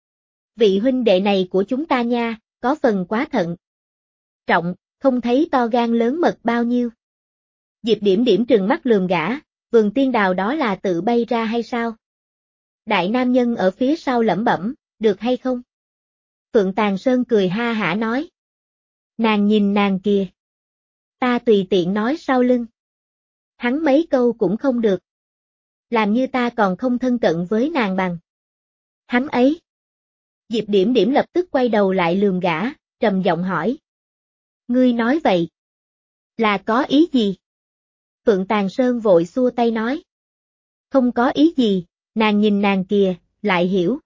Vị huynh đệ này của chúng ta nha, có phần quá thận trọng, không thấy to gan lớn mật bao nhiêu. Diệp Điểm Điểm trừng mắt lườm gã, vườn tiên đào đó là tự bay ra hay sao? Đại nam nhân ở phía sau lẩm bẩm, được hay không? Phượng Tàng Sơn cười ha hả nói. Nàng nhìn nàng kìa. Ta tùy tiện nói sau lưng. Hắn mấy câu cũng không được. Làm như ta còn không thân cận với nàng bằng hắn ấy. Diệp Điểm Điểm lập tức quay đầu lại lườm gã, trầm giọng hỏi. Ngươi nói vậy là có ý gì? Phượng Tàng Sơn vội xua tay nói. Không có ý gì, nàng nhìn nàng kìa, lại hiểu.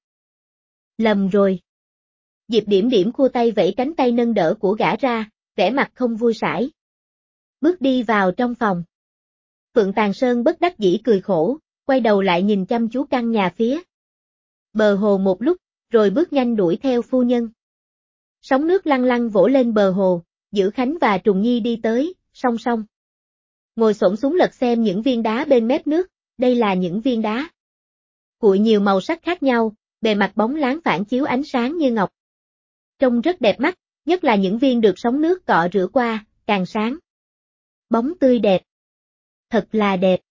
Lầm rồi. Diệp Điểm Điểm khua tay vẫy cánh tay nâng đỡ của gã ra, vẻ mặt không vui sải. Bước đi vào trong phòng. Phượng Tàng Sơn bất đắc dĩ cười khổ, quay đầu lại nhìn chăm chú căn nhà phía bờ hồ một lúc, rồi bước nhanh đuổi theo phu nhân. Sóng nước lăn lăn vỗ lên bờ hồ, Dữ Khánh và Trùng Nhi đi tới, song song. Ngồi xổm xuống lật xem những viên đá bên mép nước, đây là những viên đá cuội nhiều màu sắc khác nhau, bề mặt bóng láng phản chiếu ánh sáng như ngọc. Trông rất đẹp mắt, nhất là những viên được sóng nước cọ rửa qua, càng sáng. Bóng tươi đẹp. Thật là đẹp.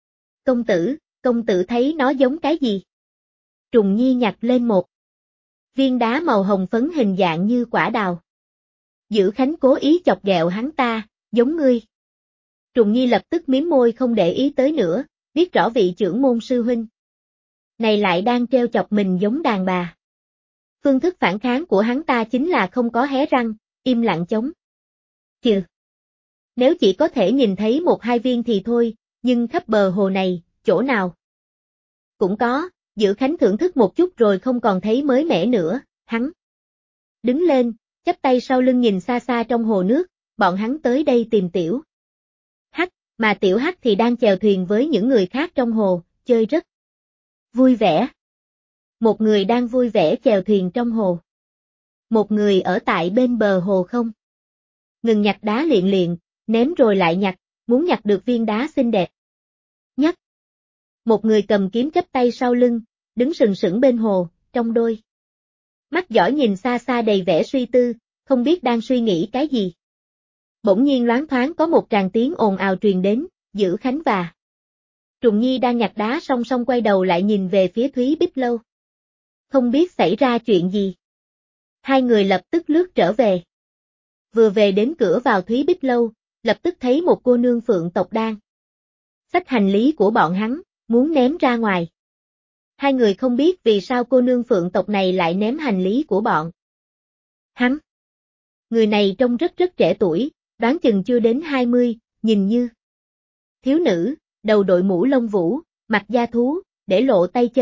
Công tử thấy nó giống cái gì? Trùng Nhi nhặt lên một viên đá màu hồng phấn hình dạng như quả đào. Dữ Khánh cố ý chọc ghẹo hắn ta, giống ngươi. Trùng Nhi lập tức mím môi không để ý tới nữa, biết rõ vị trưởng môn sư huynh này lại đang trêu chọc mình giống đàn bà. Phương thức phản kháng của hắn ta chính là không có hé răng, im lặng chống. Kìa! Nếu chỉ có thể nhìn thấy một hai viên thì thôi, nhưng khắp bờ hồ này, chỗ nào cũng có, Dữ Khánh thưởng thức một chút rồi không còn thấy mới mẻ nữa, hắn đứng lên, chắp tay sau lưng nhìn xa xa trong hồ nước, bọn hắn tới đây tìm Tiểu Hắc, mà Tiểu Hắc thì đang chèo thuyền với những người khác trong hồ, chơi rất vui vẻ. Một người đang vui vẻ chèo thuyền trong hồ. Một người ở tại bên bờ hồ không ngừng nhặt đá liệng liệng, ném rồi lại nhặt, muốn nhặt được viên đá xinh đẹp nhất. Một người cầm kiếm chắp tay sau lưng, đứng sừng sững bên hồ, trong đôi mắt giỏi nhìn xa xa đầy vẻ suy tư, không biết đang suy nghĩ cái gì. Bỗng nhiên loáng thoáng có một tràng tiếng ồn ào truyền đến, Dữ Khánh và Trùng Nhi đang nhặt đá song song quay đầu lại nhìn về phía Thúy Bích Lâu. Không biết xảy ra chuyện gì. Hai người lập tức lướt trở về. Vừa về đến cửa vào Thúy Bích Lâu, lập tức thấy một cô nương Phượng tộc đang xách hành lý của bọn hắn, muốn ném ra ngoài. Hai người không biết vì sao cô nương Phượng tộc này lại ném hành lý của bọn hắn. Người này trông rất trẻ tuổi, đoán chừng chưa đến 20, nhìn như thiếu nữ, đầu đội mũ lông vũ, mặt da thú, để lộ tay chân,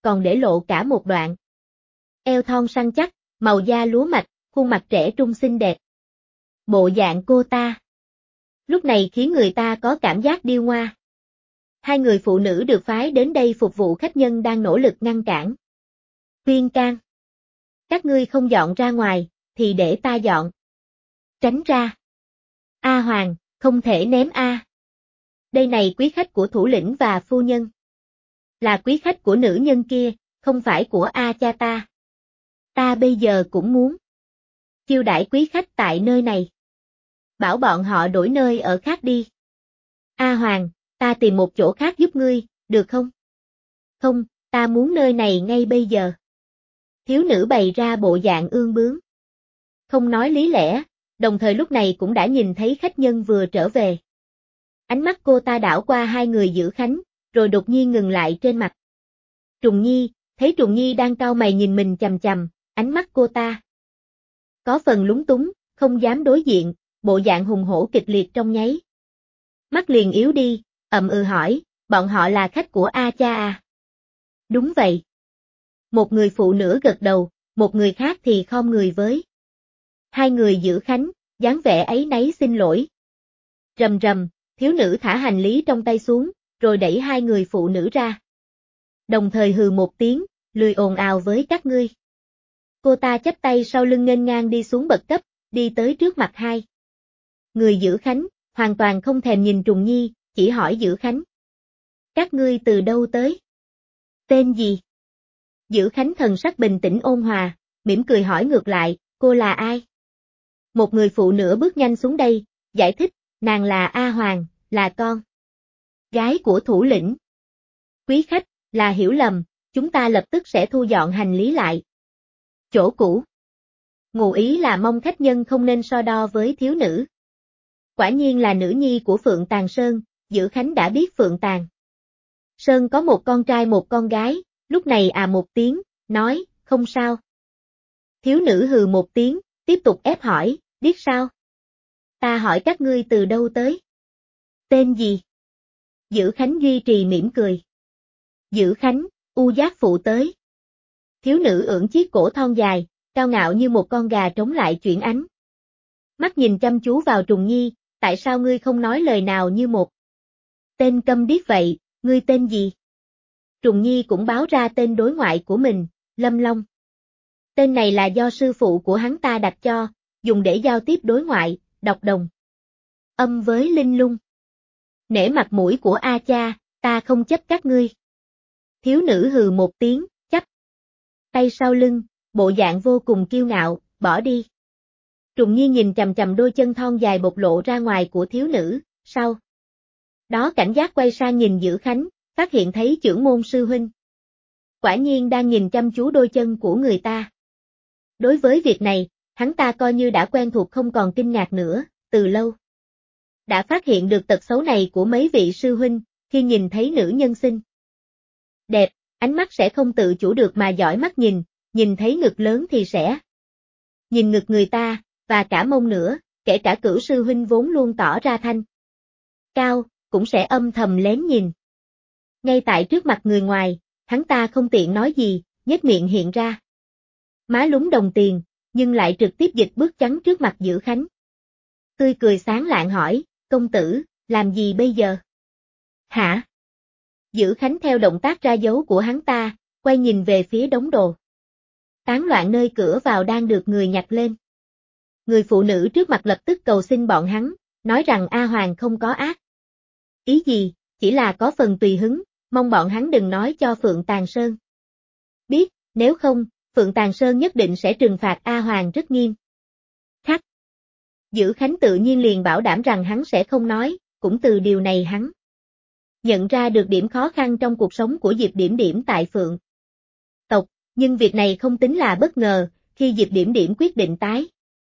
còn để lộ cả một đoạn. Eo thon săn chắc, màu da lúa mạch, khuôn mặt trẻ trung xinh đẹp. Bộ dạng cô ta lúc này khiến người ta có cảm giác điêu ngoa. Hai người phụ nữ được phái đến đây phục vụ khách nhân đang nỗ lực ngăn cản. Khuyên can. Các ngươi không dọn ra ngoài, thì để ta dọn. Tránh ra. A Hoàng, không thể ném A. Đây này quý khách của thủ lĩnh và phu nhân. Là quý khách của nữ nhân kia, không phải của A cha ta. Ta bây giờ cũng muốn chiêu đãi quý khách tại nơi này. Bảo bọn họ đổi nơi ở khác đi. A Hoàng, ta tìm một chỗ khác giúp ngươi, được không? Không, ta muốn nơi này ngay bây giờ. Thiếu nữ bày ra bộ dạng ương bướng. Không nói lý lẽ, đồng thời lúc này cũng đã nhìn thấy khách nhân vừa trở về. Ánh mắt cô ta đảo qua hai người giữ khánh, rồi đột nhiên ngừng lại trên mặt Trùng Nhi, thấy Trùng Nhi đang cau mày nhìn mình chằm chằm, ánh mắt cô ta có phần lúng túng, không dám đối diện, bộ dạng hùng hổ kịch liệt trong nháy mắt liền yếu đi, hỏi, bọn họ là khách của A cha à? Đúng vậy. Một người phụ nữ gật đầu, một người khác thì khom người với hai người giữ khánh, dáng vẻ áy náy xin lỗi. Rầm rầm, thiếu nữ thả hành lý trong tay xuống, rồi đẩy hai người phụ nữ ra. Đồng thời hừ một tiếng, lười ồn ào với các ngươi. Cô ta chắp tay sau lưng nghênh ngang đi xuống bậc cấp, đi tới trước mặt hai người giữ khánh, hoàn toàn không thèm nhìn Trùng Nhi, chỉ hỏi giữ khánh. Các ngươi từ đâu tới? Tên gì? Giữ khánh thần sắc bình tĩnh ôn hòa, mỉm cười hỏi ngược lại, cô là ai? Một người phụ nữ bước nhanh xuống đây, giải thích, nàng là A Hoàng, là con gái của thủ lĩnh. Quý khách, là hiểu lầm, chúng ta lập tức sẽ thu dọn hành lý lại chỗ cũ. Ngụ ý là mong khách nhân không nên so đo với thiếu nữ. Quả nhiên là nữ nhi của Phượng Tàng Sơn, Giữ Khánh đã biết Phượng Tàng Sơn có một con trai một con gái, lúc này một tiếng, nói, không sao. Thiếu nữ hừ một tiếng, tiếp tục ép hỏi, biết sao? Ta hỏi các ngươi từ đâu tới? Tên gì? Giữ Khánh duy trì mỉm cười. Giữ Khánh, U Giác phụ tới. Thiếu nữ ưỡn chiếc cổ thon dài, cao ngạo như một con gà trống lại chuyển ánh. Mắt nhìn chăm chú vào Trùng Nhi, tại sao ngươi không nói lời nào như một tên câm điếc vậy, ngươi tên gì? Trùng Nhi cũng báo ra tên đối ngoại của mình, Lâm Long. Tên này là do sư phụ của hắn ta đặt cho, dùng để giao tiếp đối ngoại, đọc đồng âm với linh lung. Nể mặt mũi của A cha, ta không chấp các ngươi. Thiếu nữ hừ một tiếng, chắp tay sau lưng, bộ dạng vô cùng kiêu ngạo, bỏ đi. Trùng Nhi nhìn chằm chằm đôi chân thon dài bộc lộ ra ngoài của thiếu nữ, sau đó cảnh giác quay sang nhìn Giữ Khánh, phát hiện thấy chưởng môn sư huynh. Quả nhiên đang nhìn chăm chú đôi chân của người ta. Đối với việc này, hắn ta coi như đã quen thuộc không còn kinh ngạc nữa, từ lâu. Đã phát hiện được tật xấu này của mấy vị sư huynh, khi nhìn thấy nữ nhân xinh đẹp, ánh mắt sẽ không tự chủ được mà dõi mắt nhìn thấy ngực lớn thì sẽ nhìn ngực người ta, và cả mông nữa, kể cả Cửu sư huynh vốn luôn tỏ ra thanh cao, cũng sẽ âm thầm lén nhìn. Ngay tại trước mặt người ngoài, hắn ta không tiện nói gì, nhếch miệng hiện ra má lúm đồng tiền, nhưng lại trực tiếp dịch bước chắn trước mặt Giữ Khánh. Tươi cười sáng lạng hỏi, công tử, làm gì bây giờ? Hả? Giữ Khánh theo động tác ra dấu của hắn ta, quay nhìn về phía đống đồ tán loạn nơi cửa vào đang được người nhặt lên. Người phụ nữ trước mặt lập tức cầu xin bọn hắn, nói rằng A Hoàng không có ác ý gì, chỉ là có phần tùy hứng, mong bọn hắn đừng nói cho Phượng Tàng Sơn biết, nếu không, Phượng Tàng Sơn nhất định sẽ trừng phạt A Hoàng rất nghiêm khắc. Giữ Khánh tự nhiên liền bảo đảm rằng hắn sẽ không nói, cũng từ điều này hắn nhận ra được điểm khó khăn trong cuộc sống của Diệp Điểm Điểm tại Phượng tộc, nhưng việc này không tính là bất ngờ, khi Diệp Điểm Điểm quyết định tái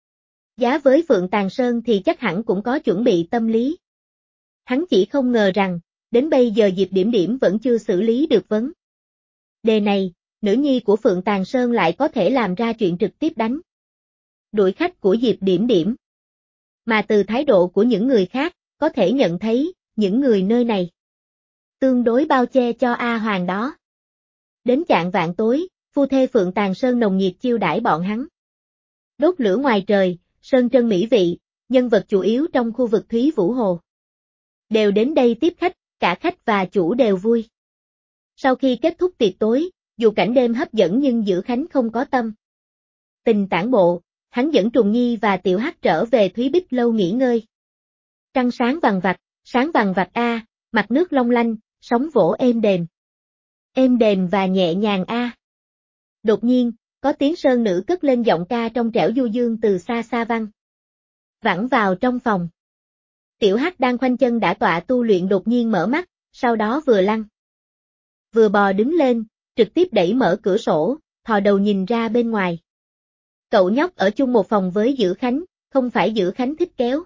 giá với Phượng Tàng Sơn thì chắc hẳn cũng có chuẩn bị tâm lý. Hắn chỉ không ngờ rằng, đến bây giờ Diệp Điểm Điểm vẫn chưa xử lý được vấn đề này, nữ nhi của Phượng Tàng Sơn lại có thể làm ra chuyện trực tiếp đánh đuổi khách của Diệp Điểm Điểm. Mà từ thái độ của những người khác, có thể nhận thấy, những người nơi này tương đối bao che cho A Hoàng đó. Đến chạng vạn tối, phu thê Phượng Tàng Sơn nồng nhiệt chiêu đãi bọn hắn. Đốt lửa ngoài trời, sơn trân mỹ vị, nhân vật chủ yếu trong khu vực Thúy Vũ Hồ đều đến đây tiếp khách, cả khách và chủ đều vui. Sau khi kết thúc tiệc tối, dù cảnh đêm hấp dẫn nhưng Dữ Khánh không có tâm tình tản bộ, hắn dẫn Trùng Nhi và Tiểu Hắc trở về Thúy Bích Lâu nghỉ ngơi. Trăng sáng vằng vặc a, mặt nước long lanh, sóng vỗ êm đềm và nhẹ nhàng a. Đột nhiên, có tiếng sơn nữ cất lên giọng ca trong trẻo du dương từ xa xa vang vẳng vào trong phòng. Tiểu Hắc đang khoanh chân đã tọa tu luyện đột nhiên mở mắt, sau đó vừa lăn vừa bò đứng lên, trực tiếp đẩy mở cửa sổ, thò đầu nhìn ra bên ngoài. Cậu nhóc ở chung một phòng với Dữ Khánh, không phải Dữ Khánh thích kéo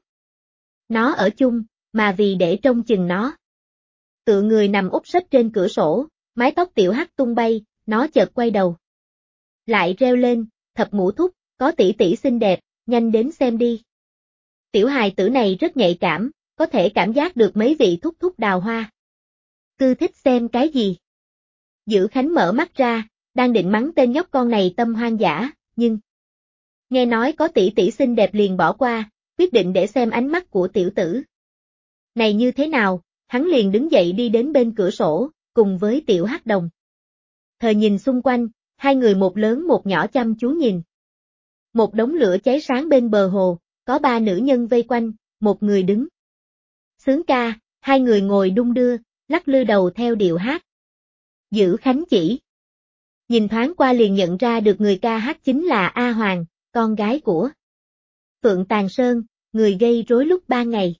nó ở chung, mà vì để trông chừng nó. Tựa người nằm úp sấp trên cửa sổ, mái tóc Tiểu Hắc tung bay, nó chợt quay đầu. Lại reo lên, Thập Ngũ thúc, có tỷ tỷ xinh đẹp, nhanh đến xem đi. Tiểu hài tử này rất nhạy cảm, có thể cảm giác được mấy vị thúc thúc đào hoa. Cứ thích xem cái gì? Dữ Khánh mở mắt ra, đang định mắng tên nhóc con này tâm hoang dã, nhưng nghe nói có tỷ tỷ xinh đẹp liền bỏ qua, quyết định để xem ánh mắt của tiểu tử này như thế nào, hắn liền đứng dậy đi đến bên cửa sổ, cùng với Tiểu Hắc đồng thời nhìn xung quanh, hai người một lớn một nhỏ chăm chú nhìn. Một đống lửa cháy sáng bên bờ hồ, có ba nữ nhân vây quanh, một người đứng xướng ca, hai người ngồi đung đưa, lắc lư đầu theo điệu hát. Dữ Khánh chỉ nhìn thoáng qua liền nhận ra được người ca hát chính là A Hoàng, con gái của Phượng Tàng Sơn, người gây rối lúc ban ngày.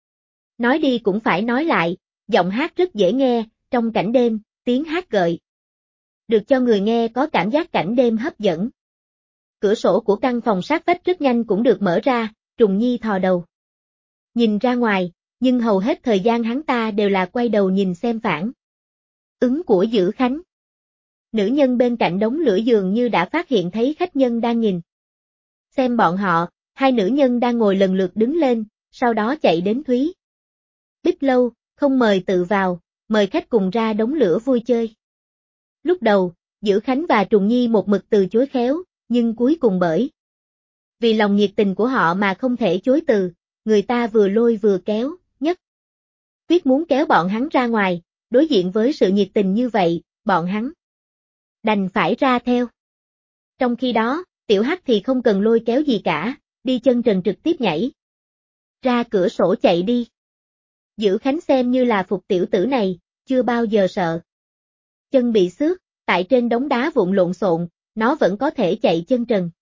Nói đi cũng phải nói lại, giọng hát rất dễ nghe, trong cảnh đêm, tiếng hát gợi được cho người nghe có cảm giác cảnh đêm hấp dẫn. Cửa sổ của căn phòng sát vách rất nhanh cũng được mở ra, Trùng Nhi thò đầu nhìn ra ngoài, nhưng hầu hết thời gian hắn ta đều là quay đầu nhìn xem phản ứng của Dữ Khánh. Nữ nhân bên cạnh đống lửa dường như đã phát hiện thấy khách nhân đang nhìn xem bọn họ, hai nữ nhân đang ngồi lần lượt đứng lên, sau đó chạy đến Thúy Bích Lâu, không mời tự vào, mời khách cùng ra đống lửa vui chơi. Lúc đầu, Dữ Khánh và Trùng Nhi một mực từ chối khéo, nhưng cuối cùng bởi vì lòng nhiệt tình của họ mà không thể chối từ, người ta vừa lôi vừa kéo, nhất quyết muốn kéo bọn hắn ra ngoài, đối diện với sự nhiệt tình như vậy, bọn hắn đành phải ra theo. Trong khi đó, Tiểu Hắc thì không cần lôi kéo gì cả, đi chân trần trực tiếp nhảy ra cửa sổ chạy đi. Dữ Khánh xem như là phục tiểu tử này, chưa bao giờ sợ chân bị xước, tại trên đống đá vụn lộn xộn, nó vẫn có thể chạy chân trần.